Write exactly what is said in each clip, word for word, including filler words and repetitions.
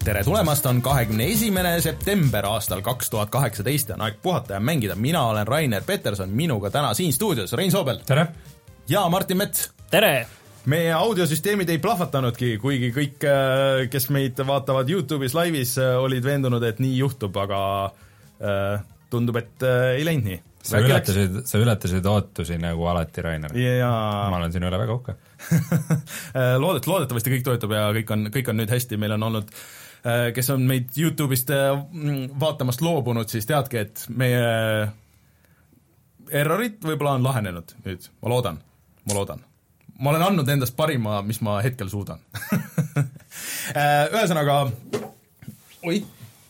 tere tulemast, on kahekümne esimene september aastal kaks tuhat kaheksateist ja on aeg puhata ja mängida. Mina olen Rainer Peterson, minuga täna siin stuudios Rein Soobel. Tere! Ja Martin Mets. Tere! Meie audiosüsteemid ei plahvatanudki, kuigi kõik, kes meid vaatavad YouTube'is laivis, olid veendunud, et nii juhtub, aga äh, tundub, et äh, ei läinud nii. Sa ületasid, sa ületasid ootusi nagu alati, Rainer. Ja... Ma olen sinu üle väga uhke. Loodet, loodetavasti kõik toetab ja kõik on, kõik on nüüd hästi. Meil on olnud, kes on meid YouTube'ist vaatamast loobunud, siis teadke, et meie errorid võib-olla on lahenenud nüüd. Ma loodan, ma loodan. Ma olen andnud endast parima, mis ma hetkel suudan. Ühesõnaga, oi,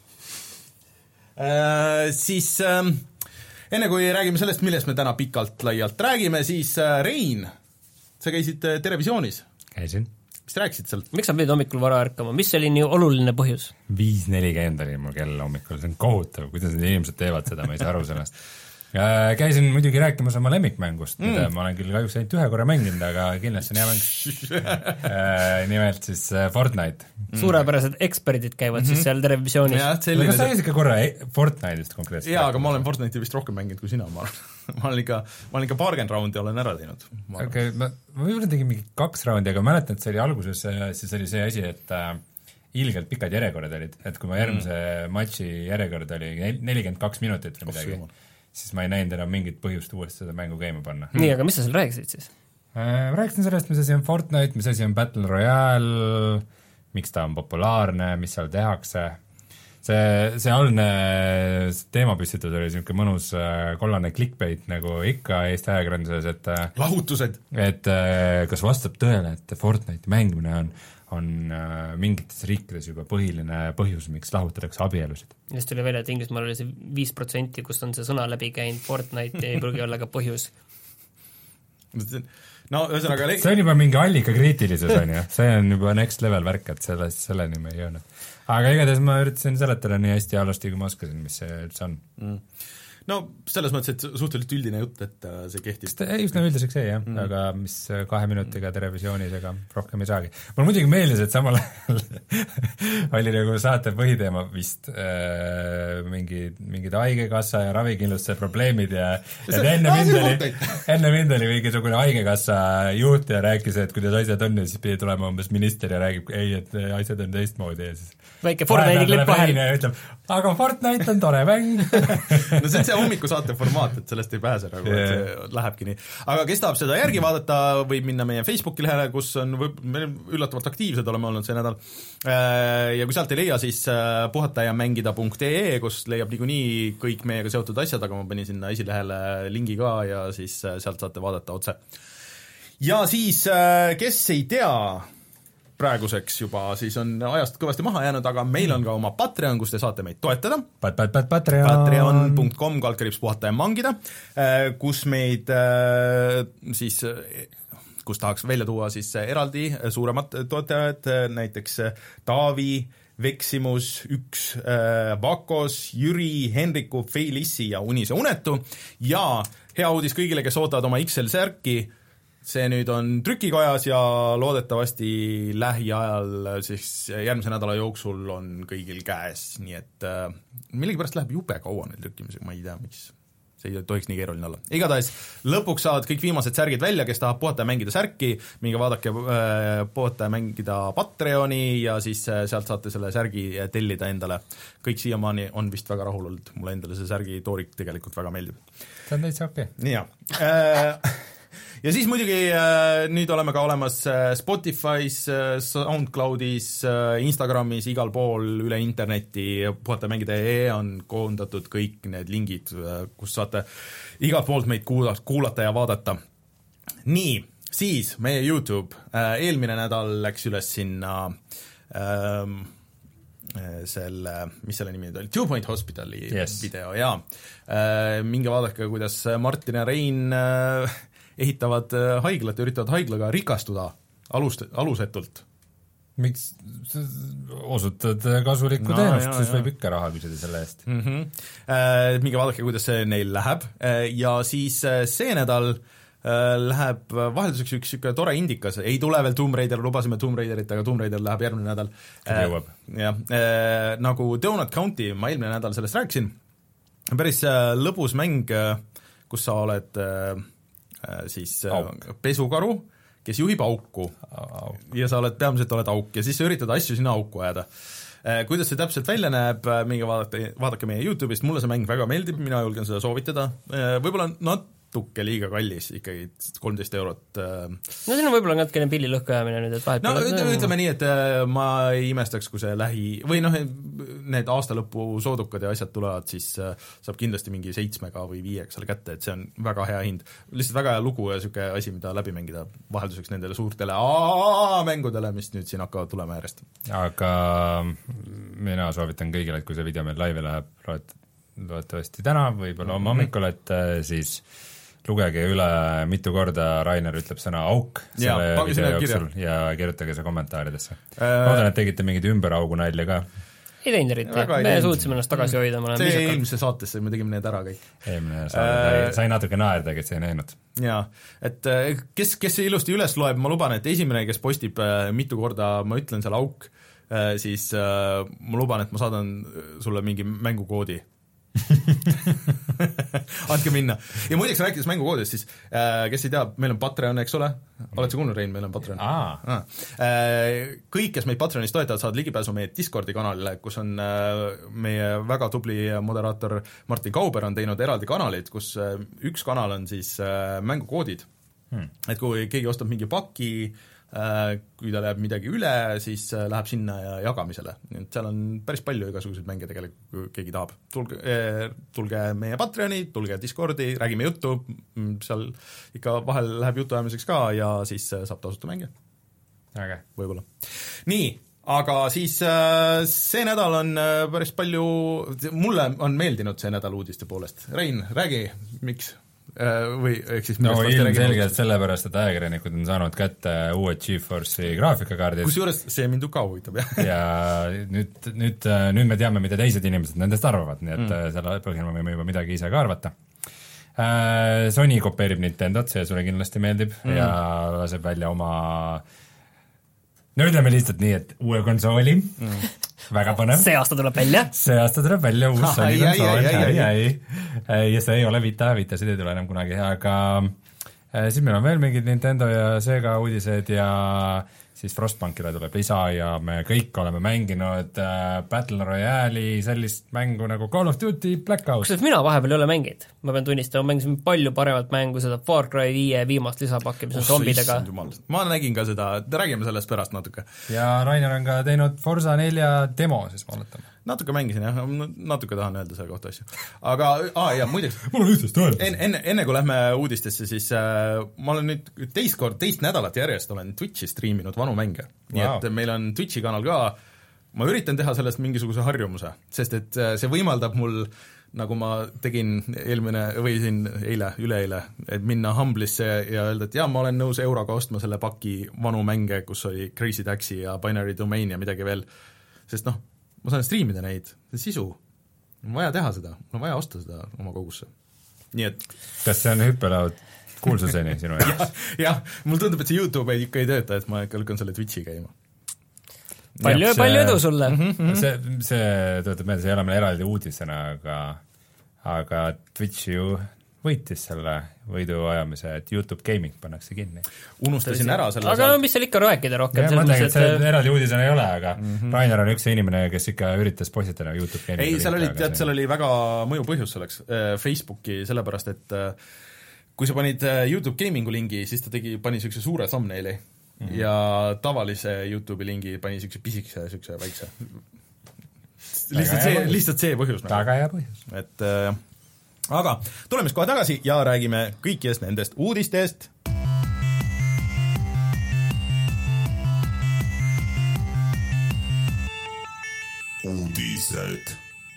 siis enne kui räägime sellest, millest me täna pikalt laialt räägime, siis Rein, sa käisid Terevisioonis. Käisin. Mis sa rääkisid sealt? Miks sa pidid hommikul vara ärkama? Mis oli nii oluline põhjus? viis nelikümmend oli mul kell hommikul, see on kohutav, kuidas need inimesed teevad seda, ma ei saa aru sellest. Käisin muidugi rääkimas oma lemmikmängust, mida mm. ma olen küll kahjuks ainult ühe korra mänginud, aga kindlasti on hea mäng. Nimelt siis Fortnite. Suurepärased eksperdid käivad mm-hmm. siis seal Terevisioonis. Kas sa käisid ikka korra Fortnite'ist konkreetselt? Jaa, aga ma olen Fortnite'i vist rohkem mänginud kui sina, ma olen. Ma olen ikka, ma olen ikka paarkümmend raundi olen ära teinud. Okay, ma, ma võib-olla tegin mingi kaks raundi, aga mäletan, et see oli alguses, siis oli see asi, et äh, ilgelt pikad järjekorrad olid, et kui ma järgmise mm. matši järjekord oli nelikümmend kaks minutit või midagi, oh, siis ma ei näinud enam mingit põhjust uuesti seda mängu käima panna. Nii, aga mis sa seal rääkisid siis? Äh, rääkisin sellest, mis asi on Fortnite, mis asi on Battle Royale, miks ta on populaarne, mis seal tehakse. See, see algne teemapüstitud oli niisugune mõnus kollane clickbait, nagu ikka Eesti ajakirjanduses, et lahutused. Et kas vastab tõele, et Fortnite mängimine on, on mingites riikides juba põhiline põhjus, miks lahutatakse abielusid. Just tuli välja, et Inglismaal oli see viis protsenti, kust on see sõna läbi käinud, Fortnite ei pruugi olla ka põhjus. No, ühesõnaga... See on juba mingi allika kriitilisus, on ju. See on juba next level värk, et sellest, selleni me ei jõudnud. Aga igatahes ma üritasin seletada nii hästi alusti, kui ma oskasin, mis see üldse on. Mm. No, selles mõttes, et suhteliselt üldine jutt, et see kehtib. Üsna üldiseks ei, jah, mm. aga mis kahe minutiga Terevisioonis, ega rohkem ei saagi. Mul muidugi meeldis, et samal oli nagu saate põhiteema vist äh, mingi, mingid haigekassa ja ravikindlustuse probleemid ja et enne mind oli, enne mind oli mingisugune haigekassa juht ja rääkis, et kuidas asjad on ja siis pidi tulema umbes minister ja räägib, ei, et asjad on teistmoodi ja siis väike Fortnite'i klipp vahel. Ütleb, aga Fortnite on tore mäng. No see on see hommikusaate formaat, et sellest ei pääse nagu, et see lähebki nii. Aga kes tahab seda järgi vaadata, võib minna meie Facebooki lehele, kus on meil üllatavalt aktiivsed oleme olnud see nädal. Ja kui sealt ei leia, siis puhata ja mängida punkt ee, kus leiab niikuinii kõik meiega seotud asjad, aga ma panin sinna esilehele lingi ka ja siis sealt saate vaadata otse. Ja siis, kes ei tea... praeguseks juba, siis on ajast kõvasti maha jäänud, aga meil on ka oma Patreon, kus te saate meid toetada. Pat, pat, pat, Patreon. Patreon punkt com kaldkriips puhata ja mangida, kus meid siis, kus tahaks välja tuua siis eraldi suuremad toetajad, näiteks Taavi, Veksimus, üks, Vakos, Jüri, Henriku, Feilissi ja Unise Unetu ja hea uudis kõigile, kes ootavad oma X L-särki. See nüüd on trükikojas ja loodetavasti lähiajal siis järgmise nädala jooksul on kõigil käes, nii et äh, millegipärast läheb jube kaua neil trükkimisega, ma ei tea, miks see ei tohiks nii keeruline olla. Igatahes lõpuks saavad kõik viimased särgid välja, kes tahab puhata ja mängida särki, minge vaadake äh, puhata ja mängida Patreoni ja siis äh, sealt saate selle särgi tellida endale. Kõik siiamaani on vist väga rahul olnud, mulle endale see särgi toorik tegelikult väga meeldib. See on täitsa okei. Nii ja äh, ja siis muidugi äh, nüüd oleme ka olemas äh, Spotify's, äh, SoundCloud'is, äh, Instagramis, igal pool üle interneti, puhata mängida ee on koondatud kõik need lingid, äh, kus saate igalt poolt meid kuulata, kuulata ja vaadata. Nii, siis meie YouTube äh, eelmine nädal läks üles sinna ähm, selle, mis selle nimi oli, Two Point Hospitali yes. video ja äh, minge vaadake, kuidas Martin ja Rein äh, ehitavad haiglat ja üritavad haiglaga rikastuda alust, alusetult. Miks osutad kasulikku no, teenust, siis võib ikka raha küsida selle eest. Mm-hmm. Äh, minge vaadake, kuidas see neil läheb. Äh, ja siis see nädal läheb vahelduseks üks niisugune tore indikas, ei tule veel Tomb Raider, lubasime Tomb Raiderit, aga Tomb Raider läheb järgmine nädal. Jõuab. Jah, nagu Donut County, ma eelmine nädal sellest rääkisin, päris lõbus mäng, kus sa oled siis Auk. pesukaru, kes juhib auku Auk. ja sa oled, peamiselt oled auk ja siis sa üritad asju sinna auku ajada. Kuidas see täpselt välja näeb, minge vaadake, vaadake meie YouTube'ist, mulle see mäng väga meeldib, mina julgen seda soovitada, võib-olla natuke liiga kallis, ikkagi kolmteist eurot. No siin on võib-olla natukene pillilõhku ajamine nüüd, et vahepeal no ütleme, ütleme nii, et ma ei imestaks, kui see lähi, või noh, need aastalõpu soodukad ja asjad tulevad, siis saab kindlasti mingi seitsmega või viiega selle kätte, et see on väga hea hind. Lihtsalt väga hea lugu ja niisugune asi, mida läbi mängida vahelduseks nendele suurtele mängudele, mis nüüd siin hakkavad tulema järjest. Aga mina soovitan kõigile, et kui see video meil laivi läheb, loet, loetavasti täna, võib-olla homme hommikul, et siis lugege üle, mitu korda Rainer ütleb sõna auk selle ja, video jooksul kirja. Ja kirjutage see kommentaaridesse. Äh... Loodan, et tegite mingid ümberaugu nalja ka. Ei teinud eriti, me suutsime ennast tagasi hoida. See eelmise saatesse me tegime need ära kõik. Eelmine saade äh... sai natuke naerda, kes ei näinud. Jaa, et kes, kes see ilusti üles loeb, ma luban, et esimene, kes postib mitu korda, ma ütlen seal auk, siis ma luban, et ma saadan sulle mingi mängukoodi. Andke minna. Ja muideks rääkides mängukoodist, siis äh, kes ei tea, meil on Patreon, eks ole? Oled sa kuulnud, Rein, meil on Patreon? Ah. Äh, kõik, kes meid Patreonis toetavad, saavad ligipääsu meie Discordi kanalile, kus on äh, meie väga tubli moderaator Martin Kauber on teinud eraldi kanalid, kus äh, üks kanal on siis äh, mängukoodid. Hmm. Et kui keegi ostab mingi paki, kui ta läheb midagi üle, siis läheb sinna ja jagamisele. Et seal on päris palju igasuguseid mänge tegelikult, kui keegi tahab. Tulge, tulge meie Patreoni, tulge Discordi, räägime juttu, seal ikka vahel läheb jutu ajamiseks ka ja siis saab tasuta mänge. Äge. Võib-olla. Nii, aga siis see nädal on päris palju, mulle on meeldinud see nädal uudiste poolest. Rein, räägi, miks? Või ehk siis no ilmselgelt sellepärast, et ajakirjanikud on saanud kätte uued GeForce'i graafikakaardid. Kusjuures see mind ka huvitab, jah. ja nüüd, nüüd, nüüd me teame, mida teised inimesed nendest arvavad, nii et mm. selle põhjal me võime juba midagi ise ka arvata. Sony kopeerib Nintendot, see sulle kindlasti meeldib mm. ja laseb välja oma no ütleme lihtsalt nii, et uue konsooli mm. väga põnev. See aasta tuleb välja. See aasta tuleb välja uus Sony konsool. Ja see ei ole Vita, Vitasid ei tule enam kunagi, aga siis meil on veel mingid Nintendo ja Sega uudised ja siis Frostbankile tuleb lisa ja me kõik oleme mänginud äh, Battle Royale'i sellist mängu nagu Call of Duty Black Ops. Kusjuures mina vahepeal ei ole mänginud, ma pean tunnistama, mängisin palju paremat mängu, seda Far Cry viie viimast lisapakki, mis on zombidega. Ma nägin ka seda, räägime sellest pärast natuke. Ja Rainer on ka teinud Forza nelja demo, siis ma oletame. Natuke mängisin, jah, natuke tahan öelda selle kohta asju. Aga, aa, ja muideks mul on ühtest öelda. Enne, enne, enne kui lähme uudistesse, siis äh, ma olen nüüd teist kord, teist nädalat järjest olen Twitchi striiminud vanu mänge. Nii wow. Et meil on Twitchi kanal ka, ma üritan teha sellest mingisuguse harjumuse, sest et see võimaldab mul, nagu ma tegin eelmine, või siin eile, üleeile, et minna Humble'isse ja öelda, et jaa, ma olen nõus euroga ostma selle paki vanu mänge, kus oli Crazy Taxi ja Binary Domain ja midagi veel, sest noh, ma saan striimida neid, sisu, on vaja teha seda, on vaja osta seda oma kogusse. Nii et kas see on hüppelaud kuulsuseni sinu jaoks? Jah, mul tundub, et see YouTube ei, ikka ei tööta, et ma ikka lükkan selle Twitchi käima. Palju, see, palju edu sulle! Mm-hmm. See, see töötab meelde, see ei ole meil eraldi uudisena, aga, aga Twitch ju võitis selle võidu ajamise, et YouTube Gaming pannakse kinni. Unustasin ära selle aga no, mis seal ikka rääkida rohkem? Ja, ma mõtlen, et see et... eraldi uudisena ei ole, aga mm-hmm. Rainer on üks inimene, kes ikka üritas postitada YouTube Gaming. Ei, seal oli, tead, seal oli väga mõju põhjus selleks Facebooki, sellepärast, et kui sa panid YouTube Gamingu lingi, siis ta tegi, pani sükse suure thumbnaili mm-hmm. ja tavalise YouTube'i lingi pani sükse pisikse, sükse väikse. Lihtsalt see, lihtsalt see põhjus. Väga hea põhjus. Et aga tuleme kohe tagasi ja räägime kõikidest nendest uudistest. Uudised.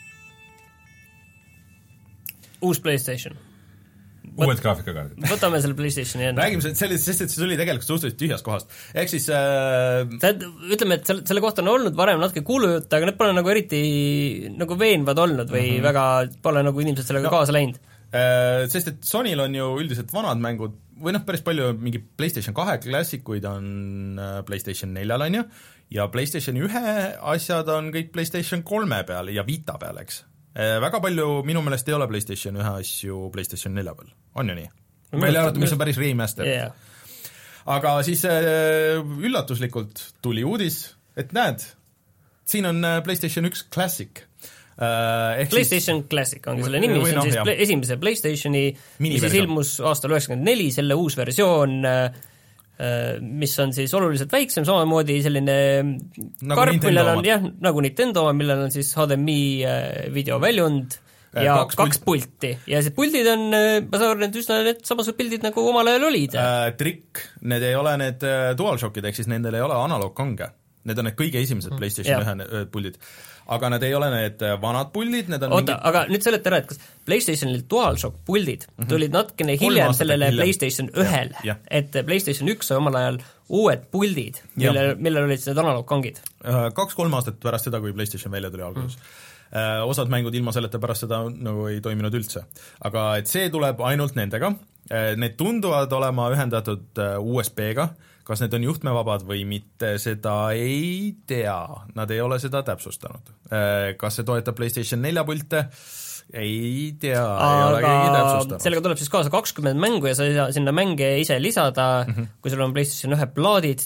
Uus PlayStation. Uued graafikakaardid. Võtame selle PlayStationi enne. Räägime sellest, sest et see tuli tegelikult suhteliselt tühjast kohast. Ehk siis äh... Tähed, ütleme, et selle, selle kohta on olnud varem natuke kuulujutt, aga need pole nagu eriti nagu veenvad olnud või mm-hmm. väga pole nagu inimesed sellega no, kaasa läinud. Sest et Sonyl on ju üldiselt vanad mängud, või noh, päris palju mingi PlayStation kahe klassikuid on PlayStation neljal, on ju, ja PlayStation ühe asjad on kõik PlayStation kolme peal ja Vita peal, eks. Väga palju minu meelest ei ole PlayStation ühe asju PlayStation nelja peal, on ju nii? Välja arvatud, mis on päris remaster yeah.. Aga siis üllatuslikult tuli uudis, et näed, siin on PlayStation üks Classic. Uh, PlayStation siis... Classic ongi selle nimi, see on no, siis pla- esimese PlayStationi, mis siis ilmus aastal üheksakümmend neli, selle uus versioon, mis on siis oluliselt väiksem, samamoodi selline nagu karp, millel on jah, nagu Nintendo, millel on siis H D M I videoväljund ja kaks, kaks pult. pulti. Ja see puldid on, ma saan need üsna need samasugused pildid, nagu omal ajal olid. Äh, trikk, need ei ole need DualShockid, ehk siis nendel ei ole analoogkange. Need on need kõige esimesed PlayStation ühe puldid. Aga need ei ole need vanad puldid, need on oota, mingi... aga nüüd seleta ära, et kas PlayStationil DualShock puldid mm -hmm. tulid natukene hiljem sellele hiljem. PlayStation ühel, et PlayStation üks omal ajal uued puldid, millel, millel olid need analoogkangid? Kaks-kolm aastat pärast seda, kui PlayStation välja tuli alguses mm. -hmm. Osad mängud ilma selleta pärast seda nagu ei toiminud üldse. Aga et see tuleb ainult nendega, need tunduvad olema ühendatud U S B-ga, kas need on juhtmevabad või mitte, seda ei tea, nad ei ole seda täpsustanud. Kas see toetab PlayStation nelja pilte? Ei tea, ei ole keegi täpsustanud. Sellega tuleb siis kaasa kakskümmend mängu ja sa ei saa sinna mänge ise lisada, mm -hmm. kui sul on PlayStation ühe plaadid,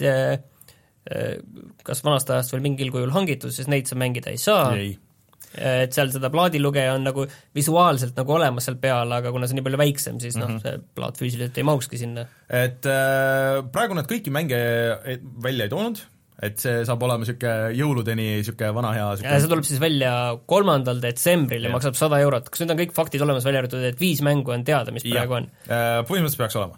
kas vanast ajast veel mingil kujul hangitud, siis neid sa mängida ei saa. Ei. Et seal seda plaadilugeja on nagu visuaalselt nagu olemas seal peal, aga kuna see on nii palju väiksem, siis noh, see plaat füüsiliselt ei mahukski sinna. Et äh, praegu nad kõiki mänge välja ei toonud, et see saab olema niisugune jõuludeni niisugune vana hea süke... see tuleb siis välja kolmandal detsembril ja, ja maksab sada eurot. Kas nüüd on kõik faktid olemas välja arvatud, et viis mängu on teada, mis ja. praegu on? Põhimõtteliselt peaks olema.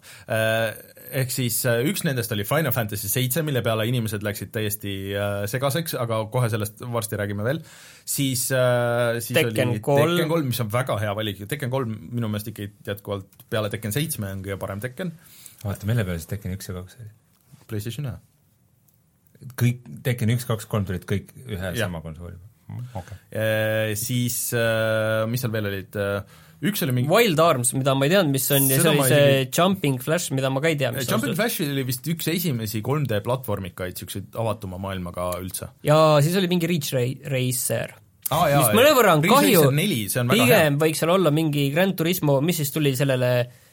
Ehk siis üks nendest oli Final Fantasy seitse, mille peale inimesed läksid täiesti segaseks, aga kohe sellest varsti räägime veel. Siis, siis Tekken oli kolm. Tekken kolm, mis on väga hea valik. Tekken kolm minu meelest ikka jätkuvalt peale Tekken seitsme on kõige parem Tekken. Vaata, mille peale siis Tekken üks ja kaks oli? PlayStation ühe. Kõik, Tekken üks, kaks, kolm tulid kõik ühe ja. sama konsooli. Okay. E, siis, mis seal veel olid? Üks oli mingi... Wild Arms, mida ma ei teadnud, mis on, ja see oli see ei... Jumping Flash, mida ma ka ei tea. Jumping on... Flash oli vist üks esimesi kolm D platvormikaid, niisuguseid avatuma maailmaga üldse. Ja siis oli mingi Ridge Racer. Ah, jaa, mis mõne võrra on kahju, neli, pigem võiks seal olla mingi Gran Turismo, mis siis tuli sellele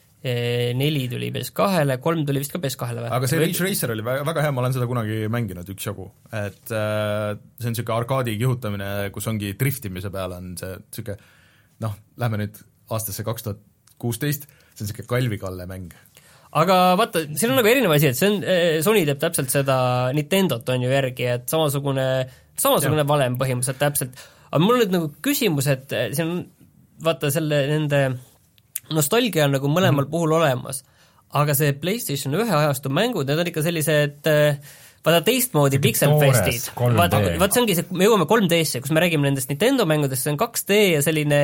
neli tuli P S kahele, kolm tuli vist ka P S kahele või? Aga see Ridge Racer oli väga, väga hea, ma olen seda kunagi mänginud üksjagu, et äh, see on niisugune arkaadi kihutamine, kus ongi driftimise peale on see niisugune, noh, lähme nüüd aastasse kaks tuhat kuusteist, see on niisugune kalvikalle mäng. Aga vaata, siin on nagu erinev asi, et see on, Sony teeb täpselt seda, Nintendot on ju järgi, et samasugune, samasugune ja. valem põhimõtteliselt täpselt, aga mul on nüüd nagu küsimus, et siin on, vaata selle, nende nostalgia on nagu mõlemal mm. puhul olemas, aga see PlayStation ühe ajastu mängud, need on ikka sellised vaata teistmoodi pixelfestid, vaata, vaata see ongi see, me jõuame kolm D-sse, kus me räägime nendest Nintendo mängudest, see on kaks D ja selline,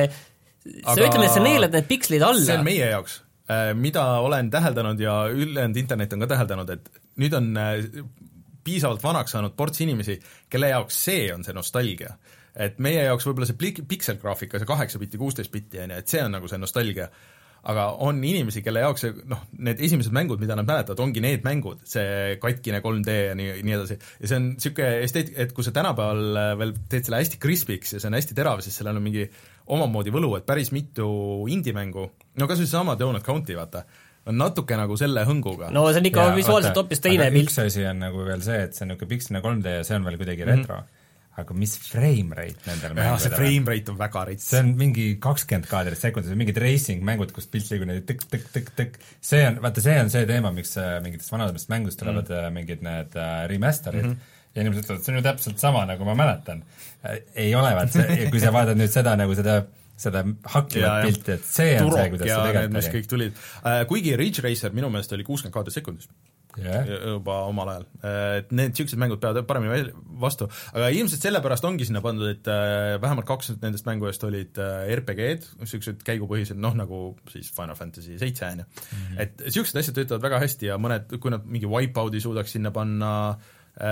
sa ütleme, et sa neelad need pikslid alla. See on meie jaoks, mida olen täheldanud ja ülejäänud internet on ka täheldanud, et nüüd on piisavalt vanaks saanud ports inimesi, kelle jaoks see on see nostalgia. Et meie jaoks võib-olla see pixelgraafika, see kaheksa bitti, kuusteist bitti, et see on nagu see nostalgia. Aga on inimesi, kelle jaoks see, noh, need esimesed mängud, mida nad mäletavad, ongi need mängud, see katkine kolm D ja nii, nii edasi. Ja see on niisugune esteet, et kui sa tänapäeval veel teed selle hästi crispiks ja see on hästi terav, siis sellel on mingi omamoodi võlu, et päris mitu indie-mängu, no kas või sama Donut County, vaata, on natuke nagu selle hõnguga. No see on ikka ja, visuaalselt hoopis teine pilt. Üks asi on nagu veel see, et see on niisugune piksline kolm D ja see on veel kuidagi mm-hmm. retro. Aga mis frame rate nendel mängudel? See frame rate on väga rits. See on mingi kakskümmend kaadrit sekundis, mingid racing mängud, kus pilt liigub neid tõk, tõk, tõk, tõk. See on, vaata see on see teema, miks mingitest vanadest mängudest tulevad mm. mingid need remasterid mm -hmm. ja inimesed ütlevad, see on ju täpselt sama, nagu ma mäletan. Ei ole, vaat see, kui sa vaatad nüüd seda nagu seda seda hakkivat pilti, et see on Turok see, kuidas see tegelikult mis kõik tulid. Kuigi Ridge Racer minu meelest oli kuuskümmend kaadrit sekundis. Yeah. juba omal ajal, et need niisugused mängud peavad paremini vastu, aga ilmselt sellepärast ongi sinna pandud, et vähemalt kaks nendest mängudest olid R P G-d, niisugused käigupõhised, noh nagu siis Final Fantasy seitse, on ju. Et niisugused asjad töötavad väga hästi ja mõned, kui nad mingi Wipeouti suudaks sinna panna,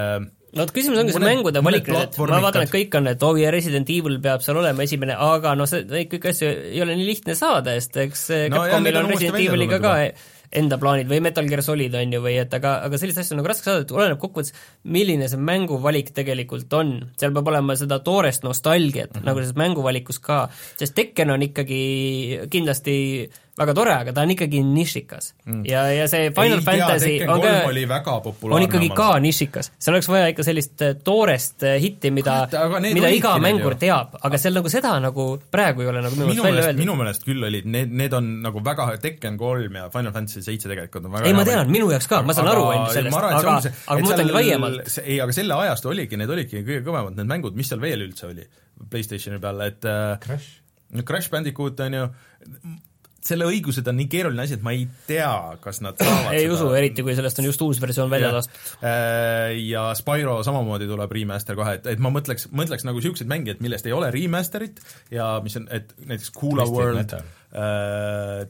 no küsimus ongi see mängude valik, et ma vaatan, et kõik on, et oh ja Resident Evil peab seal olema esimene, aga noh, see kõik asju ei ole nii lihtne saada, sest eks no, Capcomil on Resident Eviliga ka enda plaanid või Metal Gear Solid on ju, või et aga, aga sellist asja on nagu raske saada, et oleneb kokkuvõttes, milline see mänguvalik tegelikult on. Seal peab olema seda toorest nostalgiat, mm -hmm. nagu selles mänguvalikus ka, sest Tekken on ikkagi kindlasti väga tore, aga ta on ikkagi nišikas mm.. ja, ja see Final ei, Fantasy tea, on, ka, on ikkagi omas. Ka nišikas. Seal oleks vaja ikka sellist toorest hitti, mida, mida iga mängur ju. Teab, aga seal nagu seda nagu praegu ei ole nagu minu, minu välja öeldud. Minu meelest küll olid, need, need on nagu väga Tekken kolm ja Final Fantasy seitse tegelikult on väga ei, ma tean, välja. Minu jaoks ka, ma saan aga, aru enne sellest, arvan, aga, see, aga ma mõtlengi laiemalt. Ei, aga selle ajast oligi, need olidki kõige kõvemad need mängud, mis seal veel üldse oli PlayStationi peal, et Crash, Crash Bandicoot on ju, selle õigused on nii keeruline asi, et ma ei tea, kas nad saavad ei seda... usu, eriti kui sellest on just uus versioon välja lastud. Ja Spyro samamoodi tuleb remaster kohe, et, et ma mõtleks, mõtleks nagu siukseid mängijad, millest ei ole remasterit ja mis on, et näiteks Coola World äh,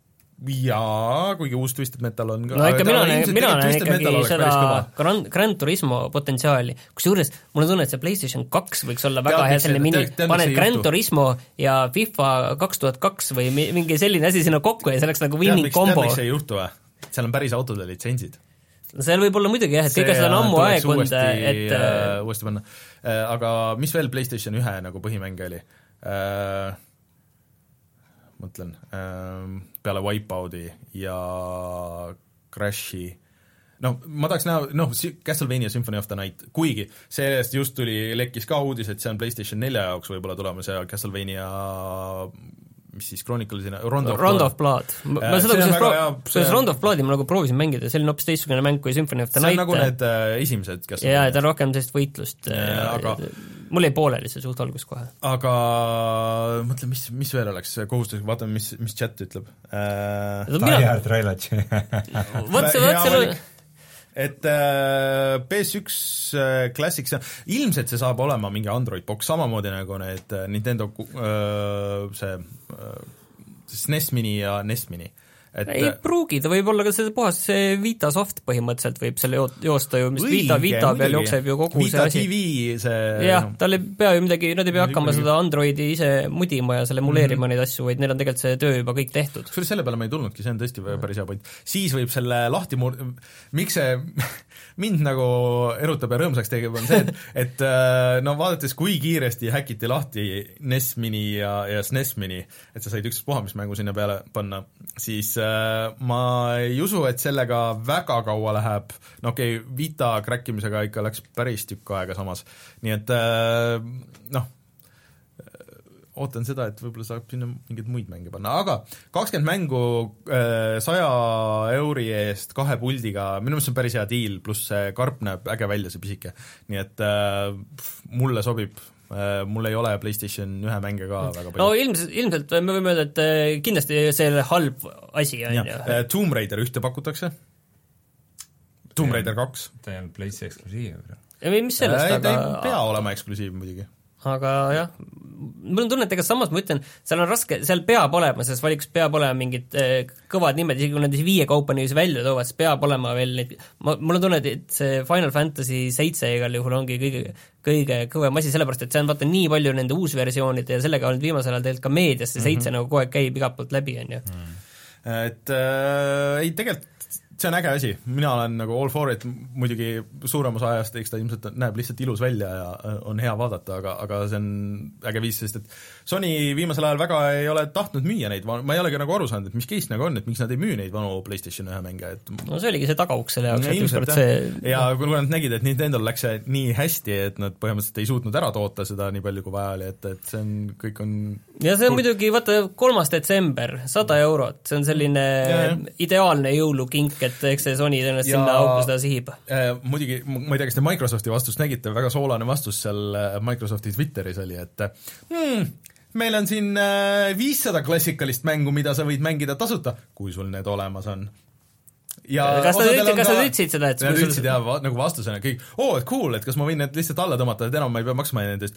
jaa, kuigi uus Twisted Metal on ka no ikka mina, mina näen ikkagi seda Gran, Gran Turismo potentsiaali, kusjuures mul on tunne, et see PlayStation kaks võiks olla väga hea selline mini, paned Gran Turismo ja FIFA kaks tuhat kaks või mingi selline asi sinna kokku ja see oleks nagu winning kombo. Tead, miks see ei juhtu või? Seal on päris autode litsentsid. Seal võib olla muidugi jah, et kõige seda on ammu aegund, et uh, uuesti panna. Uh, aga mis veel PlayStation ühe nagu põhimänge oli? Uh, mõtlen, peale Wipeouti ja Crashi, noh, ma tahaks näha, noh, Castlevania Symphony of the Night, kuigi sellest just tuli, lekkis ka uudis, et see on PlayStation nelja jaoks võib-olla tulemas ja Castlevania mis siis Chroniclesina, Round of Round of Blood. Ma, ma seda, kuidas pro- see... Round of Bloodi ma nagu proovisin mängida, see oli hoopis teistsugune mäng kui Symphony of the Night. See on nagu need äh, esimesed, kes jaa, ta on rohkem sellist võitlust. Ja, aga... mul ei pooleli see suht algus kohe. Aga mõtle, mis, mis veel oleks kohustuslik, vaatame, mis, mis chat ütleb. Äh... Die Hard Railatš. Võt see, võt see et äh, P S üks äh, Classics, ilmselt see saab olema mingi Android box, samamoodi nagu need äh, Nintendo äh, see äh, S N E S Mini ja N E S Mini. Et, ei pruugi, ta võib olla ka see puhas see Vita soft põhimõtteliselt võib selle joosta ju, mis Vita, Vita peal jookseb ju kogu Vita see asi. T V see jah, tal ei pea ju midagi, nad ei pea hakkama seda Androidi ise mudima ja selle emuleerima mm-hmm. neid asju, vaid neil on tegelikult see töö juba kõik tehtud. Kusjuures selle peale ma ei tulnudki, see on tõesti päris hea point. Siis võib selle lahti mur-, miks see mind nagu erutab ja rõõmsaks tegeb, on see, et, et no vaadates, kui kiiresti häkiti lahti N E S Mini ja, ja S N E S Mini, et sa said üks puhamismängu sinna peale panna, siis äh, ma ei usu, et sellega väga kaua läheb, no okei okay,, Vita kräkkimisega ikka läks päris tükk aega samas, nii et äh, noh, ootan seda, et võib-olla saab sinna mingeid muid mänge panna, aga kakskümmend mängu saja euri eest kahe puldiga, minu meelest on päris hea deal, pluss see karp näeb äge välja, see pisike. Nii et äh, mulle sobib, äh, mul ei ole PlayStation ühe mänge ka väga palju. No ilmselt, ilmselt me võime öelda, et kindlasti see halb asi on. Ja. Tomb Raider ühte pakutakse, Tomb Raider kaks. Ta ei olnud PlayStation eksklusiiv. Ja mis sellest, aga... Ta ei pea olema eksklusiiv muidugi. Aga jah, mul on tunne, et ega samas ma ütlen, seal on raske, seal peab olema, selles valikus peab olema mingid eh, kõvad nimed, isegi kui nad viie kaupa niiviisi välja toovad, siis peab olema veel neid, ma, mul on tunne, et see Final Fantasy seitse igal juhul ongi kõige, kõige kõvem asi, sellepärast et see on vaata nii palju nende uusversioonide ja sellega on viimasel ajal tegelikult ka meedias see seitse mm-hmm. nagu kogu aeg käib igalt poolt läbi, on ju. Mm. Et äh, ei, tegelikult see on äge asi, mina olen nagu all for it, muidugi suurem osa ajast, eks ta ilmselt näeb lihtsalt ilus välja ja on hea vaadata, aga, aga see on äge viis, sest et Sony viimasel ajal väga ei ole tahtnud müüa neid, ma ei olegi nagu aru saanud, et mis case nagu on, et miks nad ei müü neid vanu PlayStation ühe mänge, et no see oligi see tagauks selle jaoks, et ükskord see ja kui nad nägid, et Nintendol läks see nii hästi, et nad põhimõtteliselt ei suutnud ära toota seda nii palju kui vaja oli, et, et see on, kõik on ja see on cool. Muidugi, vaata, kolmas detsember, sada eurot, see on selline ja, ja. Ideaalne jõulukink, et eks see Sony tõenäoliselt sinna auku seda sihib. Äh, muidugi, ma ei tea, kas te Microsofti vastust nägite, väga soolane vastus seal Microsofti Twitteris oli, et hmm, meil on siin viissada klassikalist mängu, mida sa võid mängida tasuta, kui sul need olemas on. Ja kas nad ütlesid, kas nad ütlesid seda, et nad ütlesid sul... jah, nagu vastusena kõik, oo, oh, et cool, et kas ma võin need lihtsalt alla tõmmata, et enam ma ei pea maksma nendest.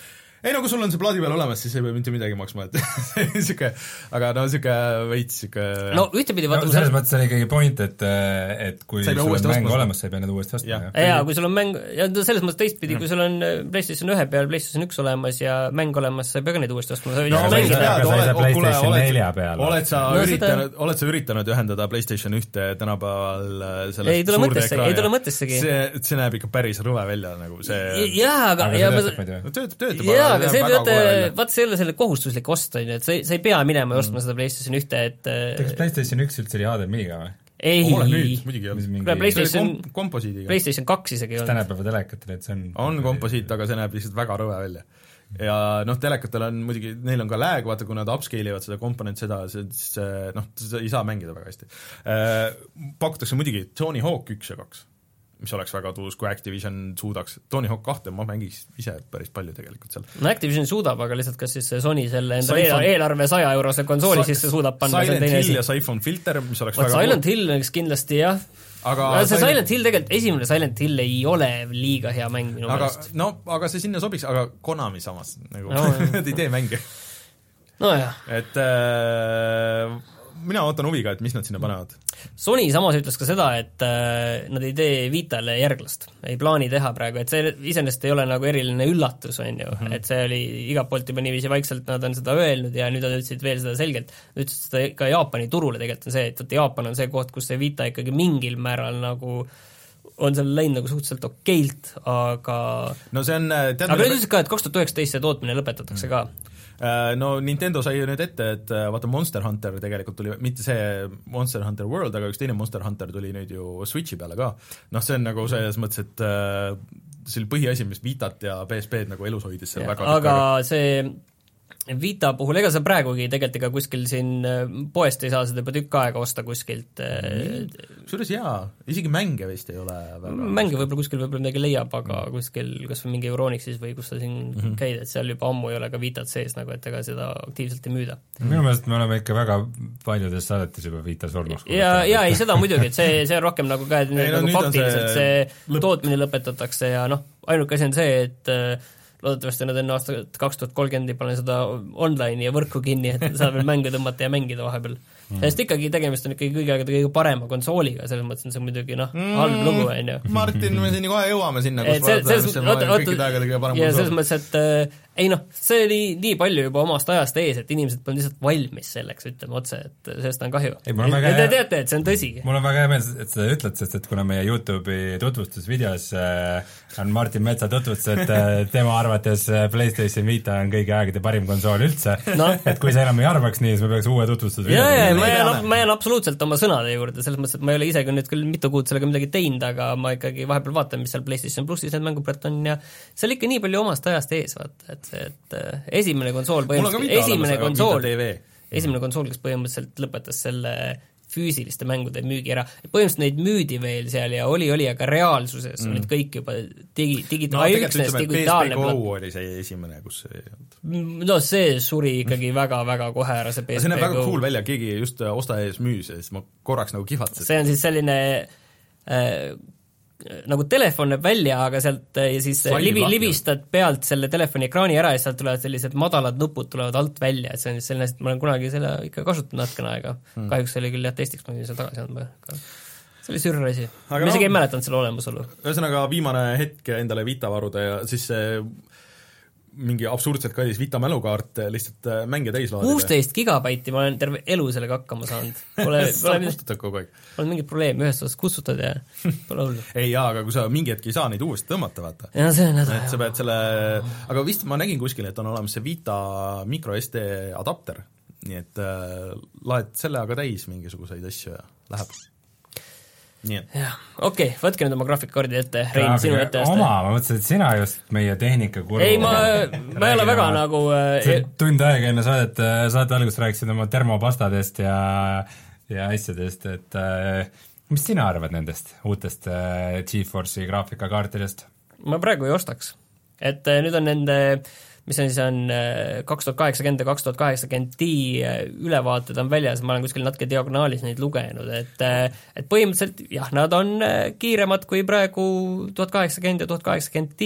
ei no kui sul on see plaadi peal olemas, siis ei pea mitte midagi maksma, et siuke, aga no siuke veits siuke no ühtepidi vaata no, selles seal... mõttes on ikkagi point, et, et kui sul on mäng olemas, sa ei pea need uuesti ostma. Ja, ja kui sul on mäng, ja selles mõttes teistpidi, kui sul on PlayStation ühe peal, PlayStation üks olemas ja mäng olemas, sa ei pea ka neid uuesti ostma. No, aga sa ei saa PlayStation nelja peal. Oled sa no, üritanud, oled sa üritanud ühendada PlayStation ühte tänapäeval sellest ei tule mõttessegi, ei tule mõttessegi. See, see näeb ikka päris rõve välja, nagu see jaa, aga, aga ja töötab, töötab, jaa, aga see töötab, vaata see ei ole selle kohustuslik ost, on ju, et sa ei, sa ei pea minema ja ostma mm. seda PlayStation ühte, et kas PlayStation üks üldse oli H D M I-ga või? ei, muidugi jah. PlayStation, komposiidiga. PlayStation kaks isegi on. Tänapäeva telekatel, et see on on komposiit, aga see näeb lihtsalt väga rõve välja. Ja noh, telekatel on muidugi, neil on ka lag, vaata kui nad upscale ivad seda komponent seda, siis noh, ei saa mängida väga hästi. Pakutakse muidugi Tony Hawk üks ja kaks, mis oleks väga tuus, kui Activision suudaks. Tony Hawk kahte ma mängiks ise päris palju tegelikult seal. No Activision suudab, aga lihtsalt kas siis Sony selle enda Siphon... eelarve saja eurose konsooli sisse suudab panna. Silent Hill ja Siphon Filter, mis oleks Vaat väga Silent Hill oleks kindlasti jah, aga see Silent... Silent Hill tegelikult, esimene Silent Hill ei ole liiga hea mäng minu aga, meelest. No, aga see sinna sobiks, aga Konami samas, nagu no, nad ei tee mänge. No jah. Et äh, mina ootan huviga, et mis nad sinna panevad. Sony samas ütles ka seda, et äh, nad ei tee Vitale järglast, ei plaani teha praegu, et see iseenesest ei ole nagu eriline üllatus, on ju, mm-hmm. et see oli igalt poolt juba niiviisi vaikselt, nad on seda öelnud ja nüüd nad ütlesid veel seda selgelt, nad ütlesid seda ka Jaapani turule tegelikult on see, et Jaapan on see koht, kus see Vita ikkagi mingil määral nagu on seal läinud nagu suhteliselt okeilt, aga no see on tead, aga nüüd ütlesid ka, et kaks tuhat üheksateist see tootmine lõpetatakse mm-hmm. ka. No Nintendo sai ju nüüd ette, et vaata Monster Hunter tegelikult tuli, mitte see Monster Hunter World, aga üks teine Monster Hunter tuli nüüd ju Switchi peale ka. Noh, see on nagu selles mõttes, et see oli põhiasi, mis Vitat ja P S P-d nagu elus hoidis seal ja, väga aga väga. See Vita puhul, ega sa praegugi tegelikult ega kuskil siin poest ei saa seda juba tükk aega osta kuskilt mm. Suures jaa, isegi mänge vist ei ole väga mänge võib-olla kuskil võib-olla midagi leiab, aga mm. kuskil kas või mingi Euronixis või kus sa siin mm-hmm. käid, et seal juba ammu ei ole ka Vitat sees nagu, et ega seda aktiivselt ei müüda. Minu meelest me oleme ikka väga paljudes saadetes juba Vita surnuks. Ja, ja ei seda muidugi, et see, see on rohkem nagu ka ei, nagu no, faktiliselt see, see lõp... tootmine lõpetatakse ja noh, ainuke asi on see, et loodetavasti nad enne aastat kaks tuhat kolmkümmend ei pane seda online'i ja võrku kinni, et saab veel mänge tõmmata ja mängida vahepeal. Mm. Sest ikkagi tegemist on ikkagi kõige, kõige parema konsooliga, selles mõttes on see muidugi noh, mm. halb lugu, on ju. Martin, me siin kohe jõuame sinna, kus vaadata, mis see kõikide aegade kõige parem konsool. Ja selles mõttes, et äh, ei noh, see oli nii palju juba omast ajast ees, et inimesed pole lihtsalt valmis selleks, ütleme otse, et sellest on kahju. Ei, ja te teate, et see on tõsi. Mul on väga hea meel, et seda ütled, sest et kuna meie YouTube'i tutvustusvideos äh, on Martin Metsa tutvustus, et äh, tema arvates PlayStation Vita on kõigi aegade parim konsool üldse, no. Et kui sa enam ei arvaks nii, siis me peaks uue tutvustusvideo. Ja, ja, ma jään, ma jään absoluutselt oma sõnade juurde, selles mõttes, et ma ei ole isegi nüüd küll mitu kuud sellega midagi teinud, aga ma ikkagi vahepeal vaatan, mis seal PlayStation plussis need mänguprätt on ja seal ikka nii palju omast ajast ees, vaata, et see, et esimene konsool põhimõtteliselt, esimene konsool, esimene konsool, kes põhimõtteliselt lõpetas selle füüsiliste mängude müügi ära, põhimõtteliselt neid müüdi veel seal ja oli, oli, aga reaalsuses mm. olid kõik juba digi, digi, no tegelikult ütleme, et P S P Go oli see esimene, kus see no see suri ikkagi väga-väga kohe ära, see P S P see näeb väga Go. Cool välja, keegi just osta ees müüs ja siis ma korraks nagu kihvatsen. See on siis selline äh, nagu telefon näeb välja, aga sealt ja siis libi, libistad pealt selle telefoni ekraani ära ja sealt tulevad sellised madalad nupud tulevad alt välja, et see on selline, et ma olen kunagi selle ikka kasutanud natukene aega hmm. kahjuks oli küll jah testiks, ma võin seal tagasi andma see oli sürr asi, ma isegi no, ei mäletanud selle olemasolu. Ühesõnaga viimane hetk endale Vita varuda ja siis see mingi absurdselt kallis Vita mälukaart lihtsalt mänge täis laadida. kuusteist gigabaiti ma olen terve elu sellega hakkama saanud. Pole, pole kustutad kogu aeg. Pole mingit probleemi, ühest osast kustutad ja pole hullu. ei jaa, aga kui sa mingi hetk ei saa neid uuesti tõmmata, vaata. Ja see on häda. Et sa pead selle, aga vist ma nägin kuskil, et on olemas see Vita micro S D adapter, nii et äh, laed selle aga täis mingisuguseid asju ja läheb. jah, okei okay,, võtke nüüd oma graafikakaardi ette, Rein, sinu ette aasta. Oma, ma mõtlesin, et sina just meie tehnikakuru ei, ma, ma ei ole väga nagu äh, tund aega enne saadet, saate algust rääkisid oma termopastadest ja, ja asjadest, et äh, mis sina arvad nendest uutest äh, GeForce'i graafikakaartidest? Ma praegu ei ostaks, et äh, nüüd on nende mis on siis on kaks tuhat kaheksakümmend ja kaks tuhat kaheksakümmend Ti ülevaated on väljas, ma olen kuskil natuke diagonaalis neid lugenud, et, et põhimõtteliselt jah, nad on kiiremad kui praegu tuhat kaheksakümmend ja tuhat kaheksakümmend Ti,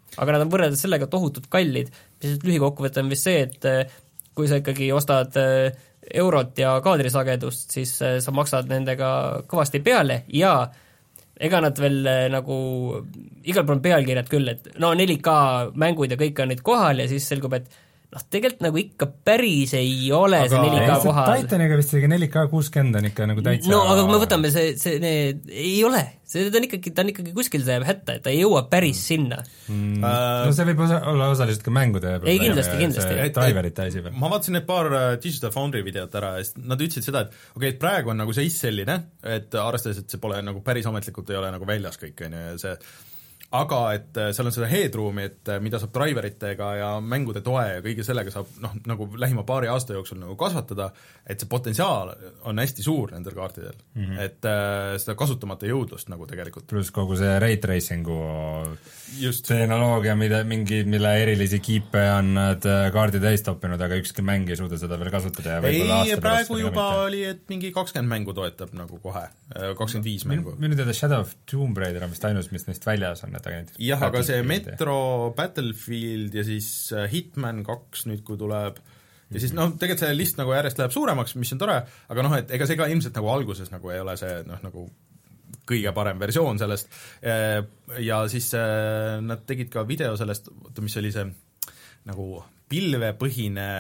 aga nad on võrreldes sellega tohutult kallid, mis lühikokkuvõte on vist see, et kui sa ikkagi ostad eurot ja kaadrisagedust, siis sa maksad nendega kõvasti peale ja ega nad veel nagu, igal pool on pealkirjad küll, et no neli K mängud ja kõik on nüüd kohal ja siis selgub, et noh, tegelikult nagu ikka päris ei ole aga see neli K kohal. Titaniga vist isegi neli K kuuskümmend on ikka nagu täitsa no aga kui me võtame see, see need, ei ole, see ta on ikkagi, ta on ikkagi kuskil see jääb hätta, et ta ei jõua päris sinna mm. uh, no see võib osa, olla osaliselt ka mängude ei kindlasti, kindlasti driverite asi veel. Ma vaatasin need paar Digital Foundry videot ära ja nad ütlesid seda, et okei okay,, et praegu on nagu seis selline, et arvestades, et see pole nagu päris ametlikult ei ole nagu väljas kõik, on ju, ja see aga et seal on seda headroom'i, et mida saab driveritega ja mängude toe ja kõige sellega saab noh, nagu lähima paari aasta jooksul nagu kasvatada, et see potentsiaal on hästi suur nendel kaartidel mm, -hmm. et äh, seda kasutamata jõudlust nagu tegelikult. Pluss kogu see ray tracingu tehnoloogia, mida mingi, mille erilisi kiipe on nad kaardi täis toppinud, aga ükski mäng ei suuda seda veel kasutada ja ei, praegu juba oli, et mingi kakskümmend mängu toetab nagu kohe, kakskümmend viis mängu. Minu teada Shadow of Tomb Raider on vist ainus, mis neist väljas on. jah, aga see Metro, Battlefield ja siis Hitman kaks nüüd, kui tuleb ja siis noh, tegelikult see list nagu järjest läheb suuremaks, mis on tore, aga noh, et ega see ka ilmselt nagu alguses nagu ei ole see noh, nagu kõige parem versioon sellest ja siis nad tegid ka video sellest, oota, mis oli see nagu pilvepõhine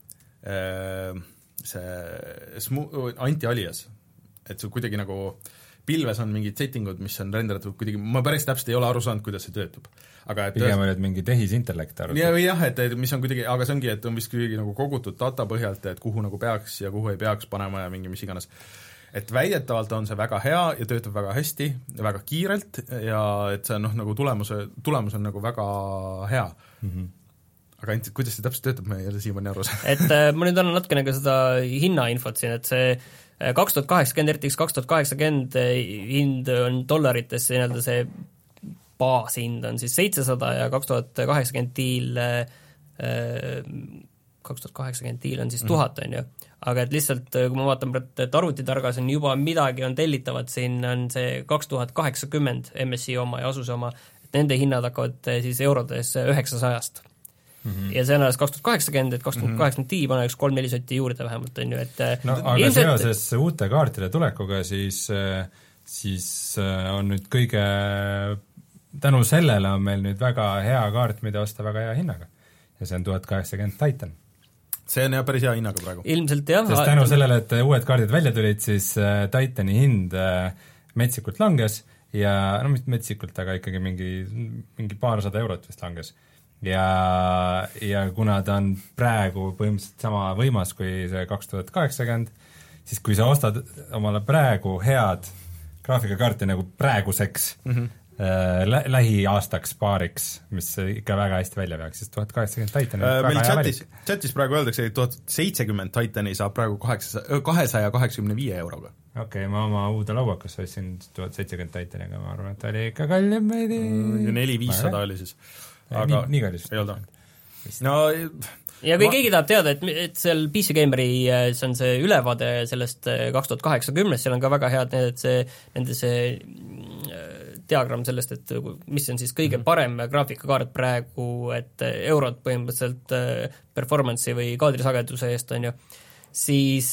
see smu-, anti-alias, et see kuidagi nagu pilves on mingid settingud, mis on renderatud kuidagi, ma päris täpselt ei ole aru saanud, kuidas see töötab. Aga et pigem olid mingi tehisintellekt arvatud. Ja, jah, et, et mis on kuidagi, aga see ongi, et on vist kuidagi nagu kogutud data põhjalt, et kuhu nagu peaks ja kuhu ei peaks panema ja mingi mis iganes. Et väidetavalt on see väga hea ja töötab väga hästi ja väga kiirelt ja et see on noh, nagu tulemuse, tulemus on nagu väga hea. Mm-hmm. Aga ainult, kuidas see täpselt töötab, ma ei ole siiamaani aru saanud. Et äh, ma nüüd annan natukene ka seda hinnainfot siin, et see kaks tuhat kaheksakümmend, R T X kaks tuhat kaheksakümmend hind on dollarites, nii-öelda see baashind on siis seitsesada ja kaks tuhat kaheksakümmend tiil kaks tuhat kaheksakümmend tiil on siis tuhat, on ju. Aga et lihtsalt, kui ma vaatan, et arvutitargas on juba midagi on tellitavat, siin on see kaks tuhat kaheksakümmend M S I oma ja Asuse oma, et nende hinnad hakkavad siis eurodes üheksasajast. Mm-hmm. Ja see on alles kaks tuhat kaheksakümmend, et kaks tuhat kaheksakümmend tii paneks kolm-neli sotti juurde vähemalt, on ju, et no aga ilmselt... seoses uute kaartide tulekuga, siis, siis on nüüd kõige, tänu sellele on meil nüüd väga hea kaart, mida osta väga hea hinnaga. Ja see on tuhat kaheksakümmend Titan. See on jah päris hea hinnaga praegu. Ilmselt jah. Sest tänu sellele, et uued kaardid välja tulid, siis Titani hind metsikult langes ja, no mitte metsikult, aga ikkagi mingi, mingi paarsada eurot vist langes. Ja, ja kuna ta on praegu põhimõtteliselt sama võimas kui see kaks tuhat kaheksakümmend, siis kui sa ostad omale praegu head graafikakaarti nagu praeguseks mm-hmm. äh, lä- lähiaastaks paariks, mis ikka väga hästi välja peaks, siis tuhat kaheksakümmend Titan äh, meil chatis, chatis praegu öeldakse, et tuhat seitsekümmend Titani saab praegu kahesaja kaheksakümne viie euroga. Okei okay,, ma oma uude lauakas ostsin tuhat seitsekümmend Titaniga, ma arvan, et ta oli ikka kallim meidi. neli viissada oli siis. Aga nii, nii kallis. Ei olda. No, ja kui ma... keegi tahab teada, et, et seal P C Gameri, see on see ülevaade sellest kaks tuhat kaheksakümmend, seal on ka väga head need, et see, nende see diagramm sellest, et mis on siis kõige parem graafikakaart praegu, et eurot põhimõtteliselt performance'i või kaadrisageduse eest on ju, siis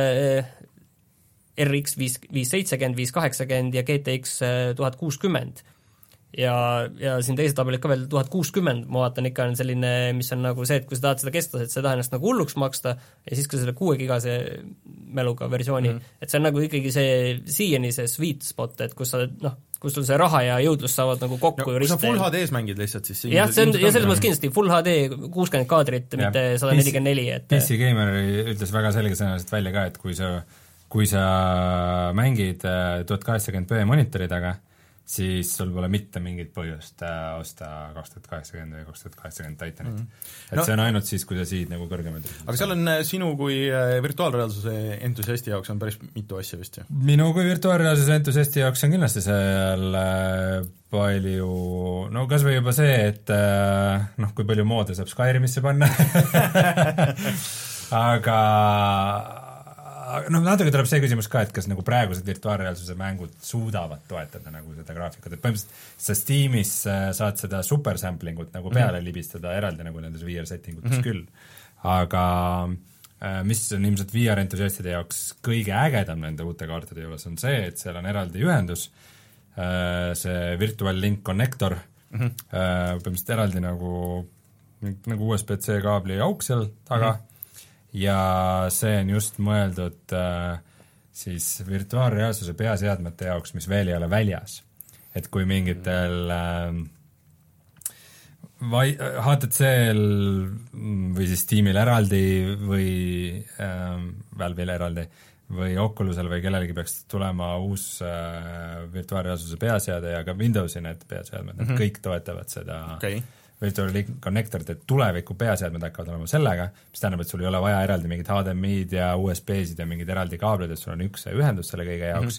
R X viis seitsekümmend, viis kaheksakümmend ja G T X tuhat kuuskümmend. Ja, ja siin teised tabelid ka veel tuhat kuuskümmend, ma vaatan ikka on selline, mis on nagu see, et kui sa tahad seda kestas, et sa ei taha ennast nagu hulluks maksta ja siis ka selle kuue gigase mäluga versiooni, mm. et see on nagu ikkagi see siiani see sweet spot, et kus sa noh, kus sul see raha ja jõudlus saavad nagu kokku no, ja riste. Kui sa Full H D-s mängid lihtsalt, siis jah, see on, ja selles mõttes kindlasti Full H D kuuskümmend kaadrit, mitte sada nelikümmend neli, et P C Gamer ütles väga selge sõnaliselt välja ka, et kui sa, kui sa mängid tuhat kaheksakümmend p monitoridega, siis sul pole mitte mingit põhjust äh, osta kaks tuhat kaheksakümmend või kaks tuhat kaheksakümmend Titanit mm.. et no, see on ainult siis, kui sa siid nagu kõrgemad. Aga seal on sinu kui virtuaalreaalsuse entusiasti jaoks on päris mitu asja vist, ju? Minu kui virtuaalreaalsuse entusiasti jaoks on kindlasti seal palju, no kas või juba see, et noh, kui palju moode saab Skyrimisse panna aga noh, natuke tuleb see küsimus ka, et kas nagu praegused virtuaalreaalsuse mängud suudavad toetada nagu seda graafikut, et põhimõtteliselt sa Steamis saad seda super sampling ut nagu peale mm-hmm. libistada eraldi nagu nendes V R settingutes mm-hmm. küll, aga mis on ilmselt V R entusiastide jaoks kõige ägedam nende uute kaartide juures on see, et seal on eraldi ühendus, see Virtual Link Connector mm-hmm. põhimõtteliselt eraldi nagu, nagu U S B C kaabli auk seal taga mm-hmm. ja see on just mõeldud äh, siis virtuaalreaalsuse peaseadmete jaoks, mis veel ei ole väljas. Et kui mingitel äh, vai, H T C-l või siis Steamil eraldi või äh, Valve'il eraldi või Oculusel või kellelegi peaks tulema uus äh, virtuaalreaalsuse peaseade ja ka Windowsi need peaseadmed, mm-hmm. need kõik toetavad seda okay. Virtual Link Connectorit, et tuleviku peaseadmed hakkavad olema sellega, mis tähendab, et sul ei ole vaja eraldi mingid H D M I-d ja U S B-sid ja mingid eraldi kaablid, et sul on üks ühendus selle kõige jaoks.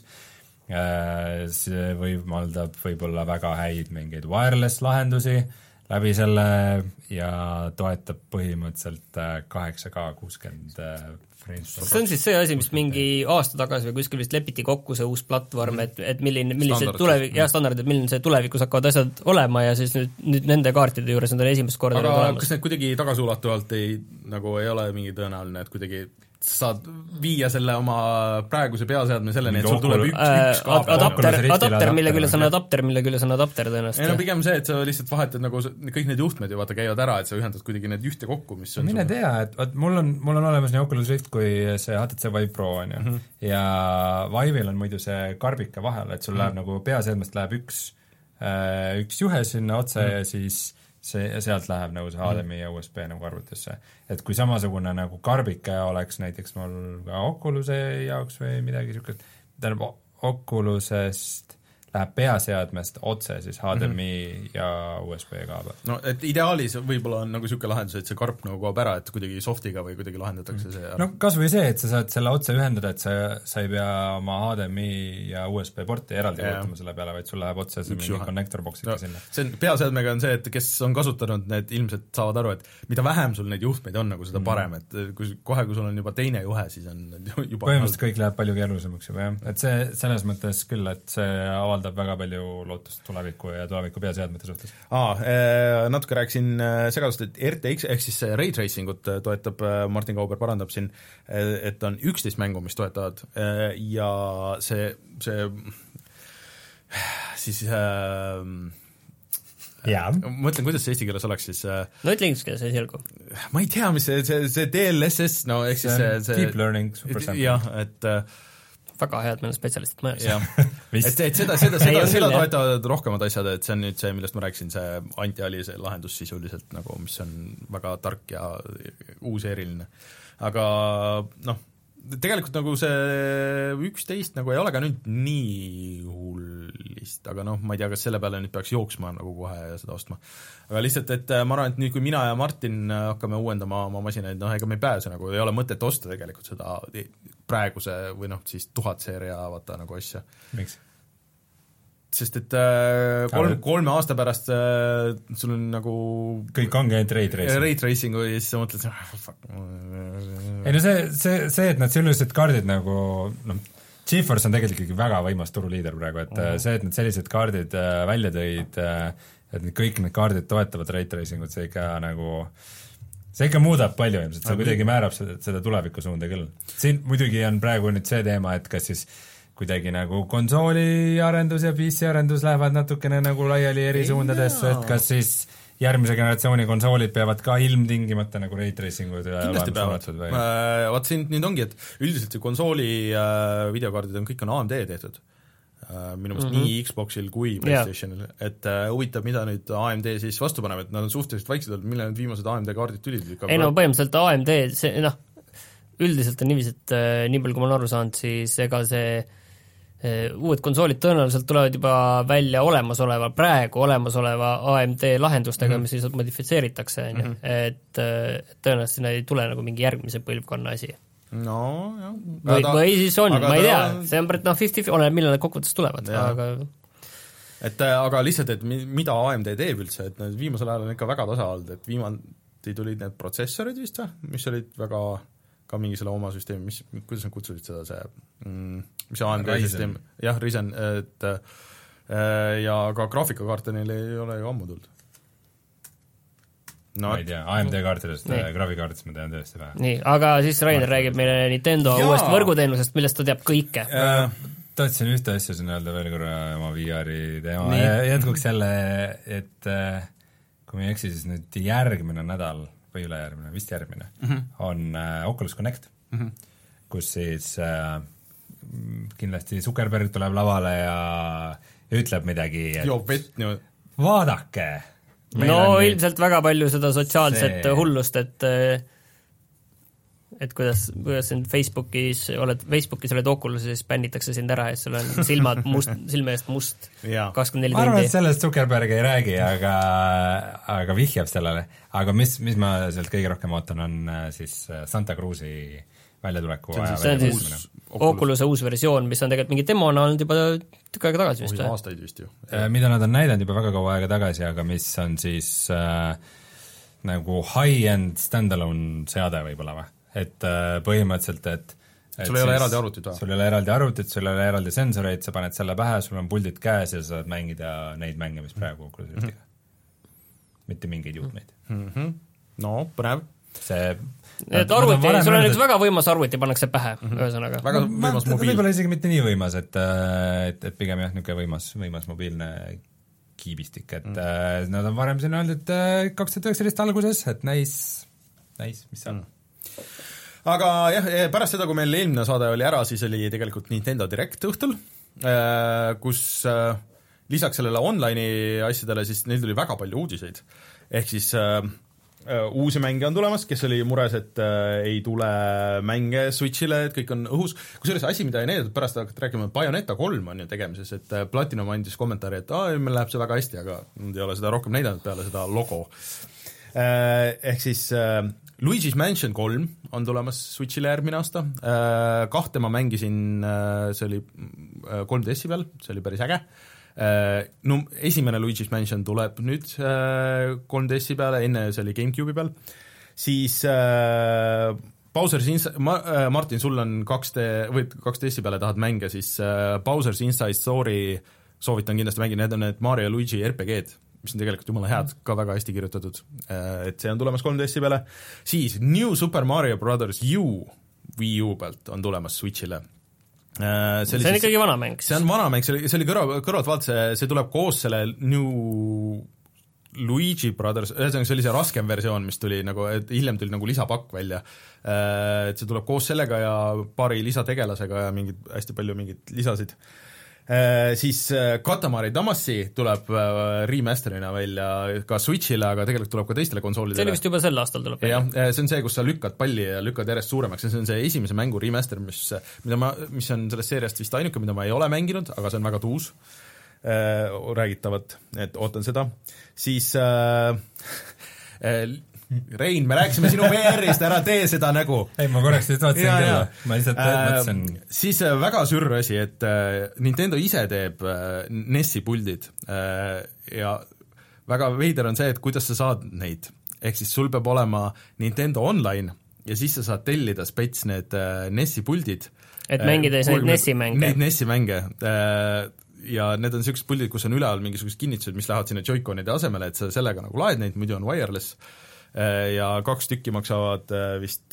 Mm-hmm. See võimaldab võib-olla väga häid mingeid wireless lahendusi läbi selle ja toetab põhimõtteliselt kaheksa K kuuskümmend frames. See on siis see asi, mis mingi aasta tagasi või kuskil vist lepiti kokku see uus platvorm, et, et milline, millised tulevik, ja standardid, et milline see tulevikus hakkavad asjad olema ja siis nüüd, nüüd nende kaartide juures need on esimest korda aga olemas. Kas need kuidagi tagasiulatuvalt ei, nagu ei ole mingi tõenäoline, et kuidagi saad viia selle oma praeguse peaseadme selleni, et sul tuleb üks, äh, üks kaabel. Adapter, adapter, mille küljes on adapter, mille küljes on adapter tõenäoliselt. Ei no pigem see, et sa lihtsalt vahetad nagu kõik need juhtmed ju vaata käivad ära, et sa ühendad kuidagi need ühte kokku, mis on mine tea, et vaat mul on, mul on olemas nii Oculus Rift kui see H T C Vive Pro on ju mm -hmm. ja Vive'il on muidu see karbike vahel, et sul mm -hmm. läheb nagu peaseadmest läheb üks, äh, üks juhe sinna otse mm -hmm. ja siis see, sealt läheb nagu see H D M I ja U S B nagu arvutisse. Et kui samasugune nagu karbike oleks näiteks mul ka Oculus'e jaoks või midagi niisugust, tähendab Oculus'est läheb peaseadmest otse siis H D M I mm-hmm. ja U S B kaabel. No et ideaalis võib-olla on nagu niisugune lahendus, et see karp nagu kaob ära, et kuidagi softiga või kuidagi lahendatakse see ära. No kas või see, et sa saad selle otse ühendada, et sa, sa ei pea oma H D M I ja U S B porti eraldi võtma selle peale, vaid sul läheb otse see mingi connector box'iga no, sinna. See on, peaseadmega on see, et kes on kasutanud need, ilmselt saavad aru, et mida vähem sul neid juhtmeid on, nagu seda parem, et kui kohe, kui sul on juba teine juhe, siis on juba põhimõtteliselt kõik läheb palju keerulisemaks juba, jah. Et see selles mõttes küll, et see avaldab väga palju lootust tuleviku ja tuleviku peaseadmete suhtes. Aa, natuke rääkisin segadust, et R T X ehk siis Ray Tracing ut toetab, Martin Kauber parandab siin, et on üksteist mängu, mis toetavad ja see, see siis äh, jaa. Mõtlen, kuidas see eesti keeles oleks siis no ütle inglise keeles esialgu. Ma ei tea, mis see, see, see D L S S, no ehk siis see, see Deep Learning Super Sample. jah, et väga head, meil on spetsialistid mõnes. et, et seda, seda, seda, seda toetavad rohkemad asjad, et see on nüüd see, millest ma rääkisin, see anti-ali see lahendus sisuliselt nagu, mis on väga tark ja uus ja eriline. Aga noh, tegelikult nagu see üksteist nagu ei ole ka nüüd nii hullist, aga noh, ma ei tea, kas selle peale nüüd peaks jooksma nagu kohe ja seda ostma. Aga lihtsalt, et ma arvan, et nüüd, kui mina ja Martin hakkame uuendama oma masinaid, noh, ega me ei pääse nagu, ei ole mõtet osta tegelikult seda praeguse või noh, siis tuhat seeria vaata nagu asja. Miks? Sest et äh, kolm, kolme aasta pärast äh, sul on nagu kõik ongi ainult ray tracing. Ray tracing ja siis sa mõtled ei no see, see, see, et nad sellised kaardid nagu noh, GeForce on tegelikult ikkagi väga võimas turuliider praegu, et uh-huh. see, et nad sellised kaardid äh, välja tõid, äh, et need, kõik need kaardid toetavad ray tracing ut, see ikka nagu see ikka muudab palju ilmselt, see kuidagi määrab seda, seda tulevikusuunda küll. Siin muidugi on praegu nüüd see teema, et kas siis kuidagi nagu konsooli arendus ja P C arendus lähevad natukene nagu laiali eri suundadesse, et kas siis järgmise generatsiooni konsoolid peavad ka ilmtingimata nagu ray tracing'ud kindlasti peavad. Äh, vaat siin nüüd ongi, et üldiselt see konsooli äh, videokaardid on kõik on A M D tehtud. Uh, minu meelest mm -hmm. nii Xboxil kui PlayStationil, yeah. et uh, huvitav, mida nüüd A M D siis vastu paneb, et nad on suhteliselt vaiksed olnud, millal need viimased A M D kaardid tulid? Ei no põhimõtteliselt A M D, see noh, üldiselt on niiviisi, et uh, nii palju kui ma olen aru saanud, siis ega see uh, uued konsoolid tõenäoliselt tulevad juba välja olemasoleva, praegu olemasoleva A M D lahendustega mm, -hmm. mis siis modifitseeritakse, on ju, et uh, tõenäoliselt sinna ei tule nagu mingi järgmise põlvkonna asi. No, jah. Või, ta, või siis on, ma ei tea, see on noh, viiskümmend oleneb, millal need kokkuvõttes tulevad, aga et aga lihtsalt, et mida A M D teeb üldse, et viimasel ajal on ikka väga tasa olnud, et viimati tulid need protsessorid vist või, mis olid väga ka mingi selle oma süsteemi, mis, kuidas nad kutsusid seda, see mm, mis see A M D süsteem, jah, Ryzen, et äh, ja ka graafikakaarte neil ei ole ju ammu tulnud. No, ma ei tea, A M D kaartidest, graafikakaartidest ma tean tõesti vähe. Nii, aga siis Rainer räägib meile Nintendo Jaa. uuest võrguteenusest, millest ta teab kõike. Äh, tahtsin ühte asja siin öelda veel korra oma V R-i teema ja jätkuks jälle, et kui ma ei eksi, siis nüüd järgmine nädal või ülejärgmine, vist järgmine, mm-hmm. on äh, Oculus Connect, mm-hmm. kus siis äh, kindlasti Zuckerberg tuleb lavale ja ütleb midagi, et joo, vett, joo. vaadake! No ilmselt väga palju seda sotsiaalset see... hullust, et et kuidas, kuidas sind Facebookis oled, Facebookis oled Oculuses, siis bännitakse sind ära ja sul on silmad must, silme eest must kakskümmend neli tundi. Ma arvan, et sellest Zuckerberg ei räägi, aga, aga vihjab sellele. Aga mis, mis ma sealt kõige rohkem ootan, on siis Santa Cruzi väljatuleku aja. See on siis Oculus'e uus versioon, mis on tegelikult mingi demona olnud juba tükk aega tagasi vist. aastaid vist ju. Mida nad on näidanud juba väga kaua aega tagasi, aga mis on siis äh, nagu high-end stand-alone seade võib-olla või? Et äh, põhimõtteliselt, et, et sul ei ole eraldi arvutit või? Sul ei ole eraldi arvutit, sul ei ole eraldi sensoreid, sa paned selle pähe, sul on puldid käes ja sa saad mängida neid mänge, mis praegu Oculus Riftiga mm-hmm. mitte mingeid juhtmeid mm-hmm. No, põnev see et arvuti, sul on üks väga võimas arvuti, pannakse pähe mm-hmm. ühesõnaga väga võimas mobiil võib-olla isegi mitte nii võimas, et, et, et pigem jah, niisugune võimas, võimas mobiilne kiibistik, et mm. nad on varem siin öeldud kaks tuhat üheksateist alguses, et näis, näis, mis seal mm. aga jah, pärast seda, kui meil eelmine saade oli ära, siis oli tegelikult Nintendo Direct õhtul, kus lisaks sellele online'i asjadele, siis neil tuli väga palju uudiseid. Ehk siis äh, uusi mänge on tulemas, kes oli mures, et äh, ei tule mänge Switchile, et kõik on õhus. Kusjuures asi, mida ei näidatud, pärast hakata rääkima, Bayonetta kolm on ju tegemises, et Platinum andis kommentaari, et aa, meil läheb see väga hästi, aga nad ei ole seda rohkem näidanud peale seda logo. Äh, ehk siis äh, Luigi's Mansion kolm on tulemas Switchile järgmine aasta, kahte ma mängisin, see oli kolm D S-i peal, see oli päris äge, no esimene Luigi's Mansion tuleb nüüd kolm D S-i peale, enne see oli GameCube'i peal, siis Bowser's Inside, Ma, Martin, sul on kaks D, või kaks D S-i peale tahad mänge, siis Bowser's Inside Story soovitan kindlasti mängida, need on need Mario ja Luigi R P G-d, mis on tegelikult jumala head, ka väga hästi kirjutatud, et see on tulemas kolm D S-i peale, siis New Super Mario Brothers U Wii U pealt on tulemas Switchile. See, see on siis, ikkagi vana mäng. See on vana mäng, see oli, see oli kõrval, kõrvalt vaat, see, see tuleb koos selle New Luigi Brothers, ühesõnaga see oli see raskem versioon, mis tuli nagu, et hiljem tuli nagu lisapakk välja, et see tuleb koos sellega ja paari lisategelasega ja mingid, hästi palju mingid lisasid. Uh, siis uh, Katamari Damacy tuleb uh, remasterina välja ka Switchile, aga tegelikult tuleb ka teistele konsoolidele. See oli vist juba sel aastal tuleb välja. Jah, see on see, kus sa lükkad palli ja lükkad järjest suuremaks, see on see esimese mängu remaster, mis, mida ma, mis on sellest seeriast vist ainuke, mida ma ei ole mänginud, aga see on väga tuus uh, räägitavat, et ootan seda. Siis uh, uh, Rein, me rääkisime sinu V R-ist, ära tee seda nägu. Ei, ma korraks nüüd vaatasin kella, ma lihtsalt äh, mõtlesin. Siis väga sürr asi, et äh, Nintendo ise teeb äh, N E S-i puldid äh, ja väga veider on see, et kuidas sa saad neid. Ehk siis sul peab olema Nintendo Online ja siis sa saad tellida spets need äh, N E S-i puldid. Et mängida äh, neid N E S-i mänge. Neid N E S-i mänge. Äh, ja need on sellised puldid, kus on üleal mingisugused kinnitused, mis lähevad sinna Joy-Conide asemele, et sa sellega nagu laed neid, muidu on wireless. Ja kaks tükki maksavad vist,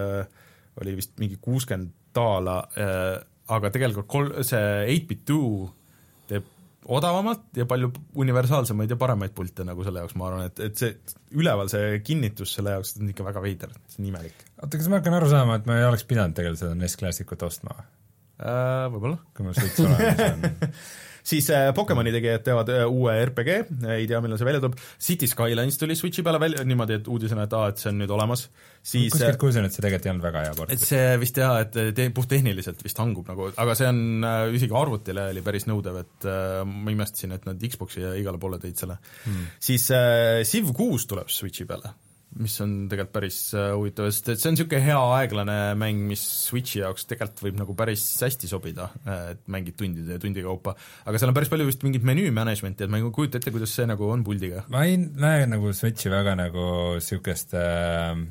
oli vist mingi kuuskümmend daala, aga tegelikult kol, see eight bit two teeb odavamalt ja palju universaalsemaid ja paremaid pilte nagu selle jaoks, ma arvan, et, et see üleval see kinnitus selle jaoks on ikka väga veider, see on imelik. Oota, kas ma hakkan aru saama, et ma ei oleks pidanud tegelikult seda N E S Classicut ostma? Äh, võib-olla. Kui ma Switch olemas on. Siis äh, Pokemoni tegijad teevad äh, uue R P G, ei tea, millal see välja tuleb. City Skylines tuli Switchi peale välja, niimoodi, et uudisena, et aa, et see on nüüd olemas. Siis, kuskilt kuulsin, et see tegelikult ei olnud väga hea port. Et see vist jah, et te, puhttehniliselt vist hangub nagu, aga see on äh, isegi arvutile oli päris nõudev, et äh, ma imestasin, et nad Xboxi ja igale poole tõid selle. Hmm. Siis äh, Civ kuus tuleb Switchi peale, mis on tegelikult päris uh, huvitav, sest et see on niisugune hea aeglane mäng, mis Switchi jaoks tegelikult võib nagu päris hästi sobida, et mängid tundide ja tundi kaupa, aga seal on päris palju vist mingit menüü managementi, et ma ei kujuta ette, kuidas see nagu on puldiga. Ma ei näe nagu Switchi väga nagu niisugust äh,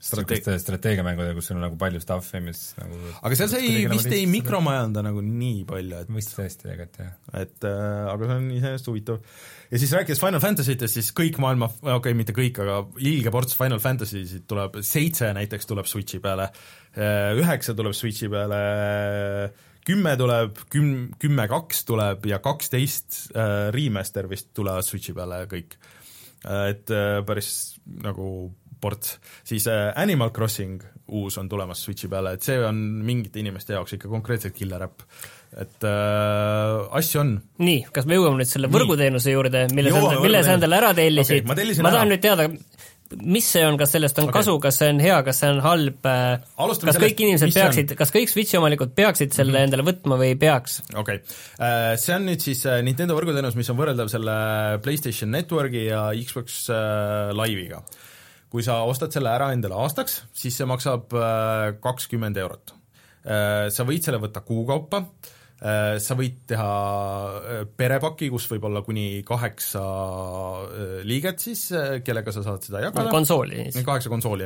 Strateeg... strateegiamängudega, kus sul on nagu palju stuff'i, mis nagu aga seal see ei, vist ei mikromajanda nagu nii palju, et vist tõesti tegelikult, jah. Et äh, aga see on iseenesest huvitav. Ja siis rääkides Final Fantasy'test, siis kõik maailma, okei okay,, mitte kõik, aga ilge ports Final Fantasy'sid tuleb, seitse näiteks tuleb Switchi peale, üheksa tuleb Switchi peale, kümme tuleb, küm-, kümme kaks tuleb ja kaksteist äh, remaster vist tulevad Switchi peale kõik. Et äh, päris nagu ports. Siis äh, Animal Crossing uus on tulemas Switchi peale, et see on mingite inimeste jaoks ikka konkreetselt killer äpp. Et äh, asju on. Nii, kas me jõuame nüüd selle võrguteenuse juurde, mille, Joo, sa, mille sa endale ära tellisid? Okay, ma, ma tahan ära. nüüd teada, mis see on, kas sellest on okay. kasu, kas see on hea, kas see on halb, Alustame kas sellest, kõik inimesed peaksid, kas kõik Switchi omanikud peaksid selle mm-hmm. endale võtma või ei peaks? Okei, okay. See on nüüd siis Nintendo võrguteenus, mis on võrreldav selle PlayStation Networki ja Xbox Live'iga. Kui sa ostad selle ära endale aastaks, siis see maksab kakskümmend eurot. Sa võid selle võtta kuukaupa, sa võid teha perepaki, kus võib olla kuni kaheksa liiget siis, kellega sa saad seda jagada. Konsooli. Kaheksa konsooli.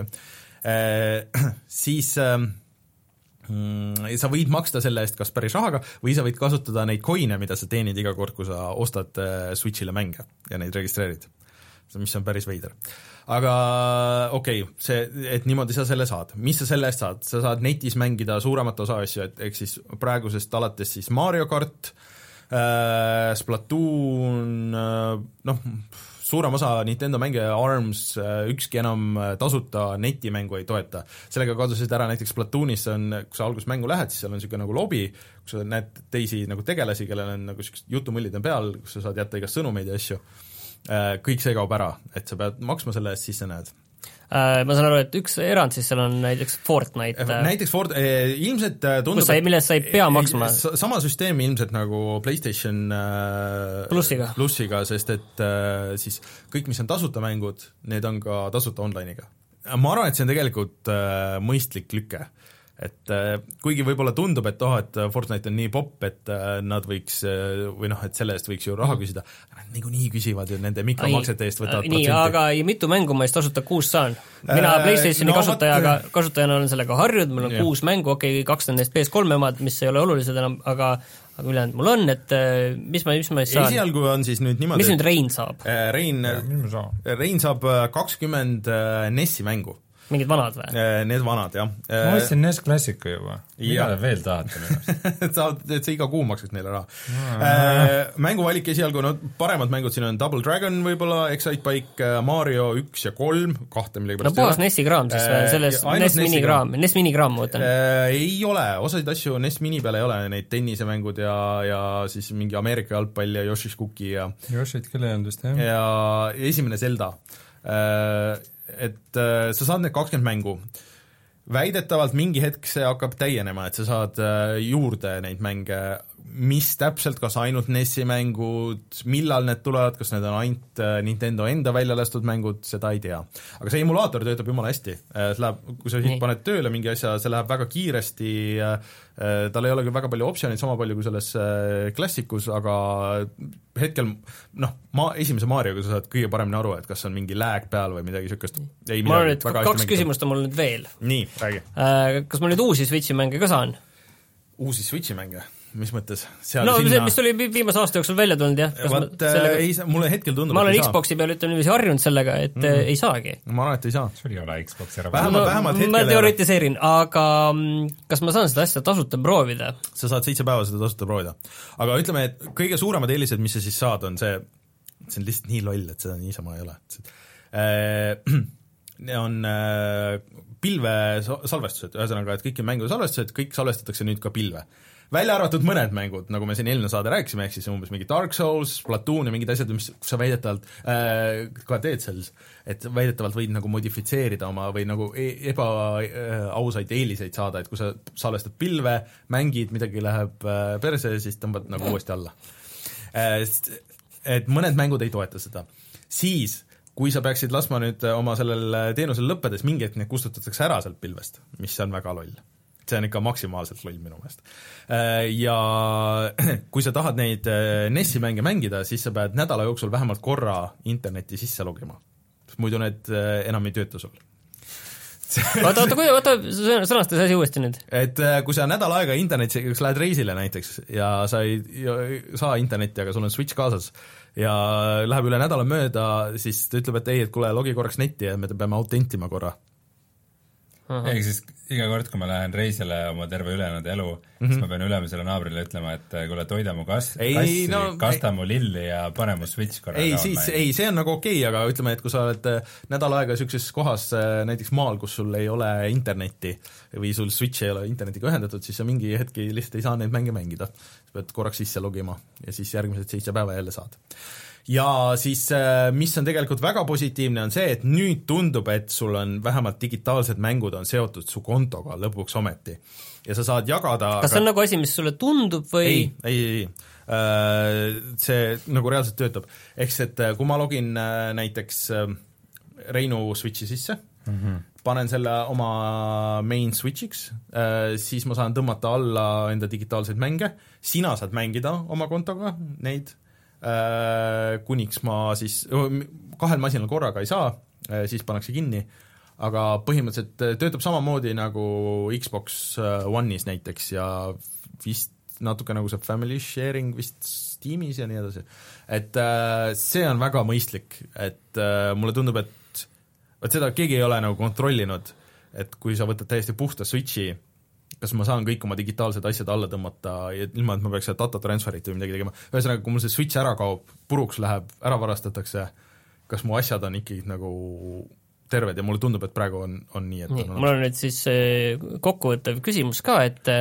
Siis sa võid maksta selle eest kas päris rahaga või sa võid kasutada neid coin'e, mida sa teenid iga kord, kui sa ostad Switchile mänge ja neid registreerid, mis on päris veider. Aga okei, okay, see, et niimoodi sa selle saad. Mis sa selle eest saad? Sa saad netis mängida suuremat osa asju, et ehk siis praegusest alates siis Mario Kart, äh, Splatoon, äh, noh, suurem osa Nintendo mänge ARMS, äh, ükski enam tasuta netimängu ei toeta. Sellega kadusid ära näiteks Splatoonis, on, kui sa alguses mängu lähed, siis seal on niisugune nagu lobi, kus sa näed teisi nagu tegelasi, kellel on nagu jutumõllid on peal, kus sa saad jätta igast sõnumeid ja asju. Kõik see kaob ära, et sa pead maksma selle eest, siis sa näed. Ma saan aru, et üks erand siis seal on näiteks Fortnite. Näiteks Fortnite, ilmselt tundub, kus sa, millest sa ei pea maksma? Sama süsteem ilmselt nagu PlayStation plussiga, plussiga sest et siis kõik, mis on tasuta mängud, need on ka tasuta online'iga. Ma arvan, et see on tegelikult mõistlik lüke. Et kuigi võib-olla tundub, et oh, et Fortnite on nii popp, et nad võiks, või noh, et selle eest võiks ju raha küsida, aga nad nagu nii küsivad ja nende mikromaksete eest võtavad nii, protsenti. Aga ja mitu mängu ma eest tasuta kuus saan? Mina äh, PlayStationi no, kasutajaga, kasutajana olen sellega harjunud, mul on jah. kuus mängu, okei, okay, kaks on neist P S kolm omad, mis ei ole olulised enam, aga aga ülejäänud mul on, et mis ma, mis ma eest saan? Esialgu on siis nüüd niimoodi, mis nüüd Rein saab? Rein, Rein saab kakskümmend N E S-i mängu. Mingid vanad või? Need vanad, jah. Ma ostsin N E S Classicu juba. Mida te veel tahate minust? Saad, et see iga kuu maksaks neile raha. Äh, mänguvalik esialgu, no paremad mängud siin on Double Dragon võib-olla, Excitebike, Mario üks ja kolm, kahte millegi pärast. No puhas N E S-i kraam siis, selles N E S minikraam, N E S minikraam ma võtan. Äh, ei ole, osasid asju N E S mini peale ei ole, neid tennisemängud ja, ja siis mingi Ameerika jalgpall ja Yoshi's Cookie ja Yoshit küll ei olnud vist, jah. Ja esimene Zelda. Äh, et äh, sa saad need kakskümmend mängu. Väidetavalt mingi hetk see hakkab täienema, et sa saad äh, juurde neid mänge, mis täpselt, kas ainult N E S-i mängud, millal need tulevad, kas need on ainult äh, Nintendo enda välja lastud mängud, seda ei tea. Aga see emulaator töötab jumala hästi. Äh, läheb, kui sa siit paned tööle mingi asja, see läheb väga kiiresti, äh, tal ei ole küll väga palju optsioneid, sama palju kui selles äh, klassikus, aga hetkel, noh, ma esimese Marioga sa saad kõige paremini aru, et kas on mingi lag peal või midagi niisugust. Ma arvan, et kaks küsimust on mul nüüd veel. Nii, räägi. Kas ma nüüd uusi Switchi mänge ka saan? Uusi Switchi mänge? Mis mõttes? Seal no sinna... see, mis tuli viimase aasta jooksul välja tulnud, jah. Vaat, sellega... ei, mulle hetkel tundub, ma olen Xboxi peal, ütleme niiviisi harjunud sellega, et mm. ei saagi. Ma arvan, et ei saa. Sul ei ole Xboxi ära. Vähemalt, no, vähemalt hetkel ma teoretiseerin, aga kas ma saan seda asja tasuta proovida? Sa saad seitse päeva seda tasuta proovida. Aga ütleme, et kõige suuremad eelised, mis sa siis saad, on see, see on lihtsalt nii loll, et seda niisama ei ole. Äh, on äh, pilve salvestused, ühesõnaga, et kõik mängude salvestused, kõik salvestatakse nüüd ka pilve. Välja arvatud mõned mängud, nagu me siin eelne saade rääkisime, ehk siis umbes mingi Dark Souls, Splatoon ja mingid asjad, mis sa väidetavalt äh, ka teed selles, et väidetavalt võid nagu modifitseerida oma või nagu ebaausaid eeliseid saada, et kui sa salvestad pilve, mängid, midagi läheb äh, perse, siis tõmbad nagu uuesti alla. Äh, et mõned mängud ei toeta seda. Siis kui sa peaksid laskma nüüd oma sellel teenusel lõppedes, mingi hetk need kustutatakse ära sealt pilvest, mis on väga loll. See on ikka maksimaalselt loll minu meelest. Ja kui sa tahad neid N E S-i mänge mängida, siis sa pead nädala jooksul vähemalt korra interneti sisse logima. Muidu need enam ei tööta sul. oota, oota, kui, oota, sõnasta see asi uuesti nüüd. Et kui sa nädal aega internetis, kas lähed reisile näiteks ja sa ei saa internetti, aga sul on Switch kaasas ja läheb üle nädala mööda, siis ta ütleb, et ei, et kuule, logi korraks netti ja me peame autentima korra. Ehk siis iga kord, kui ma lähen reisile oma terve ülejäänud elu, mm -hmm. siis ma pean ülemisele naabrile ütlema, et kuule, toida mu kas-, ei, kassi, no, kasta mu lilli ja pane mu Switch korra ei, siis, ei, see on nagu okei okay,, aga ütleme, et kui sa oled nädal aega niisuguses kohas, näiteks maal, kus sul ei ole internetti või sul Switch ei ole internetiga ühendatud, siis sa mingi hetki lihtsalt ei saa neid mänge mängida. Sa pead korraks sisse logima ja siis järgmised seitse päeva jälle saad. Ja siis, mis on tegelikult väga positiivne, on see, et nüüd tundub, et sul on vähemalt digitaalsed mängud on seotud su kontoga lõpuks ometi. Ja sa saad jagada... Kas see on nagu asi, mis sulle tundub või...? Ei, ei, ei. See nagu reaalselt töötab. Eks, et kui ma login näiteks Reinu Switchi sisse, mm-hmm. panen selle oma main Switchiks, siis ma saan tõmmata alla enda digitaalseid mänge, sina saad mängida oma kontoga neid, kuniks ma siis kahel masinal korraga ei saa, siis pannakse kinni, aga põhimõtteliselt töötab samamoodi nagu Xbox One'is näiteks ja vist natuke nagu see family sharing vist Steamis ja nii edasi. Et see on väga mõistlik, et mulle tundub, et et seda keegi ei ole nagu kontrollinud, et kui sa võtad täiesti puhta Switchi, kas ma saan kõik oma digitaalsed asjad alla tõmmata ja ilma, et ma peaks seda data transferit või midagi tegema. Ühesõnaga, kui mul see Switch ära kaob, puruks läheb, ära varastatakse, kas mu asjad on ikkagi nagu terved ja mulle tundub, et praegu on, on nii, et nii, on mul on nüüd siis kokkuvõttev küsimus ka,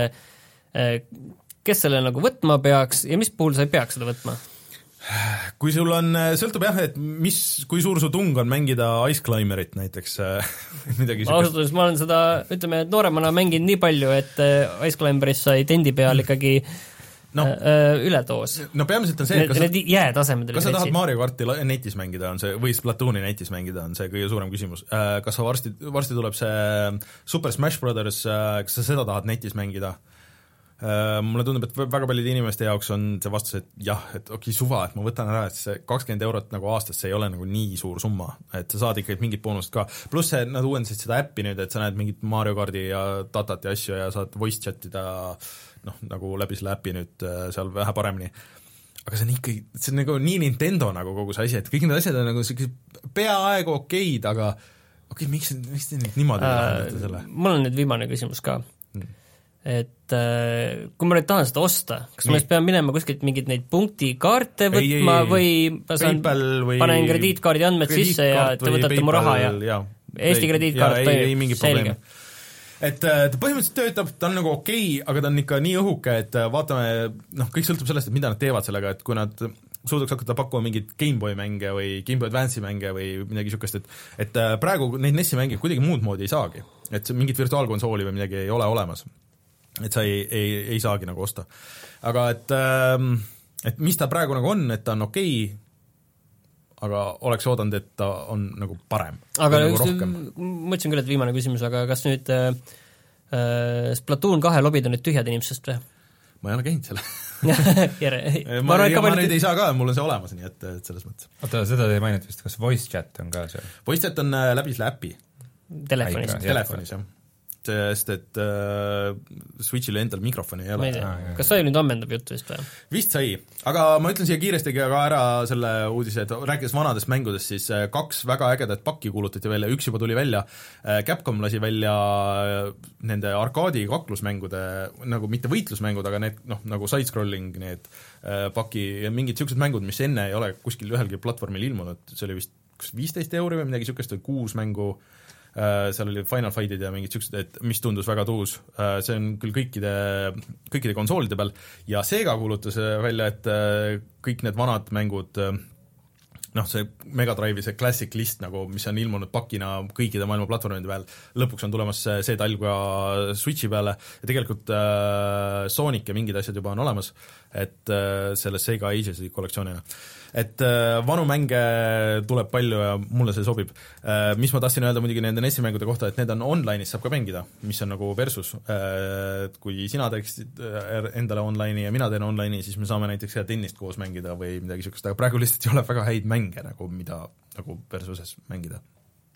et kes selle nagu võtma peaks ja mis puhul sa ei peaks seda võtma? Kui sul on, sõltub jah, et mis, kui suur su tung on mängida Ice Climberit näiteks midagi ma ausalt, ma olen seda, ütleme, et nooremana mängin nii palju, et Ice Climberis sai tendi peal ikkagi no, äh, ületoos. No peamiselt on see, et kas, need jäätasemed kas sa tahad Mario Karti netis mängida, on see, või Splatooni netis mängida, on see kõige suurem küsimus. Kas sa varsti, varsti tuleb see Super Smash Brothers, kas sa seda tahad netis mängida? Mulle tundub, et väga paljude inimeste jaoks on see vastus, et jah, et okei, suva, et ma võtan ära, et see kakskümmend eurot nagu aastas, see ei ole nagu nii suur summa, et sa saad ikkagi mingit boonust ka. Pluss see, nad uuendasid seda äppi nüüd, et sa näed mingit Mario Kardi ja datat ja asju ja saad voice chatida noh, nagu läbi selle äppi nüüd seal vähe paremini. Aga see on ikkagi, see on nagu nii Nintendo nagu kogu see asi, et kõik need asjad on nagu peaaegu okeid, aga okei, miks, miks te nüüd niimoodi lahendate selle? Mul on nüüd viimane küsimus ka. Hmm. Et äh, kui ma nüüd tahan seda osta, kas ma pean minema kuskilt mingid neid punktikaarte võtma ei, ei, või ma saan, või panen krediitkaardi andmed sisse ja te võtate PayPal, mu raha ja, ja Eesti krediitkaart ja, ei, ei mingit probleemi. Et ta põhimõtteliselt töötab, ta on nagu okei, aga ta on ikka nii õhuke, et vaatame, noh, kõik sõltub sellest, et mida nad teevad sellega, et kui nad suudaks hakata pakkuma mingid Gameboy mänge või Gameboy Advance'i mänge või midagi niisugust, et, et praegu neid NES-i mänge kuidagi muud moodi ei saagi, et mingit virtuaalkonsooli või midagi ei ole olemas. Et sa ei, ei, ei saagi nagu osta. Aga et, et mis ta praegu nagu on, et ta on okei, aga oleks oodanud, et ta on nagu parem. Aga nagu ma ütlesin küll, et viimane küsimus, aga kas nüüd äh, Splatoon kahe lobid on nüüd tühjad inimesest või? Ma ei ole käinud selle. ma, ma, ma, ma nüüd ei saa ka, mul on see olemas, nii et, et selles mõttes. Oota, seda te ei maininud vist, kas voice chat on ka seal? Voice chat on läbi selle äpi. Telefonis? Telefonis, jah. Sest et äh, Switchile endal mikrofoni ei ole. Ah, kas sai nüüd ammendab juttu vist või? Vist sai, aga ma ütlen siia kiiresti ka ära selle uudise, et rääkides vanadest mängudest, siis kaks väga ägedat pakki kuulutati välja, üks juba tuli välja, Capcom lasi välja nende arkaadi kaklusmängude, nagu mitte võitlusmängud, aga need noh, nagu side-scrolling need paki ja mingid niisugused mängud, mis enne ei ole kuskil ühelgi platvormil ilmunud, see oli vist viisteist euri või midagi niisugust, kuus mängu, seal oli Final Fightid ja mingid siuksed, et mis tundus väga tuus, see on küll kõikide, kõikide konsoolide peal ja Sega kuulutas välja, et kõik need vanad mängud, noh, see Mega Drive'i see classic list nagu, mis on ilmunud pakina kõikide maailma platvormide peal, lõpuks on tulemas see talv ka Switchi peale ja tegelikult äh, Sonic ja mingid asjad juba on olemas, et äh, selle Sega Ages'i kollektsioonina. Et äh, vanu mänge tuleb palju ja mulle see sobib. Äh, mis ma tahtsin öelda muidugi nende NES-i mängude kohta, et need on online'is saab ka mängida, mis on nagu versus. Äh, kui sina teeksid endale online'i ja mina teen online'i, siis me saame näiteks tennist koos mängida või midagi niisugust, aga praegu lihtsalt ei ole väga häid mänge, nagu, mida nagu versuses mängida.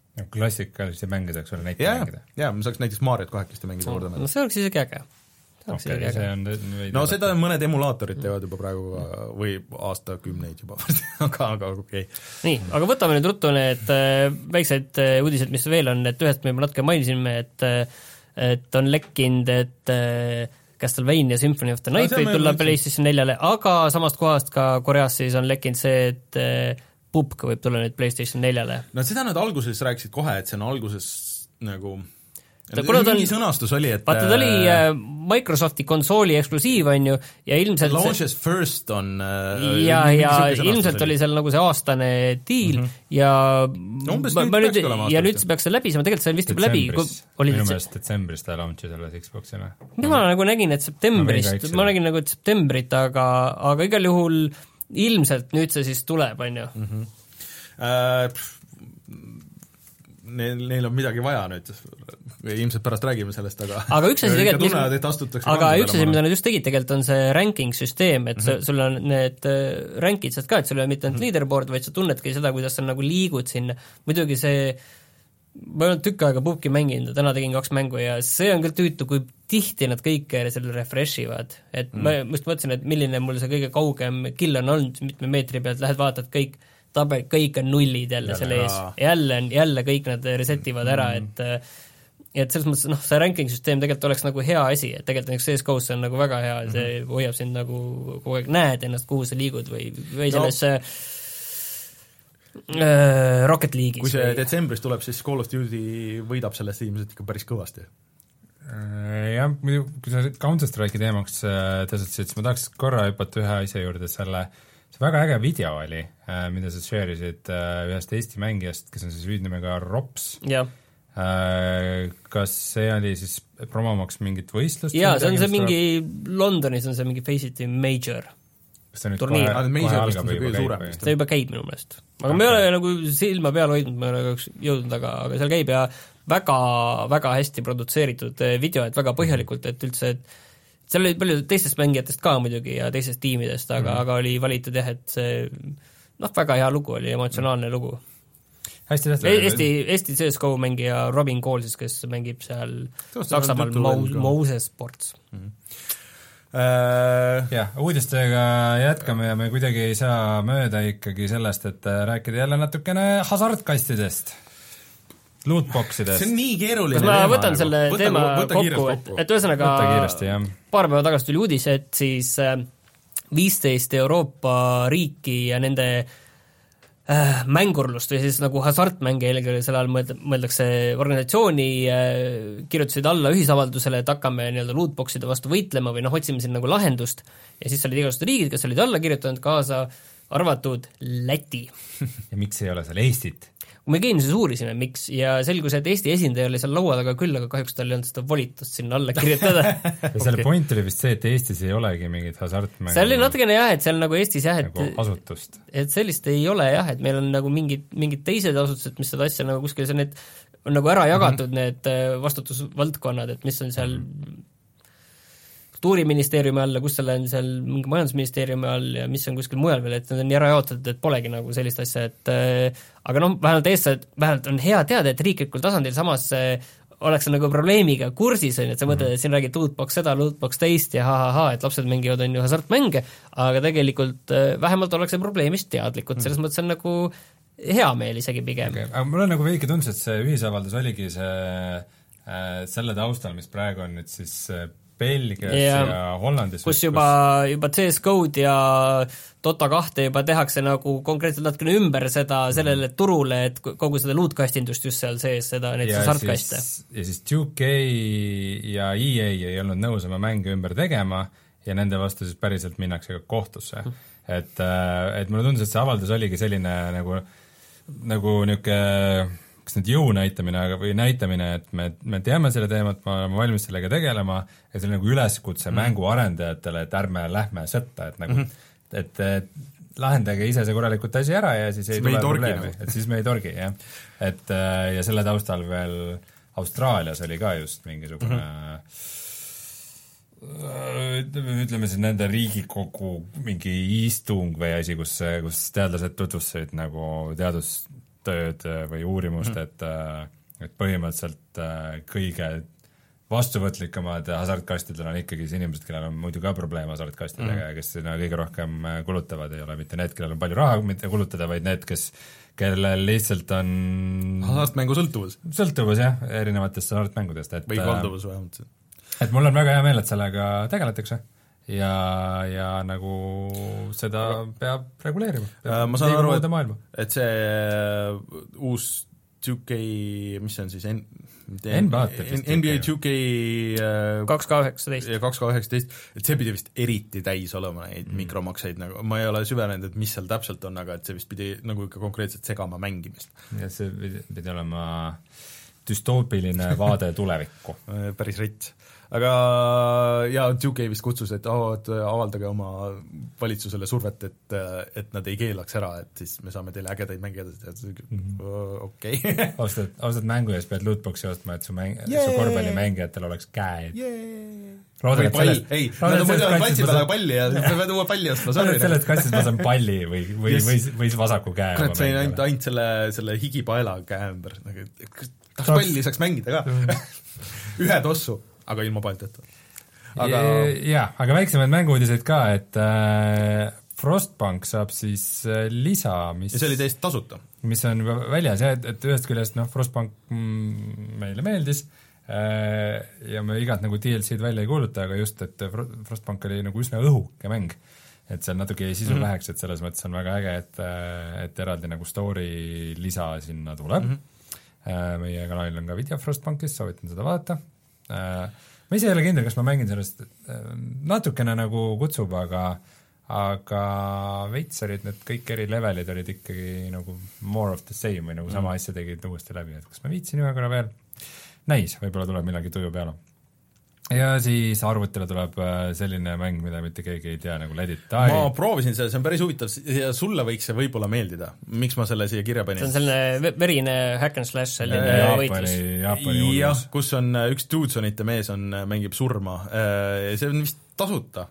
klassikalisi mänge saaks olla näite ja, mängida. Jaa, me saaks näiteks Mariot kahekesti mängida no, no see oleks isegi äge. Okay, see on no seda mõned emulaatorid teevad juba praegu või aastakümneid juba aga, aga okei okay. Nii, aga võtame nüüd ruttu need väiksed uudised, mis veel on, et ühest me juba natuke mainisime, et et on lekkinud, et Castlevania Symphony of the Night no, võib tulla PlayStation neljale, aga samast kohast ka Koreas siis on lekkinud see, et Pupk võib tulla nüüd PlayStation neljale. No seda nad alguses rääkisid kohe, et see on alguses nagu Ta, mingi sõnastus oli, et vaata, ta oli äh, Microsofti konsooli eksklusiiv, on ju, ja ilmselt launches see, first on äh, ja, ja ilmselt oli seal nagu see aastane diil mm -hmm. ja no, ma, ma nüüd, ja nüüd see peaks see läbi, tegelikult see on vist juba läbi oli minu meelest detsembris ta launchis alles Xboxina. Ma nagu nägin, et septembrist no, ma nägin nagu, et septembrit, aga, aga igal juhul ilmselt nüüd see siis tuleb, on ju mm -hmm. äh, neil, neil on midagi vaja nüüd ilmselt pärast räägime sellest, aga aga üks asi tegelikult, tunnevad, et astutakse aga üks asi, mida nad just tegid, tegelikult on see ranking süsteem, et mm -hmm. sul on need rankid sealt ka, et sul ei ole mitte ainult mm -hmm. leaderboard, vaid sa tunnedki seda, kuidas sa nagu liigud sinna, muidugi see ma olen tükk aega Pupki mänginud ja täna tegin kaks mängu ja see on küll tüütu, kui tihti nad kõike selle refresh ivad, et mm. ma just mõtlesin, et milline mul see kõige kaugem kill on olnud, mitme meetri pealt lähed, vaatad kõik tabel, kõik on nullid jälle, jälle selle ees, jälle, jälle kõik nad reset ivad ära mm., et et selles mõttes, noh, see ranking-süsteem tegelikult oleks nagu hea asi, et tegelikult näiteks C S G O-s on nagu väga hea, see mm -hmm. hoiab sind nagu kogu aeg, näed ennast, kuhu sa liigud või, või sellesse no. äh, Rocket League'is. Kui see või... detsembris tuleb, siis Call of Duty võidab sellest ilmselt ikka päris kõvasti. Jah, muidu, kui sa Counter-Strike'i teemaks tõstatasid, siis ma tahaks korra hüpata ühe asja juurde, selle see väga äge video oli, mida sa share isid ühest Eesti mängijast, kes on siis hüüdnimega Rops. Jah. Kas see oli siis promomaks mingit võistlust? Jaa, see on see mingi, Londonis on see mingi Faceit Major turniir. See juba käib minu meelest. Aga okay. me ei ole nagu silma peal hoidnud, me ei ole jõudnud, aga, aga seal käib ja väga, väga hästi produtseeritud video, et väga põhjalikult, et üldse, et seal oli palju teistest mängijatest ka muidugi ja teistest tiimidest, aga, mm. aga oli valitud jah, et see noh, väga hea lugu oli, emotsionaalne mm. lugu. hästi tehtud. Eesti, Eesti C S G O mängija Robin Kool siis, kes mängib seal Saksamaal Moses Sports. Mm. Uh, jah, uudistega jätkame ja me kuidagi ei saa mööda ikkagi sellest, et rääkida jälle natukene hasartkastidest, lootboxidest. See on nii keeruline. Kas ma võtan selle võta, teema võta kokku, et, et ühesõnaga paar päeva tagasi tuli uudis, et siis viisteist Euroopa riiki ja nende äh, mängurlust või siis nagu hasartmänge eelkõige selle all mõeldakse organisatsiooni, äh, kirjutasid alla ühisavaldusele, et hakkame nii-öelda lootboxide vastu võitlema või noh, otsime siin nagu lahendust ja siis olid igasugused riigid, kes olid alla kirjutanud kaasa, arvatud Läti. Ja miks ei ole seal Eestit? Kui me geeniuses uurisime, miks, ja selgus, et Eesti esindaja oli seal laua taga küll, aga kahjuks tal ei olnud seda volitust sinna alla kirjutada. ja selle okay. point oli vist see, et Eestis ei olegi mingit hasartmängu. See oli natukene jah, et seal nagu Eestis jah, et nagu asutust. Et sellist ei ole jah, et meil on nagu mingid, mingid teised asutused, mis seda asja nagu kuskil, see need on nagu ära jagatud mm -hmm. need vastutusvaldkonnad, et mis on seal mm -hmm. kultuuriministeeriumi all ja kus selle on seal mingi majandusministeeriumi all ja mis on kuskil mujal veel, et need on nii ära jaotatud, et polegi nagu sellist asja, et äh, aga noh, vähemalt eestlased, vähemalt on hea teada, et riiklikul tasandil samas äh, oleks nagu probleemiga kursis, on, et sa mõtled, et siin räägid lootbox seda, lootbox teist ja ha-ha-ha, et lapsed mängivad, on ju hasartmänge, aga tegelikult äh, vähemalt ollakse probleemist teadlikud, selles mõttes on nagu hea meel isegi pigem. Okay. Aga mul on nagu veidi tundus, et see ühisavaldus oligi see äh, selle taustal, mis praegu on nüüd siis äh, Belgias ja, ja Hollandis. Kus juba, juba C S G O-d ja Dota kahte juba tehakse nagu konkreetselt natukene ümber seda sellele turule, et kogu seda loot-kastindust just seal sees, seda neid hasartkaste. Ja siis two K ja E A ei olnud nõus oma mänge ümber tegema ja nende vastu siis päriselt minnakse ka kohtusse. Mm. Et, et mulle tundus, et see avaldus oligi selline nagu, nagu niisugune kas nüüd jõu näitamine või näitamine, et me, me teame selle teemat, me oleme valmis sellega tegelema ja see on nagu üleskutse mm. mänguarendajatele, et ärme lähme sõtta, et nagu mm -hmm. et, et lahendage ise see korralikult asi ära ja siis ei siis tule probleemi, et siis me ei torgi, jah. Et ja selle taustal veel Austraalias oli ka just mingisugune mm -hmm. ütleme siis nende riigikogu mingi istung või asi, kus, kus teadlased tutvustasid nagu teadus tööd või uurimust mm, -hmm. et, et põhimõtteliselt kõige vastuvõtlikumad hasartkastidel on ikkagi inimesed, kellel on muidu ka probleem hasartkastidega mm. ja kes no, kõige rohkem kulutavad, ei ole mitte need, kellel on palju raha mitte kulutada, vaid need, kes, kellel lihtsalt on hasartmängu sõltuvus. Sõltuvus, jah, erinevatest hasartmängudest. Et, või kalduvus vähemalt. Et mul on väga hea meel, et sellega tegeletakse ja, ja nagu seda peab reguleerima. Peab ma saan aru, et, et see uus two K, mis see on siis, N- N B A N B A two K kaks K üheksateist ja kaks K üheksateist, et see pidi vist eriti täis olema neid mm. mikromakseid, nagu ma ei ole süvenenud, et mis seal täpselt on, aga et see vist pidi nagu ikka konkreetselt segama mängimist. ja see pidi, pidi olema düstoopiline vaade tulevikku. Päris rits. Aga ja two K vist kutsus, et, oh, et avaldage oma valitsusele survet, et, et nad ei keelaks ära, et siis me saame teile ägedaid mängida, okei. Ausalt, ausalt mängu ees pead lootboxi ostma, et su, mäng, su korvpallimängijatel oleks käed. Loodad, et sellest, ei, nad on muidu platsi peale palli ja pead uue palli ostma. Sellest kastist ma saan palli või, või, yes. või, või vasaku käe. Kurat, sain ainult, ainult selle, selle higipaela käe ümber. Tahaks palli, saaks mängida ka. Ühe tossu. Aga ilma palteta. Aga... Jah, aga väiksemaid mänguudiseid ka, et äh, Frostpunk saab siis äh, lisa, mis ja see oli täiesti tasuta. Mis on väljas, jah, et, et ühest küljest noh, Frostpunk mm, meile meeldis äh, ja me igat nagu D L C-d välja ei kuuluta, aga just, et Frostpunk oli nagu üsna õhuke mäng. Et seal natuke jäi sisu mm -hmm. väheks, et selles mõttes on väga äge, et, et eraldi nagu story lisa sinna tuleb. Mm -hmm. Meie kanalil on ka video Frostpunkist, soovitan seda vaadata. Ma ise ei ole kindel, kas ma mängin sellest, natukene nagu kutsub, aga aga veits olid need kõik eri levelid olid ikkagi nagu more of the same või nagu sama mm. asja tegid uuesti läbi, et kas ma viitsin ühe korra veel, näis, võib-olla tuleb millalgi tuju peale. Ja siis arvutile tuleb selline mäng, mida mitte keegi ei tea, nagu Let It Die. Ma proovisin seda, see on päris huvitav ja sulle võiks see võib-olla meeldida. Miks ma selle siia kirja panin? See on selline verine hack and slash, selline võitlus. Jah, kus on üks Dudesonite mees on, mängib surma. See on vist tasuta.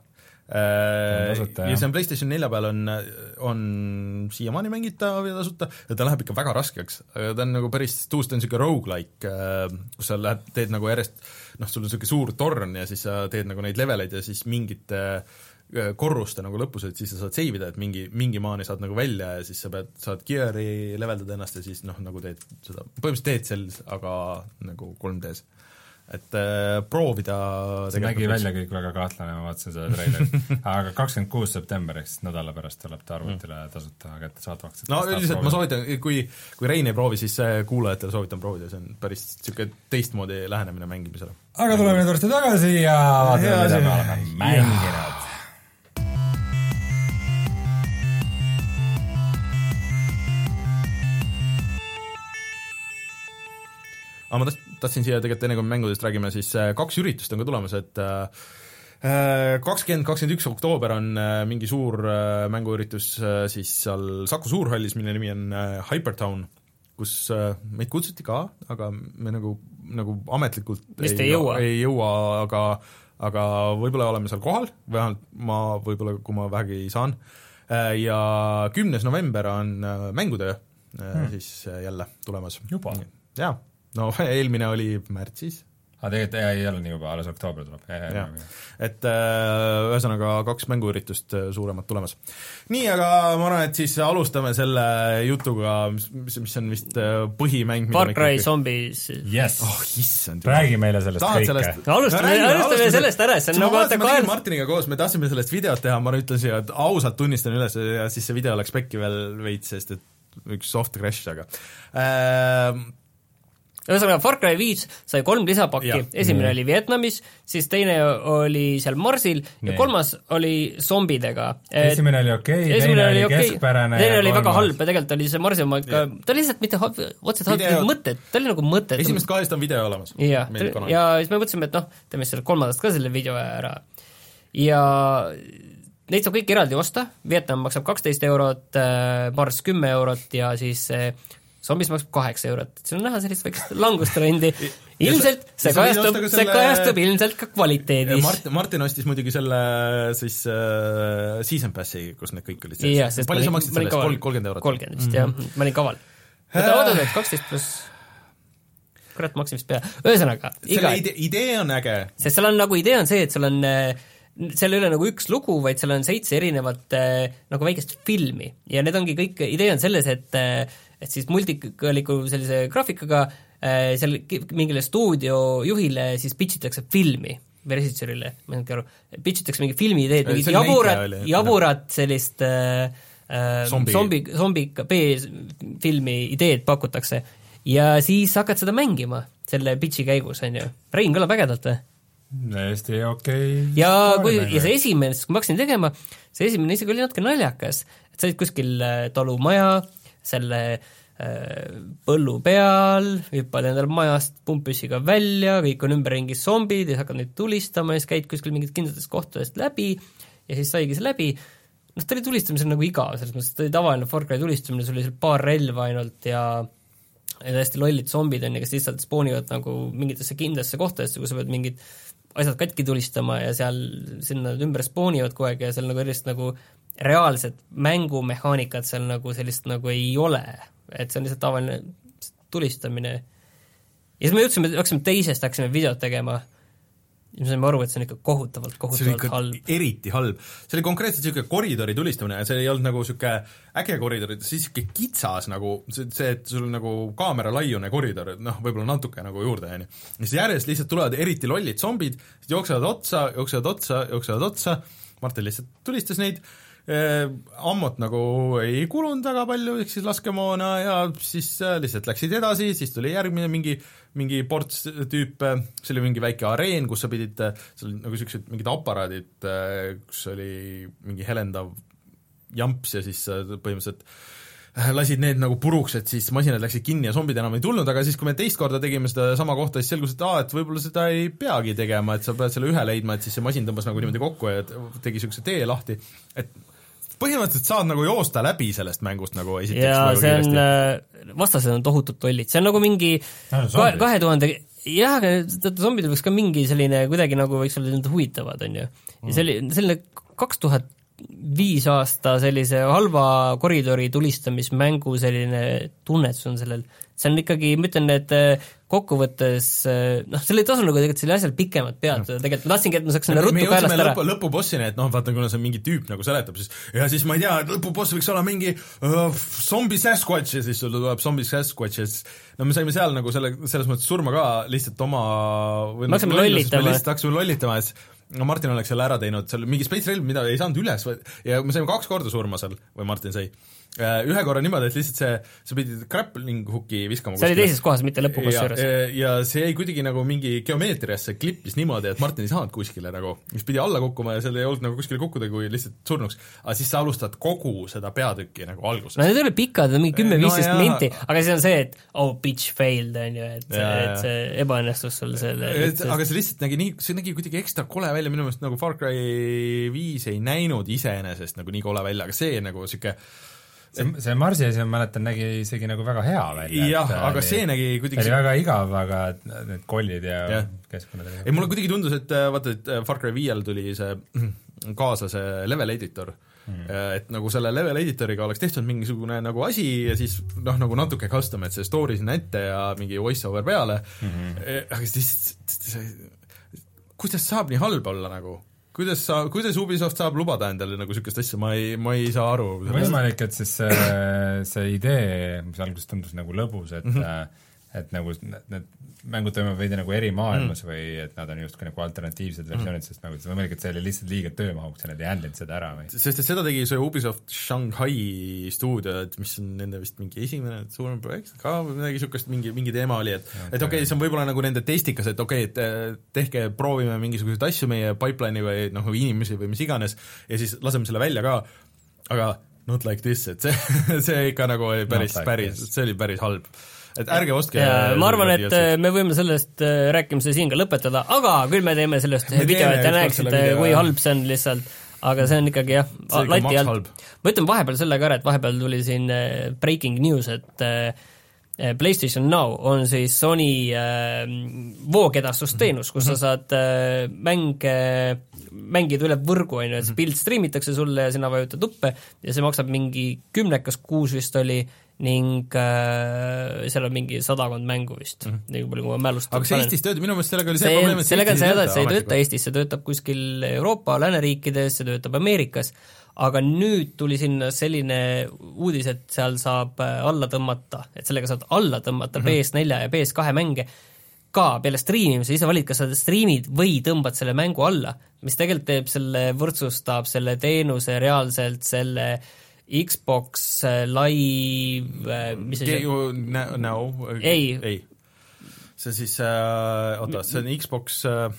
Tasuta, ja see on PlayStation nelja peal on, on siiamaani mängitav ja tasuta ja ta läheb ikka väga raskeks. Ta on nagu päris, tuust on niisugune roguelike, kus sa lähed, teed nagu järjest, noh, sul on niisugune suur torn ja siis sa teed nagu neid leveleid ja siis mingite korruste nagu lõpus, et siis sa saad seivida, et mingi, mingi maani saad nagu välja ja siis sa pead, saad gear'i leveldada ennast ja siis noh, nagu teed seda, põhimõtteliselt teed selles, aga nagu kolm D-s. Et äh, proovida see nägi välja kõik väga kahtlane, ma vaatasin seda treilerit. Aga kakskümmend kuus september, eks nädala pärast tuleb ta arvutile tasuta kätte saadavaks. No üldiselt ma soovitan, kui, kui Rein ei proovi, siis kuulajatele soovitan proovida, see on päris niisugune teistmoodi lähenemine mängimisele. Aga tuleme nüüd varsti tagasi ja vaatame, mida me oleme mänginud. aga ma tahtsin siia tegelikult enne, kui me mängudest räägime, siis kaks üritust on ka tulemas, et kakskümmend, kakskümmend üks oktoober on mingi suur mänguüritus siis seal Saku Suurhallis, mille nimi on Hypertown, kus meid kutsuti ka, aga me nagu, nagu ametlikult Vist ei, ei jõua, ei jõua aga, aga võib-olla oleme seal kohal, vähemalt ma võib-olla, kui ma vähegi saan, ja kümnes november on mängutöö hmm. siis jälle tulemas. Juba? Jaa. No eelmine oli märtsis. Aga tegelikult ei ole nii juba, alles oktoober tuleb. Ja, ja. Et ühesõnaga kaks mänguüritust suuremad tulemas. Nii, aga ma arvan, et siis alustame selle jutuga, mis, mis on vist põhimäng. Far Cry Zombies. Yes. Oh, issand. Räägi meile sellest kõike. Sellest... No, alustame, no, alustame sellest ära. See on nagu vaata kahel... Martiniga koos, me tahtsime sellest videot teha, ma ütlesin, et ausalt tunnistan üles ja siis see video läks pekki veel veits, sest et üks soft crash, aga... Äh, ühesõnaga, Far Cry viis sai kolm lisapakki, esimene mm. oli Vietnamis, siis teine oli seal Marsil ja kolmas oli zombidega. Esimene oli okei, okay, teine oli okay. Keskpärane teine oli väga halb ja tegelikult oli see Marsi oma ikka, ta oli lihtsalt mitte otseselt halb mõtted, ta oli nagu mõtted. Esimest kahest on video olemas. Ja, ja siis me mõtlesime, et noh, teeme selle kolmandast ka selle video ära. Ja neid saab kõik eraldi osta, Vietnam maksab kaksteist eurot, Mars kümme eurot ja siis Zombis maksab kaheksa eurot, et siin on näha sellist väikest langustrendi. Ilmselt see kajastub, see selle... kajastub ilmselt ka kvaliteedis. Martin, Martin ostis muidugi selle siis äh, Season Passi, kus need kõik olid. Jah, sest palju sa maksid sellest? kolmkümmend eurot? kolmkümmend vist, jah. Ma olin kaval. oota, oota, et kaksteist pluss kurat, ma hakkasin vist pea, ühesõnaga selle ide, idee on äge. Sest seal on nagu, idee on see, et seal on, seal ei ole nagu üks lugu, vaid seal on seitse erinevat nagu väikest filmi ja need ongi kõik, idee on selles, et et siis multikaliku sellise graafikaga seal mingile stuudiojuhile siis pitchitakse filmi või režissöörile, ma ei saanudki aru, pitchitakse mingi filmi ideed, mingid jaburat, jaburat sellist äh, zombi, zombi, zombi B-filmi ideed pakutakse ja siis hakkad seda mängima selle pitchi käigus, on ju. Rein, kõlab ägedalt või? Täiesti okei. Ja, kui, ja see esimene, kui ma hakkasin tegema, see esimene isegi oli natuke naljakas, et sa olid kuskil talumaja, selle põllu peal, hüppad endale majast pumppüssiga välja, kõik on ümberringis zombid ja sa hakkad neid tulistama ja siis käid kuskil mingit kindlatest kohtadest läbi ja siis saigi see läbi. Noh, ta oli tulistamisel nagu igav, selles mõttes, ta oli tavaline Far Cry tulistamine, sul oli seal paar relva ainult ja ja täiesti lollid zombid on ja kes lihtsalt spoonivad nagu mingitesse kindlasse kohtadesse, kus sa pead mingid asjad katki tulistama ja seal sinna ümber spoonivad kogu aeg ja seal nagu erist nagu reaalset mängumehaanikat seal nagu sellist nagu ei ole, et see on lihtsalt tavaline tulistamine. Ja siis me jõudsime, hakkasime teisest, hakkasime videot tegema ja me saime aru, et see on ikka kohutavalt, kohutavalt halb. Eriti halb. See oli konkreetselt niisugune koridori tulistamine ja see ei olnud nagu niisugune äge koridor, siis niisugune kitsas nagu see, see, et sul on nagu kaamera laiune koridor, noh, võib-olla natuke nagu juurde, on ju. Ja siis järjest lihtsalt tulevad eriti lollid zombid, siis jooksevad otsa, jooksevad otsa, jooksevad otsa, Martin lihtsalt tulistas neid, ammut nagu ei kulunud väga palju, eks siis laskemoona ja siis lihtsalt läksid edasi, siis tuli järgmine mingi, mingi ports tüüpe, see oli mingi väike areen, kus sa pidid, seal oli nagu sellised mingid aparaadid, kus oli mingi helendav jamps ja siis põhimõtteliselt lasid need nagu puruks, et siis masinad läksid kinni ja zombid enam ei tulnud, aga siis, kui me teist korda tegime seda sama kohta, siis selgus, et aa, et võib-olla seda ei peagi tegema, et sa pead selle ühe leidma, et siis see masin tõmbas nagu niimoodi kokku ja tegi niisuguse tee lahti, et põhimõtteliselt saad nagu joosta läbi sellest mängust nagu esiteks. Ja see on, vastased on tohutult lollid, see on nagu mingi kahe, kahe tuhande, jah, aga zombidel võiks ka mingi selline, kuidagi nagu võiks olla huvitavad, on ju. Ja see oli selline kaks tuhat viis aasta sellise halva koridori tulistamismängu selline tunnetus on sellel, see on ikkagi, ma ütlen, et kokkuvõttes, noh, selle ei tasu nagu tegelikult selle asjal pikemalt peatuda, tegelikult ma tahtsingi, et ma saaks selle ruttu päälast ära. Lõpu, lõpubossini, et noh, vaata, kuna see mingi tüüp nagu seletab, siis ja siis ma ei tea, lõpuboss võiks olla mingi uh, zombi Sasquatch ja siis sul tuleb zombi Sasquatch ja siis no me saime seal nagu selle, selles mõttes surma ka lihtsalt oma või me hakkasime lollitama. Lihtsalt hakkasime lollitama, et no Martin oleks selle ära teinud, seal mingi spetsrelv, mida ei saanud üles ja me saime kaks korda surma seal, või Martin sai. Ühe korra niimoodi, et lihtsalt see, sa pidid grappling hooki viskama. See oli teises kohas, mitte lõpubossi juures. Ja see jäi kuidagi nagu mingi geomeetriasse klippis niimoodi, et Martin ei saanud kuskile nagu, mis pidi alla kukkuma ja seal ei olnud nagu kuskile kukkuda, kui lihtsalt surnuks. Aga siis sa alustad kogu seda peatükki nagu alguses. No need oli pikad, mingi kümme viisteist no, minti, aga see on see, et oh, bitch failed, on ju, et, et see ebaõnnestus sul selle... Et, aga see lihtsalt nägi nii, see nägi kuidagi ekstra kole välja, minu meelest nagu Far Cry viis ei näinud iseenesest nagu nii kole välja, aga see nagu siuke see, see Marsi asi, ma mäletan, nägi isegi nagu väga hea välja. Jah, aga see nägi kuidagi... oli väga igav, aga need kollid ja, ja. keskkonnad... ei, mulle kuidagi tundus, et vaata, et Far Cry viiel tuli see kaasa see level editor, mm. et nagu selle level editoriga oleks tehtud mingisugune nagu asi ja siis noh, nagu natuke custom, et see story sinna ette ja mingi voice over peale, mm-hmm. aga siis kuidas saab nii halb olla nagu? Kuidas, sa, kuidas Ubisoft saab lubada endale nagu niisugust asja, ma ei, ma ei saa aru. Võimalik, et siis see, see idee, mis alguses tundus nagu lõbus, et mm-hmm. et nagu need mängud toimuvad veidi nagu eri maailmas mm. või et nad on justkui nagu alternatiivsed versioonid, mm. sest nagu see võimalik, et see oli lihtsalt liiga töömahuks ja nad ei handlinud seda ära või? Sest et seda tegi see Ubisoft Shanghai stuudio, et mis on nende vist mingi esimene suurem projekt, ka midagi niisugust, mingi, mingi teema oli, et okay. et okei okay,, see on võib-olla nagu nende testikas, et okei okay,, et tehke, proovime mingisuguseid asju meie pipeline'i või noh, inimesi või mis iganes ja siis laseme selle välja ka, aga not like this, et see, see ikka nagu oli päris, like päris, see oli päris halb. Et ärge ostke... Ja, ma arvan, et me võime sellest rääkimise siin ka lõpetada, aga küll me teeme sellest me video, et te näeksite, kui halb see on lihtsalt, aga see on ikkagi jah, lati alt. Ma ütlen vahepeal selle ka, et vahepeal tuli siin breaking news, et PlayStation Now on siis Sony voogedastusteenus, kus mm-hmm. sa saad mänge, mängida üle võrgu, et see pilt striimitakse sulle ja sina vajutad uppe ja see maksab mingi kümnekas kuus vist oli ning äh, seal on mingi sadakond mängu vist mm, -hmm. nii palju kui ma mälust aga see Eestis töötab, minu meelest sellega oli see, see probleem, et sellega on see häda, et see ei ametlikult. tööta Eestis, see töötab kuskil Euroopa lääneriikides, see töötab Ameerikas, aga nüüd tuli sinna selline uudis, et seal saab alla tõmmata, et sellega saad alla tõmmata mm -hmm. P S neli ja P S kaks mänge ka peale striimimise, ise valid, kas sa striimid või tõmbad selle mängu alla, mis tegelikult teeb selle, võrdsustab selle teenuse reaalselt selle Xbox Live, mis see on? No, ei, ei., see siis äh,, oota, see on Xbox äh,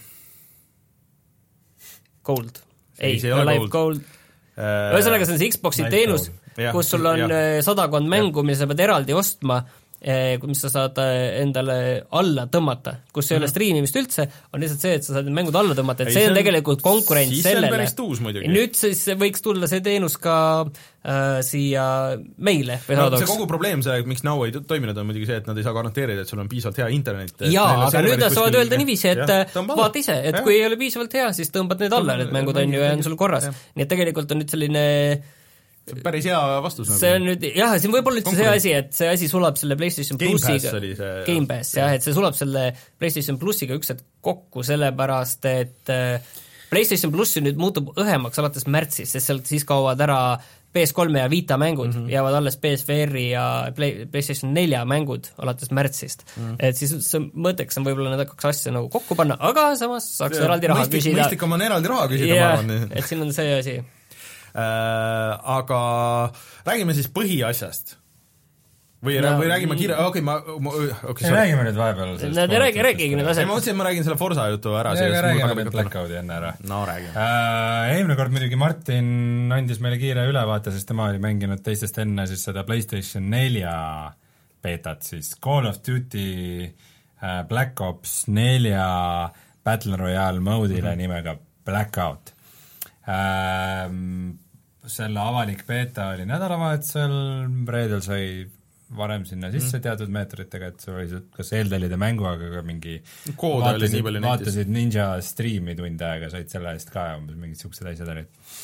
Gold, ei, ei no Live Gold, Gold. Äh, ühesõnaga see on see Xboxi Live teenus, Gold. Kus sul on ja. sadakond mängu, mille sa pead eraldi ostma, mis sa saad endale alla tõmmata, kus ei mm -hmm. ole striimimist üldse, on lihtsalt see, et sa saad need mängud alla tõmmata, et ei, see on tegelikult konkurents siis sellele. Siis on päris tuus muidugi. Nüüd siis võiks tulla see teenus ka äh, siia meile või no, see kogu probleem, see, miks Now ei toiminud, on muidugi see, et nad ei saa garanteerida, et sul on piisavalt hea internet. Jaa, aga nüüd nad saavad öelda niiviisi, et vaata ise, et ja. kui ei ole piisavalt hea, siis tõmbad need alla, need mängud on ju ja on sul korras. Ja. Nii et tegelikult on nüüd selline päris hea vastus. See on nüüd, jah, siin võib olla üldse see asi, et see asi sulab selle PlayStation Plussiga, Game Pass, jah, et see sulab selle PlayStation Plussiga üks hetk kokku, sellepärast et PlayStation Plus nüüd muutub õhemaks alates märtsis, sest sealt siis kaovad ära P S kolm ja Vita mängud mm, -hmm. jäävad alles P S V R-i ja Play, PlayStation neli mängud alates märtsist mm. -hmm. Et siis see mõtteks on võib-olla need kaks asja nagu kokku panna, aga samas saaks ja, eraldi raha mõistlik, küsida. Mõistlikum on eraldi raha küsida, yeah, ma arvan. Et siin on see asi. Äh, aga räägime siis põhiasjast. Või, no, või räägime kiire, okei, okay, ma, ma okay, ei, räägime nüüd vahepeal. Nad räägi, räägigi nüüd asjad. Ma mõtlesin, et ma räägin selle Forza jutu ära. Ja, räägime nüüd Blackout'i enne ära. No räägime. Äh, eelmine kord muidugi Martin andis meile kiire ülevaate, sest tema oli mänginud teistest enne siis seda PlayStation neli beetat, siis Call of Duty äh, Black Ops neli Battle Royale mode'ile mm -hmm. nimega Blackout. Ähm, selle avalik beeta oli nädalavahetusel, reedel sai varem sinna sisse mm. teatud meetritega, et see oli kas eeltellide mängu, aga ka mingi kood vaatasid, vaatasid Ninja striimi tund aega, said selle eest ka umbes mingid siuksed asjad olid.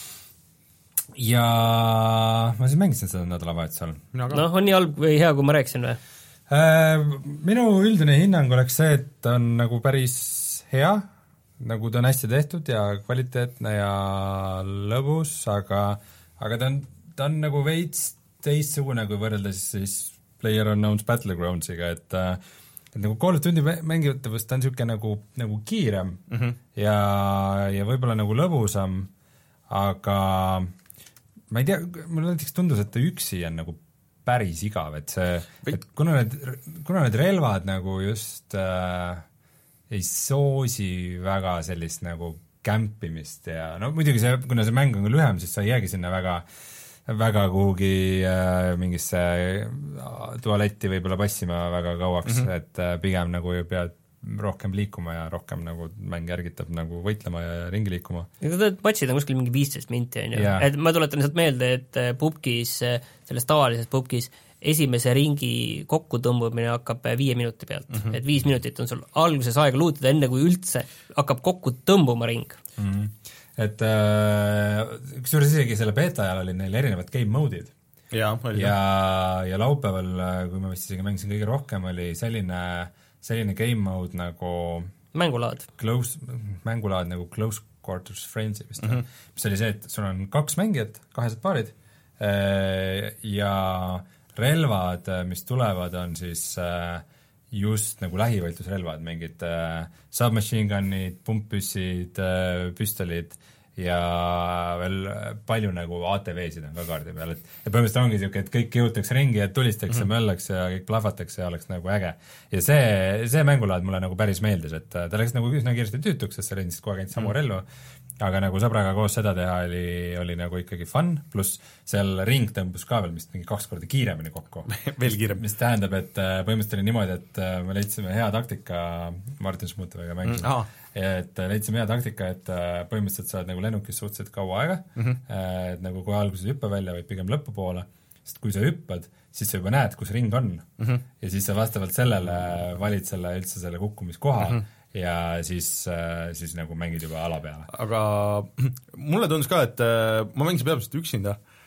Ja ma siis mängisin seda nädalavahetusel. Noh, on nii halb või hea, kui ma rääkisin või? Äh, minu üldine hinnang oleks see, et on nagu päris hea, nagu ta on hästi tehtud ja kvaliteetne ja lõbus, aga, aga ta on, ta on nagu veits teistsugune, kui võrreldes siis PlayerUnknown's Battlegroundsiga, et, et nagu Call of Duty mängitavust ta on niisugune nagu, nagu kiirem mm -hmm. ja, ja võib-olla nagu lõbusam, aga ma ei tea, mulle näiteks tundus, et ta üksi on nagu päris igav, et see, et kuna need, kuna need relvad nagu just äh, ei soosi väga sellist nagu kämpimist ja no muidugi see, kuna see mäng on ka lühem, siis sa ei jäägi sinna väga väga kuhugi äh, mingisse äh, tualetti võib-olla passima väga kauaks mm, -hmm. et äh, pigem nagu pead rohkem liikuma ja rohkem nagu mäng järgitab nagu võitlema ja ringi liikuma. Need matšid on kuskil mingi viisteist minti, on ju. Et ma tuletan lihtsalt meelde, et pubkis, selles tavalises pubkis esimese ringi kokkutõmbumine hakkab viie minuti pealt mm. -hmm. Et viis minutit on sul alguses aega luutada, enne kui üldse hakkab kokku tõmbuma ring. Mm -hmm. Et äh, kusjuures isegi selle beeta ajal oli neil erinevad game mode'id. Ja, ja, ja laupäeval, kui ma vist isegi mängisin kõige rohkem, oli selline, selline game mode nagu mängulaad. Close, mängulaad nagu Close Quarters Frenzy vist mm, -hmm. mis oli see, et sul on kaks mängijat, kahesed paarid ja relvad, mis tulevad, on siis just nagu lähivõitlusrelvad, mingid submachine gun'id, pumppüssid, püstolid ja veel palju nagu A T V-sid on ka kaardi peal, et ja põhimõtteliselt ongi niisugune, et kõik jõutakse ringi ja tulistatakse mm -hmm. möllaks ja kõik plahvatakse ja oleks nagu äge. Ja see, see mängulaad mulle nagu päris meeldis, et ta läks nagu üsna kiiresti tüütuks, sest sa lendisid kogu aeg ainult samu mm -hmm. relvu, aga nagu sõbraga koos seda teha oli, oli nagu ikkagi fun, pluss seal ring tõmbus ka veel vist mingi kaks korda kiiremini kokku. veel kiirem. mis tähendab, et põhimõtteliselt oli niimoodi, et me leidsime hea taktika, Martin Šmutoviga mängisin mm, et leidsime hea taktika, et põhimõtteliselt sa oled nagu lennukis suhteliselt kaua aega mm, -hmm. et nagu kohe alguses hüppa välja, vaid pigem lõpupoole, sest kui sa hüppad, siis sa juba näed, kus ring on mm -hmm. ja siis sa vastavalt sellele valid selle üldse selle kukkumiskoha mm -hmm. ja siis, siis nagu mängid juba ala peale. Aga mulle tundus ka, et ma mängisin peamiselt üksinda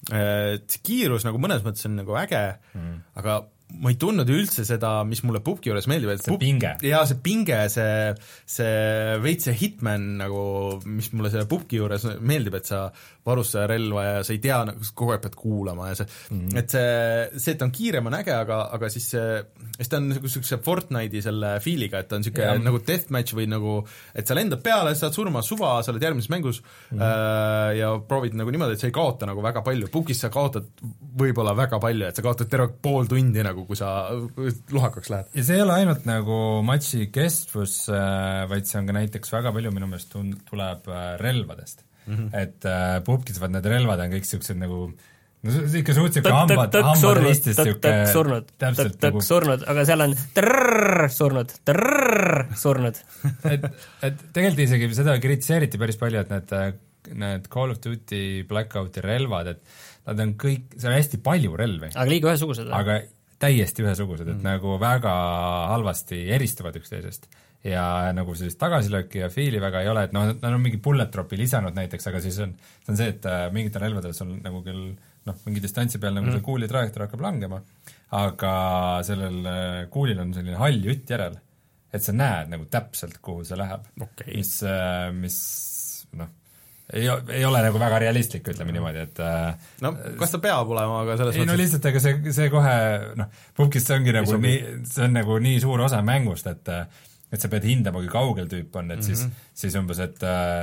see kiirus nagu mõnes mõttes on nagu äge mm., aga ma ei tundnud üldse seda, mis mulle pubki juures meeldib, et see pub... pinge. jaa, see pinge, see, see veits see hitman nagu, mis mulle selle pubki juures meeldib, et sa varusta relva ja sa ei tea, nagu kogu aeg pead kuulama ja see mm., et see, see, et ta on kiirem, on äge, aga, aga siis see, siis ta on niisuguse Fortnite'i selle feeliga, et ta on niisugune nagu deathmatch või nagu, et sa lendad peale, saad surma suva, sa oled järgmises mängus mm. äh, ja proovid nagu niimoodi, et sa ei kaota nagu väga palju, pubkis sa kaotad võib-olla väga palju, et sa kaotad terve pool tundi nagu, kui sa lohakaks lähed. Ja see ei ole ainult nagu matši kestvus, vaid see on ka näiteks väga palju minu meelest tuleb relvadest. Mm-hmm. Et äh, pubkis vaid need relvad on kõik siuksed nagu no ikka suutsik hambad, hambad ristis siuke surnud, tõk surnud, aga seal on trrrr surnud, trrrr surnud. et, et tegelikult isegi seda kritiseeriti päris palju, et need, need Call of Duty Blackouti relvad, et nad on kõik, see on hästi palju relvi. Aga liiga ühesugused. Aga täiesti ühesugused, et mm. nagu väga halvasti eristuvad üksteisest ja nagu sellist tagasilööki ja fiili väga ei ole, et noh, nad on mingi bullet dropi lisanud näiteks, aga siis on, see on see, et mingitel relvadel sul nagu küll noh, mingi distantsi peal nagu mm. see kuuli trajektoor hakkab langema, aga sellel kuulil on selline hall jutt järel, et sa näed nagu täpselt, kuhu see läheb okay., mis, mis noh, ei, ei ole nagu väga realistlik, ütleme niimoodi, et no, kas ta peab olema, aga selles ei, mõttes... no lihtsalt, aga see, see kohe, noh, pubkis see ongi nagu nii, see on nagu nii suur osa mängust, et et sa pead hindama, kui kaugel tüüp on, et mm-hmm. siis, siis umbes, et,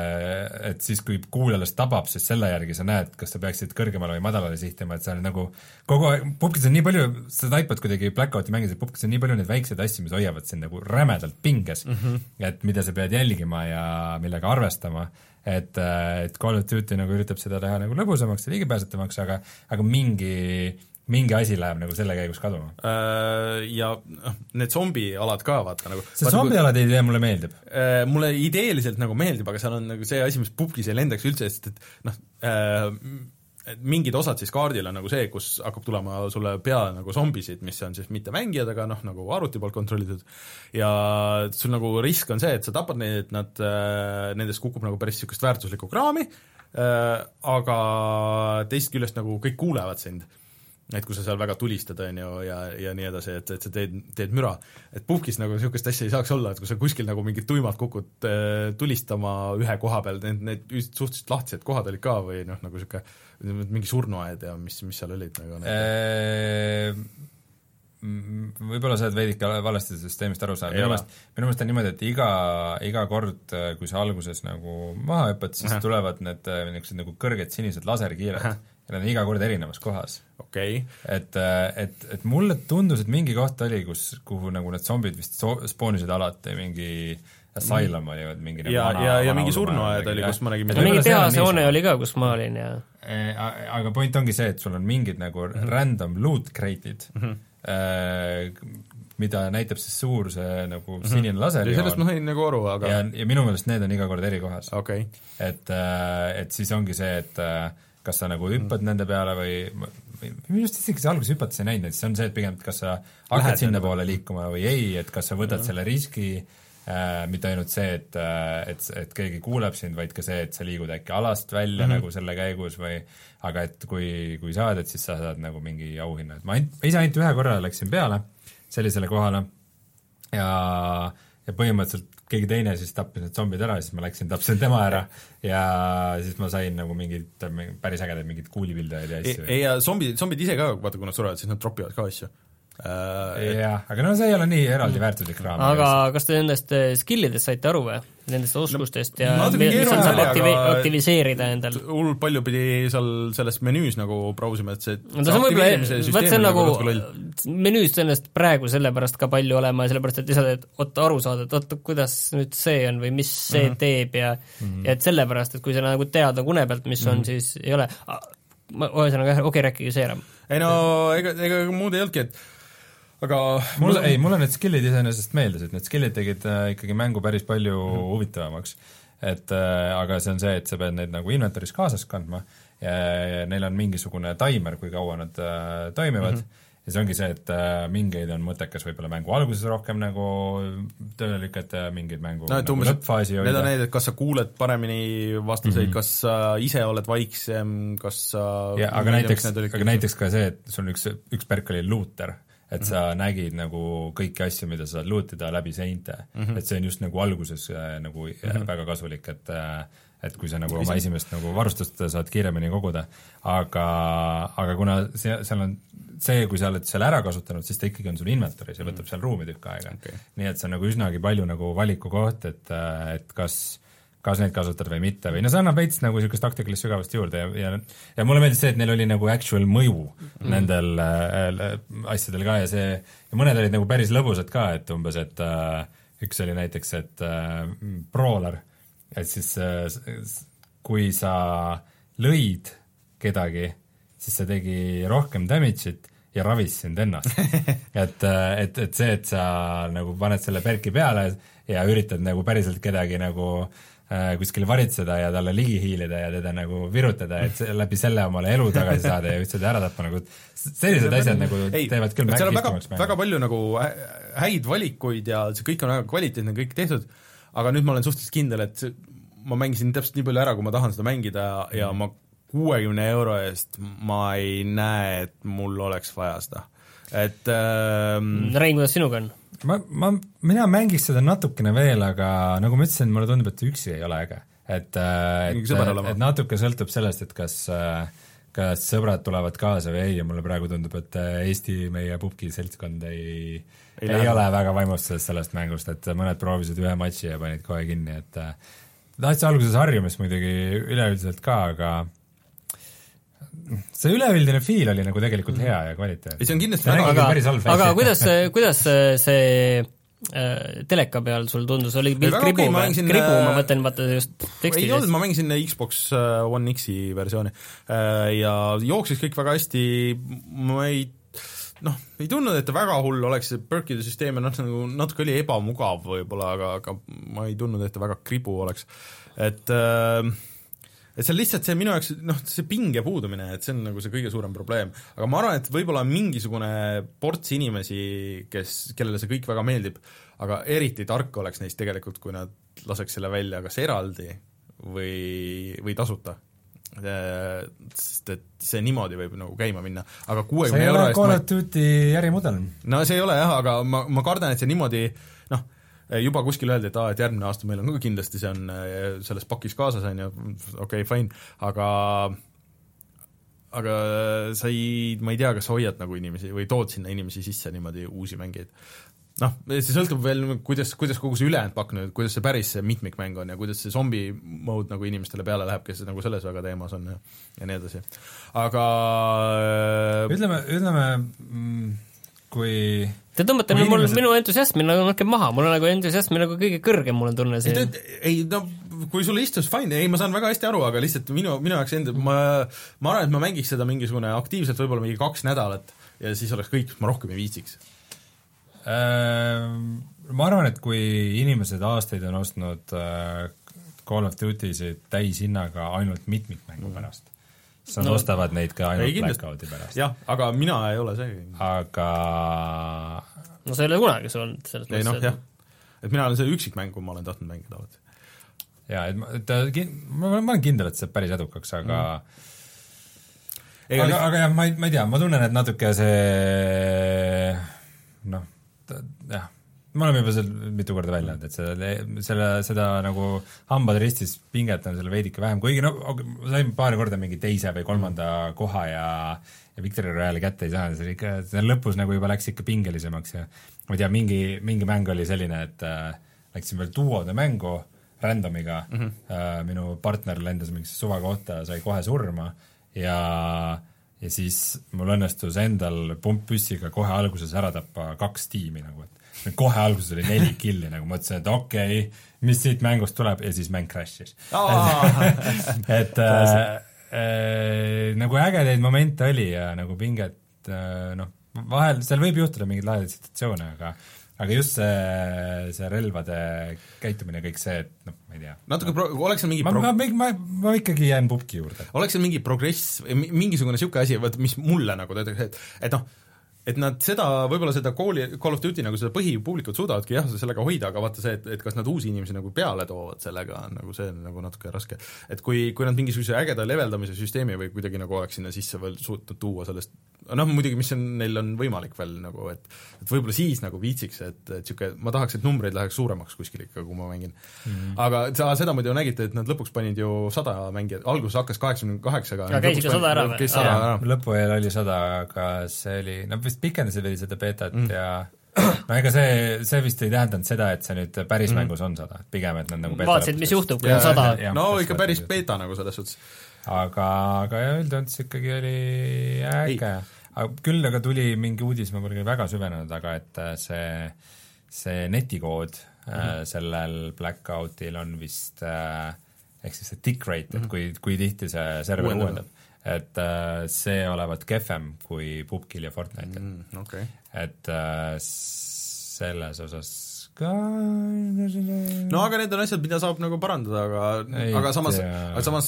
et siis, kui kuul alles tabab, siis selle järgi sa näed, kas sa peaksid kõrgemale või madalale sihtima, et see on nagu kogu aeg, pubkis on nii palju, sa taipad kuidagi Blackouti mängides, pubkis on nii palju neid väikseid asju, mis hoiavad sind nagu rämedalt pinges mm-hmm. et mida sa pead jälgima ja millega arvestama, et, et Call of Duty nagu üritab seda teha nagu lõbusamaks ja ligipääsetavaks, aga, aga mingi mingi asi läheb nagu selle käigus kaduma. Ja need zombialad ka, vaata nagu see zombialad idee mulle meeldib. Mulle ideeliselt nagu meeldib, aga seal on nagu see asi, mis pubkis ei lendaks üldse, sest et noh, mingid osad siis kaardil on nagu see, kus hakkab tulema sulle peale nagu zombisid, mis on siis mitte mängijad, aga noh, nagu arvuti poolt kontrollitud ja sul nagu risk on see, et sa tapad neid, et nad, nendest kukub nagu päris niisugust väärtuslikku kraami, aga teist küljest nagu kõik kuulevad sind. Et kui sa seal väga tulistad, on ju, ja, ja nii edasi, et, et sa teed, teed müra. Et pubkis nagu niisugust asja ei saaks olla, et kui sa kuskil nagu mingid tuimalt kukud äh, tulistama ühe koha peal, need, need suhteliselt lahtised kohad olid ka või noh, nagu niisugune mingi surnuaed ja mis, mis seal olid nagu eee, võib-olla sa oled veidike valesti süsteemist aru saanud. Minu meelest, minu meelest on niimoodi, et iga, iga kord, kui sa alguses nagu maha hüppad, siis Aha. tulevad need niisugused nagu kõrged sinised laserkiired ja need on iga kord erinevas kohas. Okay. Et, et, et mulle tundus, et mingi koht oli, kus, kuhu nagu need zombid vist so, spoonisid alati, mingi asylum oli, mingi ja, nagu ja, ja mingi surnuaed oli, kus ma nägin mingi tehasehoone oli ka, kus ma olin ja aga point ongi see, et sul on mingid nagu mm-hmm. random loot crate'id mm-hmm. äh, mida näitab siis suur see nagu mm-hmm. sinine laser ja sellest ma sain nagu aru, aga ja, ja minu meelest need on iga kord eri kohas okay. et, et siis ongi see, et kas sa nagu hüppad mm. nende peale või, või minu just isegi see alguses hüpates ei näinud, et see on see, et pigem kas sa hakkad sinna poole liikuma või ei, et kas sa võtad mm. selle riski, äh, mitte ainult see, et, et, et keegi kuuleb sind, vaid ka see, et sa liigud äkki alast välja mm-hmm. nagu selle käigus või aga et kui, kui saad, et siis sa saad nagu mingi auhinna, et ma ainult, ise ainult ühe korra läksin peale sellisele kohale ja, ja põhimõtteliselt keegi teine siis tappis need zombid ära ja siis ma läksin, tapsin tema ära ja siis ma sain nagu mingid päris ägedaid mingid kuulipildajaid ja asju. Ei, ja zombid, zombid ise ka, vaata kui nad surevad, siis nad dropivad ka asju. Uh, jah, aga no see ei ole nii eraldi väärtuslik raam. Aga kas te nendest skillidest saite aru või? Nendest oskustest no, ja mis on saab aktive, aktiviseerida endal? Hull palju pidi seal selles menüüs nagu brausima, et see, no, see aktiveerimise süsteem see on nagu, nagu menüüs ennast praegu sellepärast ka palju olema, sellepärast et lihtsalt, et oota aru saada, et oota, kuidas nüüd see on või mis see mm-hmm. teeb ja, mm-hmm. ja et sellepärast, et kui sa nagu tead une pealt, mis on, mm-hmm. siis ei ole ühesõnaga, okei okay,, rääkige seeram. Ei no, ega, ega muud ei olnudki, et aga mulle, ei, mulle need skillid iseenesest meeldisid, need skillid tegid äh, ikkagi mängu päris palju mm-hmm. huvitavamaks, et äh, aga see on see, et sa pead neid nagu inventoris kaasas kandma ja, ja neil on mingisugune timer, kui kaua nad äh, toimivad mm-hmm. ja see ongi see, et äh, mingeid on mõttekas võib-olla mängu alguses rohkem nagu tööle lükata ja mingeid mängu no, nagu lõppfaasi hoida. Need on need, et kas sa kuuled paremini vastuseid mm, -hmm. kas sa ise oled vaiksem, kas sa ja, aga näiteks, aga näiteks ka see, et sul üks, üks perk oli looter, et mm -hmm. sa nägid nagu kõiki asju, mida sa saad lootida läbi seinte mm, -hmm. et see on just nagu alguses äh, nagu mm -hmm. väga kasulik, et äh, et kui sa nagu oma esimest nagu varustust saad kiiremini koguda, aga, aga kuna see, seal on see, kui sa oled selle ära kasutanud, siis ta ikkagi on sul inventoris ja võtab seal ruumi tükk aega okay.. nii et see on nagu üsnagi palju nagu valiku koht, et, et kas, kas neid kasutad või mitte või no see annab veits nagu niisugust taktikalist sügavust juurde ja, ja, ja mulle meeldis see, et neil oli nagu actual mõju mm. nendel äh, asjadel ka ja see, ja mõned olid nagu päris lõbusad ka, et umbes, et äh, üks oli näiteks, et äh, brawler, et siis kui sa lõid kedagi, siis see tegi rohkem damage'it ja ravis sind ennast. et, et, et see, et sa nagu paned selle perki peale ja üritad nagu päriselt kedagi nagu äh, kuskil varitseda ja talle ligi hiilida ja teda nagu virutada, et see, läbi selle omale elu tagasi saada ja üldse ära tappa, nagu sellised asjad nagu ei, teevad küll seal on väga, väga palju nagu häid valikuid ja see kõik on väga kvaliteetne, kõik tehtud, aga nüüd ma olen suhteliselt kindel, et see, ma mängisin täpselt nii palju ära, kui ma tahan seda mängida ja mm. ma kuuekümne euro eest ma ei näe, et mul oleks vaja seda. Et ähm... Rein, kuidas sinuga on? Ma, ma, mina mängiks seda natukene veel, aga nagu ma ütlesin, mulle tundub, et üksi ei ole äge. Et, et, et, et natuke sõltub sellest, et kas, kas sõbrad tulevad kaasa või ei ja mulle praegu tundub, et Eesti meie pubki seltskond ei, ei, ei ole väga vaimustuses sellest mängust, et mõned proovisid ühe matši ja panid kohe kinni, et tahtsin alguses harjumist muidugi üleüldiselt ka, aga see üleüldine feel oli nagu tegelikult hea ja kvaliteet. See on kindlasti väga, aga, aga kuidas, kuidas see äh, teleka peal sul tundus, oli pilt kribu, okay, ma kribu, ma mõtlen, vaata just tekstides. Ei olnud, ma mängisin Xbox One X-i versiooni ja jooksis kõik väga hästi, ma ei noh, ei tundnud, et ta väga hull oleks, see perkide süsteem on nagu natuke oli ebamugav võib-olla, aga, aga ma ei tundnud, et ta väga kribu oleks. Et, et see on lihtsalt see minu jaoks, noh, see pinge puudumine, et see on nagu see kõige suurem probleem. Aga ma arvan, et võib-olla mingisugune ports inimesi, kes, kellele see kõik väga meeldib, aga eriti tark oleks neist tegelikult, kui nad laseks selle välja kas eraldi või, või tasuta. Sest et see niimoodi võib nagu käima minna, aga kuuekümne euro eest Call of Duty ärimudel. No see ei ole jah, aga ma, ma kardan, et see niimoodi noh, juba kuskil öeldi, et, aa, et järgmine aasta meil on ka kindlasti see on selles pakis kaasas, on ju, okei, okay, fine, aga aga sa ei, ma ei tea, kas hoiad nagu inimesi või tood sinna inimesi sisse niimoodi uusi mängijaid. Noh, see sõltub veel, kuidas, kuidas kogu see ülejäänud pakk nüüd, kuidas see päris see mitmikmäng on ja kuidas see zombi mode nagu inimestele peale läheb, kes nagu selles väga teemas on ja, ja nii edasi. Aga ütleme, ütleme kui Te tõmbate kui inimesed... minu entusiasmi nagu natuke maha, mul on nagu entusiasmi nagu kõige kõrgem, mul on tunne see. Ei, ei, no kui sulle istus fine, ei, ma saan väga hästi aru, aga lihtsalt minu, minu jaoks enda, ma, ma arvan, et ma mängiks seda mingisugune aktiivselt võib-olla mingi kaks nädalat ja siis oleks kõik, ma rohkem ei viitsiks. Ma arvan, et kui inimesed aastaid on ostnud Call of Duty'sid täishinnaga ainult mitmikmängu pärast, siis nad no, ostavad neid ka ainult Blackout'i pärast. Jah, aga mina ei ole see. Aga no see ei ole kunagi sul olnud selles ei, no, jah. Et mina olen see üksikmängu, ma olen tahtnud mängida alati. Jaa, et ma, et, ma, ma olen kindel, et see päris edukaks, aga mm. Ega aga, aga jah, ma ei, ma ei tea, ma tunnen, et natuke see noh, jah, me oleme juba seal mitu korda välja, et selle, selle, seda nagu hambad ristis pinget on selle veidike vähem, kuigi no, sain paari korda mingi teise või kolmanda mm. koha ja, ja Victory Royale'i kätte ei saanud, see, ikka, see lõpus nagu juba läks ikka pingelisemaks ja ma ei tea, mingi, mingi mäng oli selline, et äh, läksin veel duode mängu randomiga mm, -hmm. äh, minu partner lendas mingisse suva kohta, sai kohe surma ja ja siis mul õnnestus endal pumppüssiga kohe alguses ära tappa kaks tiimi nagu, et kohe alguses oli neli killi nagu mõtlesin, et okei okay,, mis siit mängust tuleb ja siis mäng crashis oh. et äh, äh, nagu ägedaid momente oli ja nagu pinget äh, noh, vahel seal võib juhtuda mingeid lahedaid situatsioone, aga aga just see, see relvade käitumine kõik see, et noh, ma ei tea. Natuke pro-, oleks seal mingi ma, pro-... ma, ma, ma ikkagi jään pubki juurde. Oleks seal mingi progress, mingisugune siuke asi, mis mulle nagu töötaks, et, et noh, et nad seda, võib-olla seda kooli, Call of Duty nagu seda põhipublikut suudavadki jah, sellega hoida, aga vaata see, et, et kas nad uusi inimesi nagu peale toovad sellega, nagu see on nagu natuke raske. Et kui, kui nad mingisuguse ägeda leveldamise süsteemi või kuidagi nagu oleks sinna sisse veel suutnud tuua sellest, noh muidugi, mis on, neil on võimalik veel nagu, et et võib-olla siis nagu viitsiks, et, et siuke, ma tahaks, et numbreid läheks suuremaks kuskil ikka, kui ma mängin mm.. aga sa seda muidu nägite, et nad lõpuks panid ju sada mängijat, alguses hakkas kaheksakümmend kaheksaga ja käis ikka sada ära või? Lõpu eel oli sada, aga see oli, no vist pikendasid veel seda betat mm. ja no ega see, see vist ei tähendanud seda, et see nüüd päris mm. mängus on sada, pigem et nad nagu beta vaatasid, mis juhtub, kui on sada. No ikka päris beta nagu selles suhtes. Aga, aga üldjoontes ikkagi oli äge. Aga küll aga tuli mingi uudis, ma pole väga süvenenud, aga et see, see netikood mm. sellel Blackoutil on vist ehk siis see tick rate, et kui, kui tihti see server uuendab. Et uh, see olevat kehvem kui P U B G-l ja Fortnite'il mm,. Okay. Et uh, selles osas ka no aga need on asjad, mida saab nagu parandada, aga, aga samas, aga samas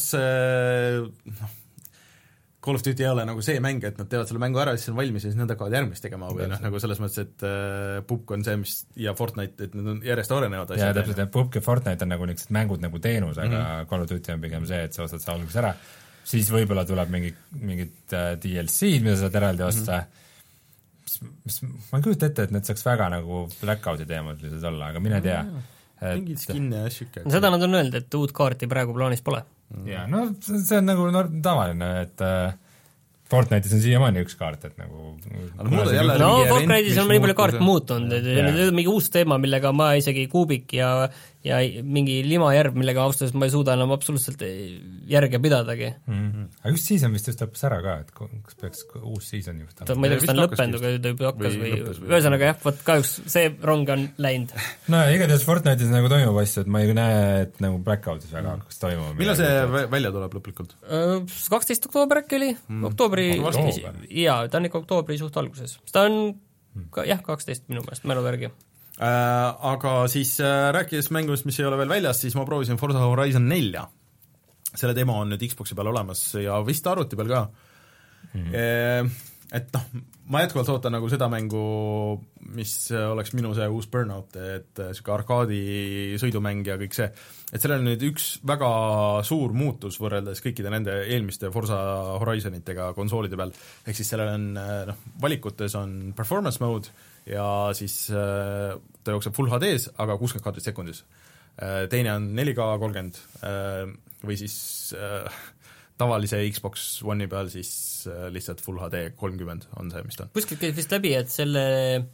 noh, Call of Duty ei ole nagu see mäng, et nad teevad selle mängu ära, siis on valmis ja siis nad hakkavad järgmist tegema või noh, nagu selles mõttes, et uh, P U B G on see, mis ja Fortnite, et need on järjest arenevad asjad. Ja täpselt, et P U B G ja Fortnite on nagu niisugused mängud nagu teenus, aga mm-hmm. Call of Duty on pigem see, et sa ostad sa alguses ära, siis võib-olla tuleb mingi, mingid D L C-d, mida saad eraldi osta, mm-hmm. mis, mis ma ei kujuta ette, et need saaks väga nagu Blackouti teemad lihtsalt olla, aga mine tea. Et... mingid skinne ja asjuke. Seda nad on öelnud, et uut kaarti praegu plaanis pole. Mm. Ja no see on nagu tavaline, et äh, Fortnite'is on siiamaani üks kaart, et nagu no Fortnite'is on nii palju kaart muutunud, nüüd on mingi uus teema, millega ma isegi Kubik ja ja mingi limajärv, millega austus ma ei suuda enam absoluutselt järge pidadagi. Mm-hmm. Aga just season vist just lõppes ära ka, et kas peaks uus season juhtama? Ma ei tea, kas ta on lõppenud, aga ta juba hakkas või, või ühesõnaga jah, võt kahjuks see rong on läinud. No igatahes Fortnite'is nagu toimub asju, et ma ei näe, et nagu Blackoutis väga hakkas toimuma. Millal see välja tuleb lõplikult? kaksteist oktoober äkki oli, oktoobri, jaa, ta on ikka oktoobri suht alguses. Ta on ka, jah, kaksteist minu meelest, mälu järgi. Äh, aga siis äh, rääkides mängust, mis ei ole veel väljas, siis ma proovisin Forza Horizon nelja. Selle demo on nüüd Xboxi peal olemas ja vist arvuti peal ka. Mm-hmm. E, et noh, ma jätkuvalt ootan nagu seda mängu, mis oleks minu see uus Burnout, et siuke arkaadi sõidumäng ja kõik see. Et sellel on nüüd üks väga suur muutus võrreldes kõikide nende eelmiste Forza Horizonitega konsoolide peal. Ehk siis sellel on, noh, valikutes on performance mode ja siis äh, ta jookseb full H D-s, aga kuuskümmend kaadrit sekundis. Äh, teine on neli K kolmkümmend äh, või siis äh, tavalise Xbox One'i peal siis äh, lihtsalt full H D kolmkümmend on see, mis ta on. Kuskilt käis vist läbi, et selle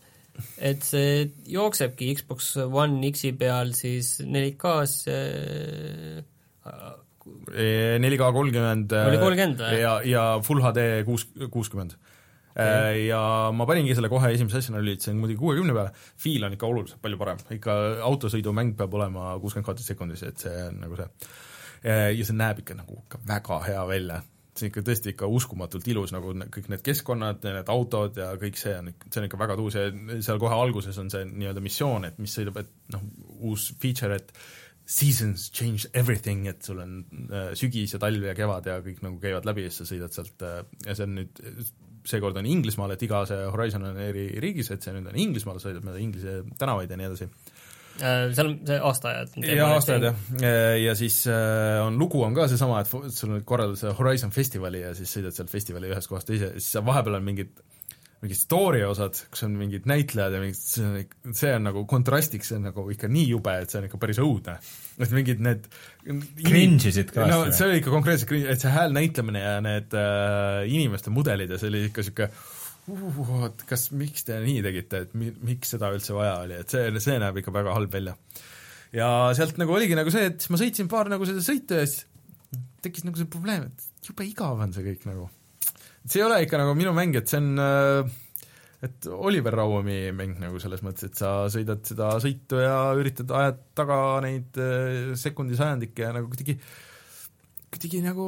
et see jooksebki Xbox One X-i peal siis neli K-s äh, neli K kolmkümmend ja, ja full H D kuuskümmend. Okay. Ja ma paningi selle kohe esimese asjana lülitasin muidugi kuuekümne peale, feel on ikka oluliselt palju parem, ikka autosõidumäng peab olema kuuskümmend kaadrit sekundis, et see on nagu see. Ja see näeb ikka nagu ikka väga hea välja, see on ikka tõesti ikka uskumatult ilus, nagu kõik need keskkonnad, need autod ja kõik see on, see on ikka väga tuus ja seal kohe alguses on see nii-öelda missioon, et mis sõidab, et noh, uus feature, et seasons change everything, et sul on äh, sügis ja talv ja kevad ja kõik nagu käivad läbi ja sa sõidad sealt äh, ja see on nüüd seekord on Inglismaal, et iga see Horizon on eri riigis, et see nüüd on Inglismaal, sõidab mööda Inglise tänavaid ja nii edasi. Seal on see aastaajad. Ja aastaajad, jah. Ja siis on lugu on ka seesama, et sul on korraldada see Horizon festivali ja siis sõidad sealt festivali ühest kohast teise, siis vahepeal on mingid mingid story osad, kus on mingid näitlejad ja mingid, see on, see on nagu kontrastiks, see on nagu ikka nii jube, et see on ikka päris õudne. Et mingid need cringe'isid ka. No see oli ikka konkreetselt cringe, et see hääl näitlemine ja need äh, inimeste mudelid ja see oli ikka siuke uh, kas miks te nii tegite, et mi, miks seda üldse vaja oli, et see, see näeb ikka väga halb välja. Ja sealt nagu oligi nagu see, et ma sõitsin paar nagu seda sõitu ja siis tekkis nagu see probleem, et jube igav on see kõik nagu. See ei ole ikka nagu minu mäng, et see on et Oliver Raumi mäng nagu selles mõttes, et sa sõidad seda sõitu ja üritad ajad taga neid sekundisajandikke ja nagu kuidagi kuidagi nagu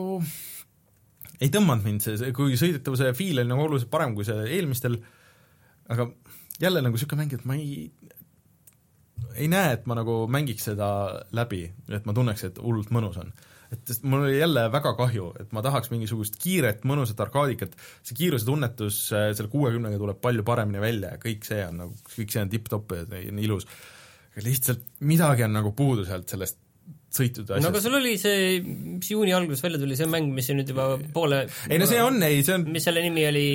ei tõmmanud mind see, kui sõidetavuse feel oli nagu oluliselt parem kui see eelmistel, aga jälle nagu siuke mäng, et ma ei ei näe, et ma nagu mängiks seda läbi, et ma tunneks, et hullult mõnus on. Et mul oli jälle väga kahju, et ma tahaks mingisugust kiiret, mõnusat arkaadikat, see kiiruse tunnetus selle kuuekümnega tuleb palju paremini välja ja kõik see on nagu, kõik see on tipp-topp ja see on ilus. Aga lihtsalt midagi on nagu puudu sealt sellest sõitude asjast. No aga sul oli see, mis juuni alguses välja tuli, see mäng, mis nüüd juba poole ei no see on, ei, see on mis selle nimi oli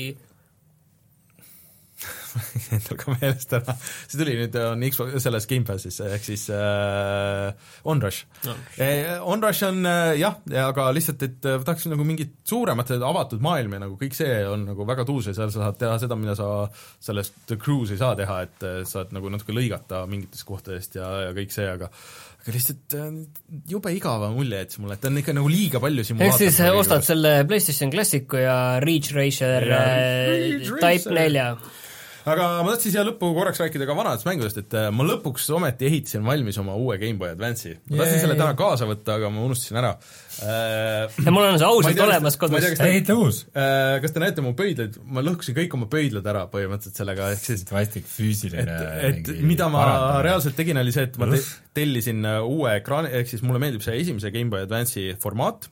endal ka meelest ära. See tuli nüüd on Xbox selles Game Passis, ehk siis äh, Onrush no.. Onrush on äh, jah, aga lihtsalt, et äh, tahaks nagu mingit suuremat avatud maailmi, nagu kõik see on nagu väga tuus ja seal sa saad teha seda, mida sa sellest The Cruise ei saa teha, et äh, saad nagu natuke lõigata mingitest kohtadest ja, ja kõik see, aga aga lihtsalt jube igava mulje, et mulle, et on ikka nagu liiga palju simulaator. Ehk siis ostad igast. Selle PlayStation Classicu ja Ridge Racer ja, Ridge Type Racer. nelja. Aga ma tahtsin siia lõppu korraks rääkida ka vanadest mängudest, et ma lõpuks ometi ehitasin valmis oma uue Game Boy Advance'i. Ma tahtsin selle täna kaasa võtta, aga ma unustasin ära. ja mul on see ausalt olemas kodus. Ehita uus. Kas te näete mu pöidlaid? Ma lõhkusin kõik oma pöidlad ära põhimõtteliselt sellega. Vastik füüsiline. Et, et mida ma parandamine. Reaalselt tegin, oli see, et ma te tellisin uue ekraani, ehk siis mulle meeldib see esimese Game Boy Advance'i formaat,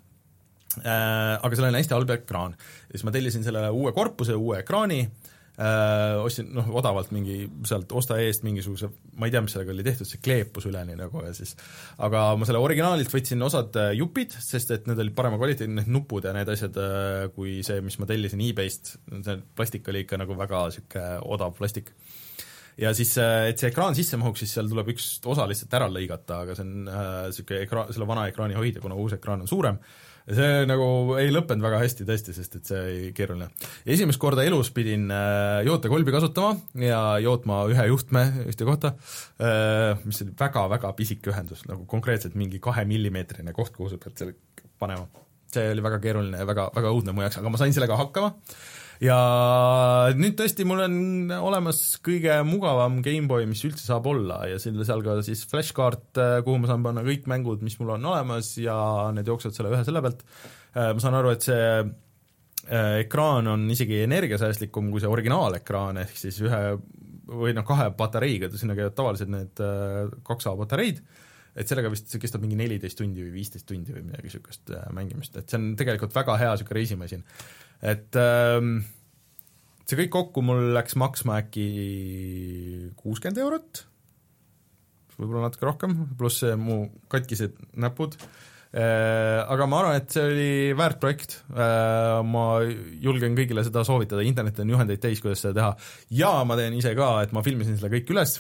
aga seal on hästi halb ekraan. Ja siis ma tellisin selle uue korpuse, uue ekraani, Äh, ostsin noh, odavalt mingi sealt osta eest mingisuguse, ma ei tea, mis sellega oli tehtud, see kleepus üleni nagu ja siis aga ma selle originaalilt võtsin osad jupid, sest et need olid parema kvaliteedi, need nupud ja need asjad kui see, mis ma tellisin eBayst, see plastik oli ikka nagu väga siuke odav plastik. Ja siis, et see ekraan sisse mahuks, siis seal tuleb üks osa lihtsalt ära lõigata, aga see on äh, siuke ekraan, selle vana ekraani hoida, kuna uus ekraan on suurem. Ja see nagu ei lõppenud väga hästi tõesti, sest et see ei keeruline. Ja esimest korda elus pidin äh, jootekolbi kasutama ja jootma ühe juhtme ühte kohta, äh, mis oli väga-väga pisik ühendus, nagu konkreetselt mingi kahe millimeetrine koht, kuhu sa pead selle panema. See oli väga keeruline ja väga, väga õudne mu jaoks, aga ma sain sellega hakkama. Ja nüüd tõesti mul on olemas kõige mugavam Game Boy, mis üldse saab olla ja selle seal ka siis flashkaart, kuhu ma saan panna kõik mängud, mis mul on olemas ja need jooksevad selle ühe selle pealt. Ma saan aru, et see ekraan on isegi energiasäästlikum kui see originaalekraan, ehk siis ühe või noh, kahe patareiga, sinna käivad tavaliselt need kaks A patareid, et sellega vist see kestab mingi neliteist tundi või viisteist tundi või midagi niisugust mängimist, et see on tegelikult väga hea niisugune reisimasin. Et ähm, see kõik kokku mul läks maksma äkki kuuskümmend eurot, võib-olla natuke rohkem, pluss see mu katkised näpud, äh, aga ma arvan, et see oli väärt projekt, äh, ma julgen kõigile seda soovitada, internet on juhendeid täis, kuidas seda teha, ja ma teen ise ka, et ma filmisin selle kõik üles,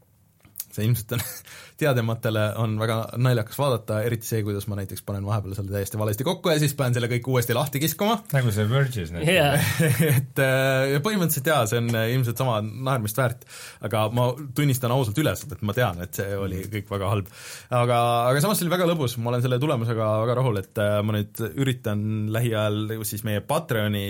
see ilmselt on teadematele on väga naljakas vaadata, eriti see, kuidas ma näiteks panen vahepeal selle täiesti valesti kokku ja siis panen selle kõik uuesti lahti kiskuma. Nagu see Verge'is näiteks. Yeah. et ja põhimõtteliselt jaa, see on ilmselt sama naermist väärt, aga ma tunnistan ausalt üles, et ma tean, et see oli kõik väga halb. Aga, aga samas see oli väga lõbus, ma olen selle tulemusega väga rahul, et ma nüüd üritan lähiajal siis meie Patreoni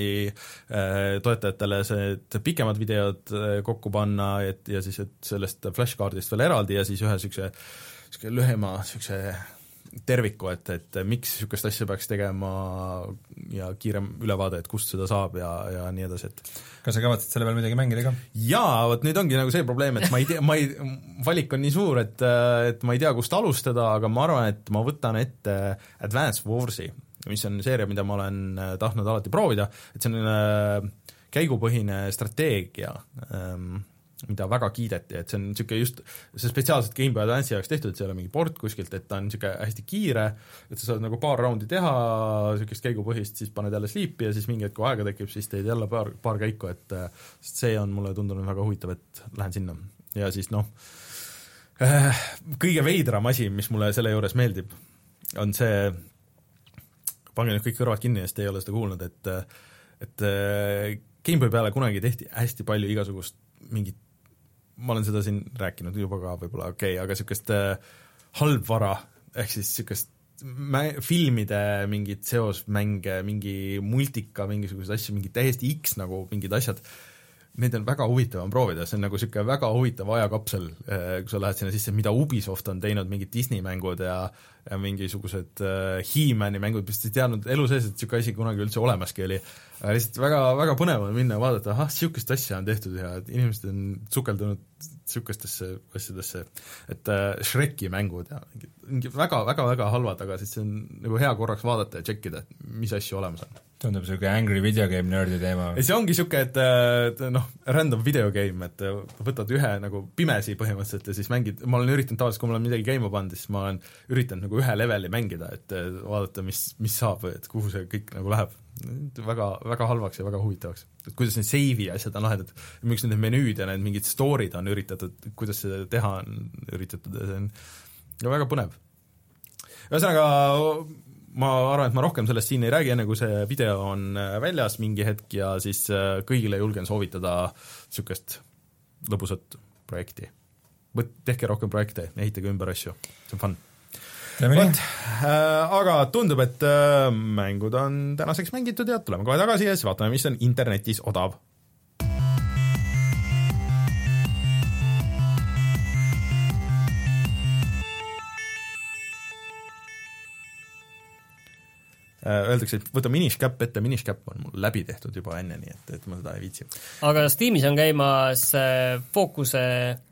toetajatele see pikemad videod kokku panna et, ja siis et sellest flashkaardist veel eraldi ja siis ühe niisuguse lühema niisuguse terviku, et, et miks niisugust asja peaks tegema ja kiirem ülevaade, et kust seda saab ja, ja nii edasi, et kas sa kavatsed selle peal midagi mängida ka? Jaa, vot nüüd ongi nagu see probleem, et ma ei tea, ma ei, valik on nii suur, et, et ma ei tea, kust alustada, aga ma arvan, et ma võtan ette Advance Warsi, mis on seeria, mida ma olen tahtnud alati proovida, et see on käigupõhine strateegia, mida väga kiideti, et see on niisugune just, see spetsiaalselt Game Boy Advance'i jaoks tehtud, et see ei ole mingi port kuskilt, et ta on niisugune hästi kiire, et sa saad nagu paar raundi teha, niisugust käigupõhist, siis paned jälle sleepi ja siis mingi hetk, kui aega tekib, siis teed jälle paar, paar käiku, et see on mulle tundunud väga huvitav, et lähen sinna. Ja siis noh, kõige veidram asi, mis mulle selle juures meeldib, on see, pange nüüd kõik kõrvad kinni, sest ei ole seda kuulnud, et, et Game Boy peale kunagi tehti hästi palju igasugust mingit, ma olen seda siin rääkinud juba ka võib-olla, okei okay,, aga niisugust äh, halbvara, ehk siis niisugust mä- filmide mingid seosmänge, mingi multika, mingisugused asju, mingi täiesti X nagu mingid asjad, neid on väga huvitav on proovida, see on nagu niisugune väga huvitav ajakapsel, kui sa lähed sinna sisse, mida Ubisoft on teinud, mingid Disney mängud ja, ja mingisugused uh, He-Mani mängud, mis ei teadnud elu sees, et niisugune asi kunagi üldse olemaski oli. Lihtsalt väga, väga põnev on minna ja vaadata, ahah, niisugust asja on tehtud ja inimesed on sukeldunud niisugustesse asjadesse, et uh, Shreki mängud ja mingi väga, väga, väga halvad, aga siis see on nagu hea korraks vaadata ja tšekkida, et mis asju olemas on. Tundub niisugune angry video game nerdi teema. Ja see ongi niisugune, et, et noh, random video game, et võtad ühe nagu pimesi põhimõtteliselt ja siis mängid, ma olen üritanud tavaliselt, kui ma olen midagi käima pannud, siis ma olen üritanud nagu ühe leveli mängida, et vaadata, mis, mis saab, et kuhu see kõik nagu läheb. Väga, väga halvaks ja väga huvitavaks. Et kuidas need seivi asjad on lahendad, miks need menüüd ja need mingid story'd on üritatud, kuidas seda teha on üritatud ja see on ja väga põnev. Ühesõnaga, ma arvan, et ma rohkem sellest siin ei räägi, enne kui see video on väljas mingi hetk ja siis kõigile julgen soovitada niisugust lõbusat projekti. Võt, tehke rohkem projekte, ehitage ümber asju, see on fun. Võt, äh, aga tundub, et äh, mängud on tänaseks mängitud ja tuleme kohe tagasi ja siis vaatame, mis on internetis odav. Öeldakse, et võta Miniscap ette, Miniscap on mul läbi tehtud juba enne, nii et, et ma seda ei viitsi. Aga Steamis on käimas Focuse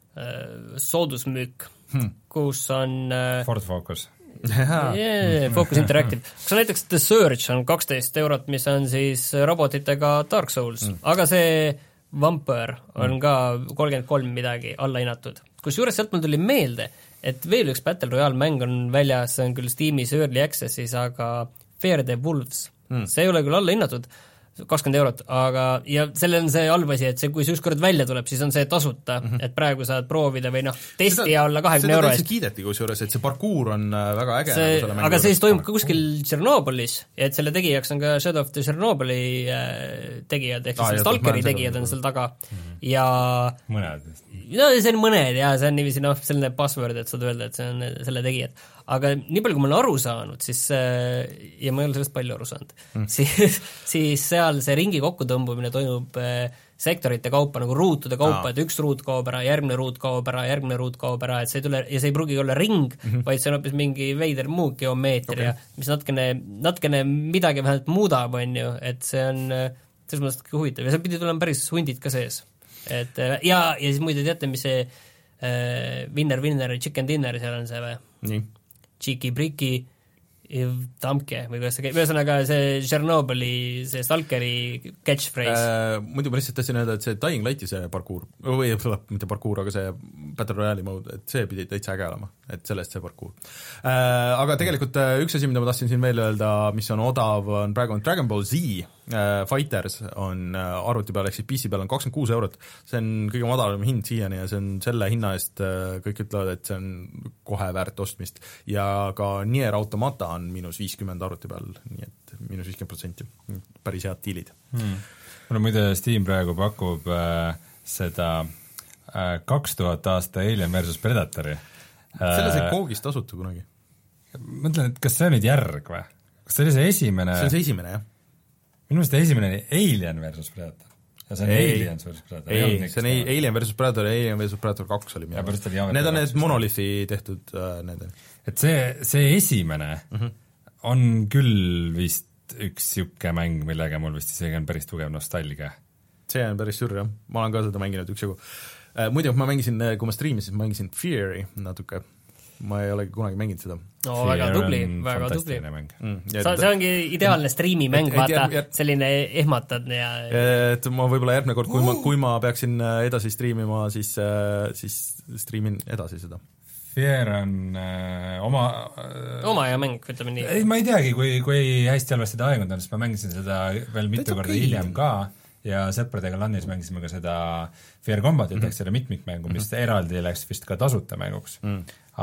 soodusmüük, hmm. kus on Ford Focus. Yeah, Focus Interactive. Kas on näiteks The Surge on kaksteist eurot, mis on siis robotitega Dark Souls, hmm. aga see Vampire on hmm. ka kolmkümmend kolm midagi alla hinnatud. Kus juures sealt mul tuli meelde, et veel üks Battle Royale mäng on väljas, see on küll Steamis Early Accessis, aga Fear the Wolves. Hmm. See ei ole küll alla hinnatud, kakskümmend eurot, aga ja sellel on see halb asi, et see, kui see ükskord välja tuleb, siis on see tasuta, mm -hmm. et praegu saad proovida või noh, testi ja olla kahekümne euro eest. Seda kiideti kusjuures, et see parkour on väga äge. See, nagu aga see siis toimub ka kuskil Tšernobõlis, et selle tegijaks on ka Shadow of the Tšernobõli äh, tegijad, ehk siis ah, Stalkeri tegijad on seal taga mm -hmm. ja mõned. No see on mõned ja see on niiviisi noh, selline password, et saad öelda, et see on selle tegijad. Aga nii palju, kui ma olen aru saanud, siis ja ma ei ole sellest palju aru saanud mm., siis, siis seal see ringi kokkutõmbumine toimub sektorite kaupa, nagu ruutude kaupa no., et üks ruut kaob ära, järgmine ruut kaob ära, järgmine ruut kaob ära, et see ei tule, ja see ei pruugi olla ring mm, -hmm. vaid see on hoopis mingi veider muu geomeetria okay., mis natkene, natkene midagi vähemalt muudab, on ju, et see on selles mõttes kõige huvitav ja seal pidi tulema päris hundid ka sees. Et ja, ja siis muide teate, mis see äh, winner, winner, chicken dinner seal on see või? Nii. Tšiki-priki tamke või kuidas see käib, ühesõnaga see Tšernobõli, see Stalkeri catchphrase äh,. Muidu ma lihtsalt tahtsin öelda, et see Dying Lighti see parkour, või mitte parkour, aga see Battle Royale'i mode, et see pidi täitsa äge olema, et sellest see parkour äh,. Aga tegelikult üks asi, mida ma tahtsin siin veel öelda, mis on odav, on praegu on Dragon Ball Z äh, Fighters on äh, arvuti peal, ehk siis P C peal on kakskümmend kuus eurot, see on kõige madalam hind siiani ja see on selle hinna eest äh, kõik ütlevad, et see on kohe väärt ostmist ja ka Nier Automata on miinus viiskümmend arvuti peal, nii et miinus viiskümmend protsenti, päris head diilid hmm.. Mulle muide Steam praegu pakub äh, seda äh, kaks tuhat aasta Alien versus Predatori äh,. Selle sai koogist tasuta kunagi. Mõtlen, et kas see on nüüd järg või? Kas see oli see esimene? See on see esimene, jah. Minu meelest esimene oli Alien versus Predator. Ja see on ei, Alien versus Predator. Ei, see on ei, Alien versus Predator ja Alien versus Predator kaks oli minu. Need on need Monolithi tehtud äh, need. Et see, see esimene mm -hmm. on küll vist üks siuke mäng, millega mul vist isegi on päris tugev nostalgia. See on päris sür, jah. Ma olen ka seda mänginud üksjagu. Äh, muidu ma mängisin, kui ma striimisin, ma mängisin Fury natuke. Ma ei ole kunagi mänginud seda. No Fear väga tubli, väga tubli. Mm, Sa, see ongi ideaalne striimimäng, vaata, jär... selline ehmatad ja et ma võib-olla järgmine kord, kui, uh! ma, kui ma peaksin edasi striimima, siis, siis striimin edasi seda. Fear on äh, oma äh, oma ja mäng, ütleme nii. Ei, ma ei teagi, kui, kui hästi halvasti ta aegunud on, sest ma mängisin seda veel mitu korda okay. hiljem ka ja sõpradega LANis mängisime ka seda Fear Combatit mm -hmm. ehk selle mitmikmängu, mis mm -hmm. eraldi läks vist ka tasuta mänguks mm.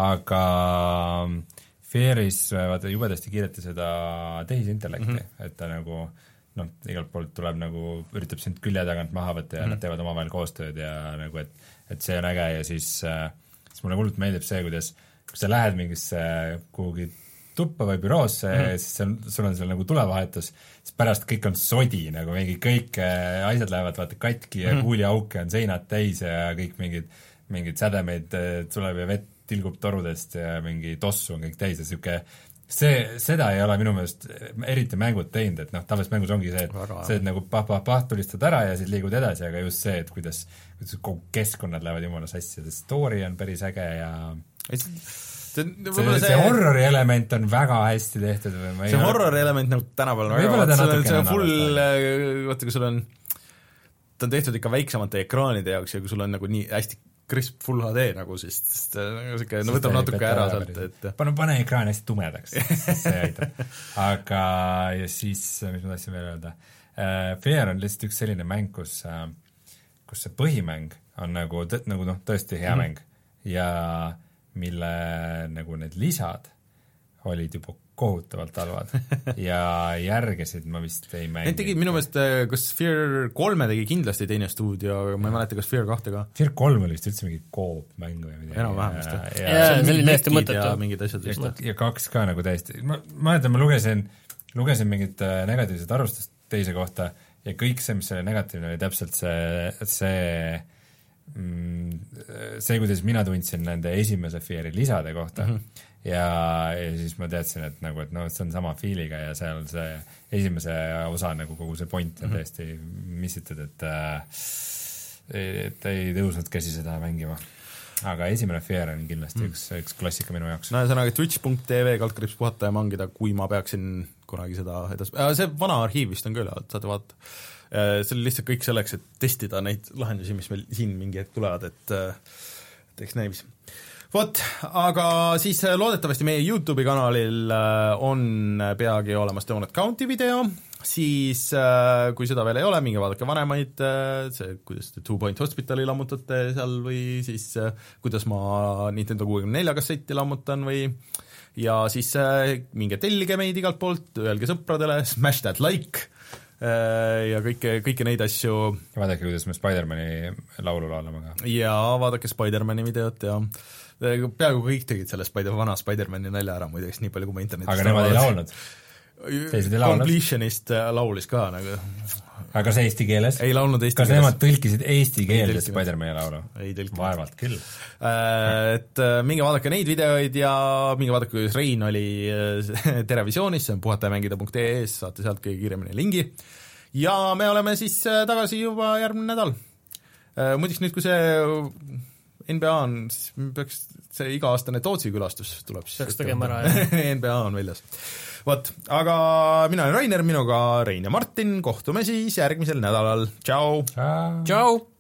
aga Fearis vaata jubedasti kiireti seda tehisintellekti mm, -hmm. et ta nagu noh, igalt poolt tuleb nagu, üritab sind külje tagant maha võtta ja mm -hmm. nad teevad omavahel koostööd ja nagu, et et see on äge ja siis, siis mulle hullult meeldib see, kuidas kui sa lähed mingisse kuhugi tuppa või büroosse mm, -hmm. siis on, sul on seal nagu tulevahetus, siis pärast kõik on sodi, nagu mingi kõik äh, asjad lähevad vaata katki ja mm -hmm. kuuliauke on seinad täis ja kõik mingid, mingid sädemeid tuleb ja vett tilgub torudest ja mingi tossu on kõik täis ja siuke see, seda ei ole minu meelest eriti mängud teinud, et noh, tavaliselt mängus ongi see, et see, et nagu pah-pah-pah tulistad ära ja siis liigud edasi, aga just see, et kuidas, kuidas kogu keskkonnad lähevad jumala sassi ja see story on päris äge ja see, see, see, see horrori element on väga hästi tehtud. See horrori element nagu tänapäeval on väga, see on full, vaata kui sul on, ta on tehtud ikka väiksemate ekraanide jaoks ja kui sul on nagu nii hästi crisp full H D nagu, siis, siis siuke, no võtab natuke ära sealt, et pane, pane ekraan hästi tumedaks, see aitab. Aga ja siis, mis ma tahtsin veel öelda, Fear on lihtsalt üks selline mäng, kus, kus see põhimäng on nagu, nagu noh, tõesti hea mm -hmm. mäng ja mille nagu need lisad olid juba kohutavalt halvad ja järgesid ma vist ei mängi. Need tegid minu meelest, kas Fear kolme tegi kindlasti teine stuudio, aga ma ei mäleta, kas Fear kahte ka. Fear kolm oli vist üldse mingi koop-mäng või midagi. Enam-vähem vist, jah. See oli täiesti mõttetu. Mingid asjad vist. Ja kaks ka nagu täiesti. Ma mäletan, ma lugesin, lugesin mingit negatiivset arvustust teise kohta ja kõik see, mis oli negatiivne, oli täpselt see, see see, kuidas mina tundsin nende esimese Feari lisade kohta mm -hmm. ja, ja siis ma teadsin, et nagu, et noh, see on sama feeliga ja seal see esimese osa nagu kogu see point on mm -hmm. täiesti missitud, et et ei tõusnud käsi seda mängima. Aga esimene Fear on kindlasti mm. üks, üks klassika minu jaoks. No ühesõnaga twitch punkt tv kaldkriips puhata ja mangida, kui ma peaksin kunagi seda edas... See vana arhiiv vist on küll, saate vaata. See oli lihtsalt kõik selleks, et testida neid lahendusi, mis meil siin mingi hetk tulevad, et, et eks näimis. Vot, aga siis loodetavasti meie YouTube'i kanalil on peagi olemas Donut County video, siis kui seda veel ei ole, minge vaadake vanemaid, see, kuidas te Two Point Hospitali lammutate seal või siis kuidas ma Nintendo kuuekümne nelja kassetti lammutan või ja siis minge tellige meid igalt poolt, öelge sõpradele, smash that like ja kõike, kõike neid asju. Vaadake, kuidas me Spider-mani laulu laulame ka. Jaa, vaadake Spider-mani videot ja peaaegu kõik tegid selle Spider, vana Spider-mani nalja ära muideks, nii palju kui ma internetis aga nemad ei laulnud? Completionist laulis ka nagu. Aga kas eesti keeles? Ei laulnud eesti kas keeles. Kas nemad tõlkisid eesti keeles Spider-mani laulu? Ei tõlkinud. Vaevalt küll. Et minge vaadake neid videoid ja minge vaadake, kuidas Rein oli Terevisioonis, see on puhatajamängida punkt ee, saate sealt kõige kiiremini lingi. Ja me oleme siis tagasi juba järgmine nädal. Muidiks nüüd, kui see N B A on, siis peaks see iga-aastane Tootsi külastus tuleb. Peaks tegema ära, jah. N B A on väljas. Vot, aga mina olen Rainer, minuga Rein ja Martin, kohtume siis järgmisel nädalal. Tšau! Tšau!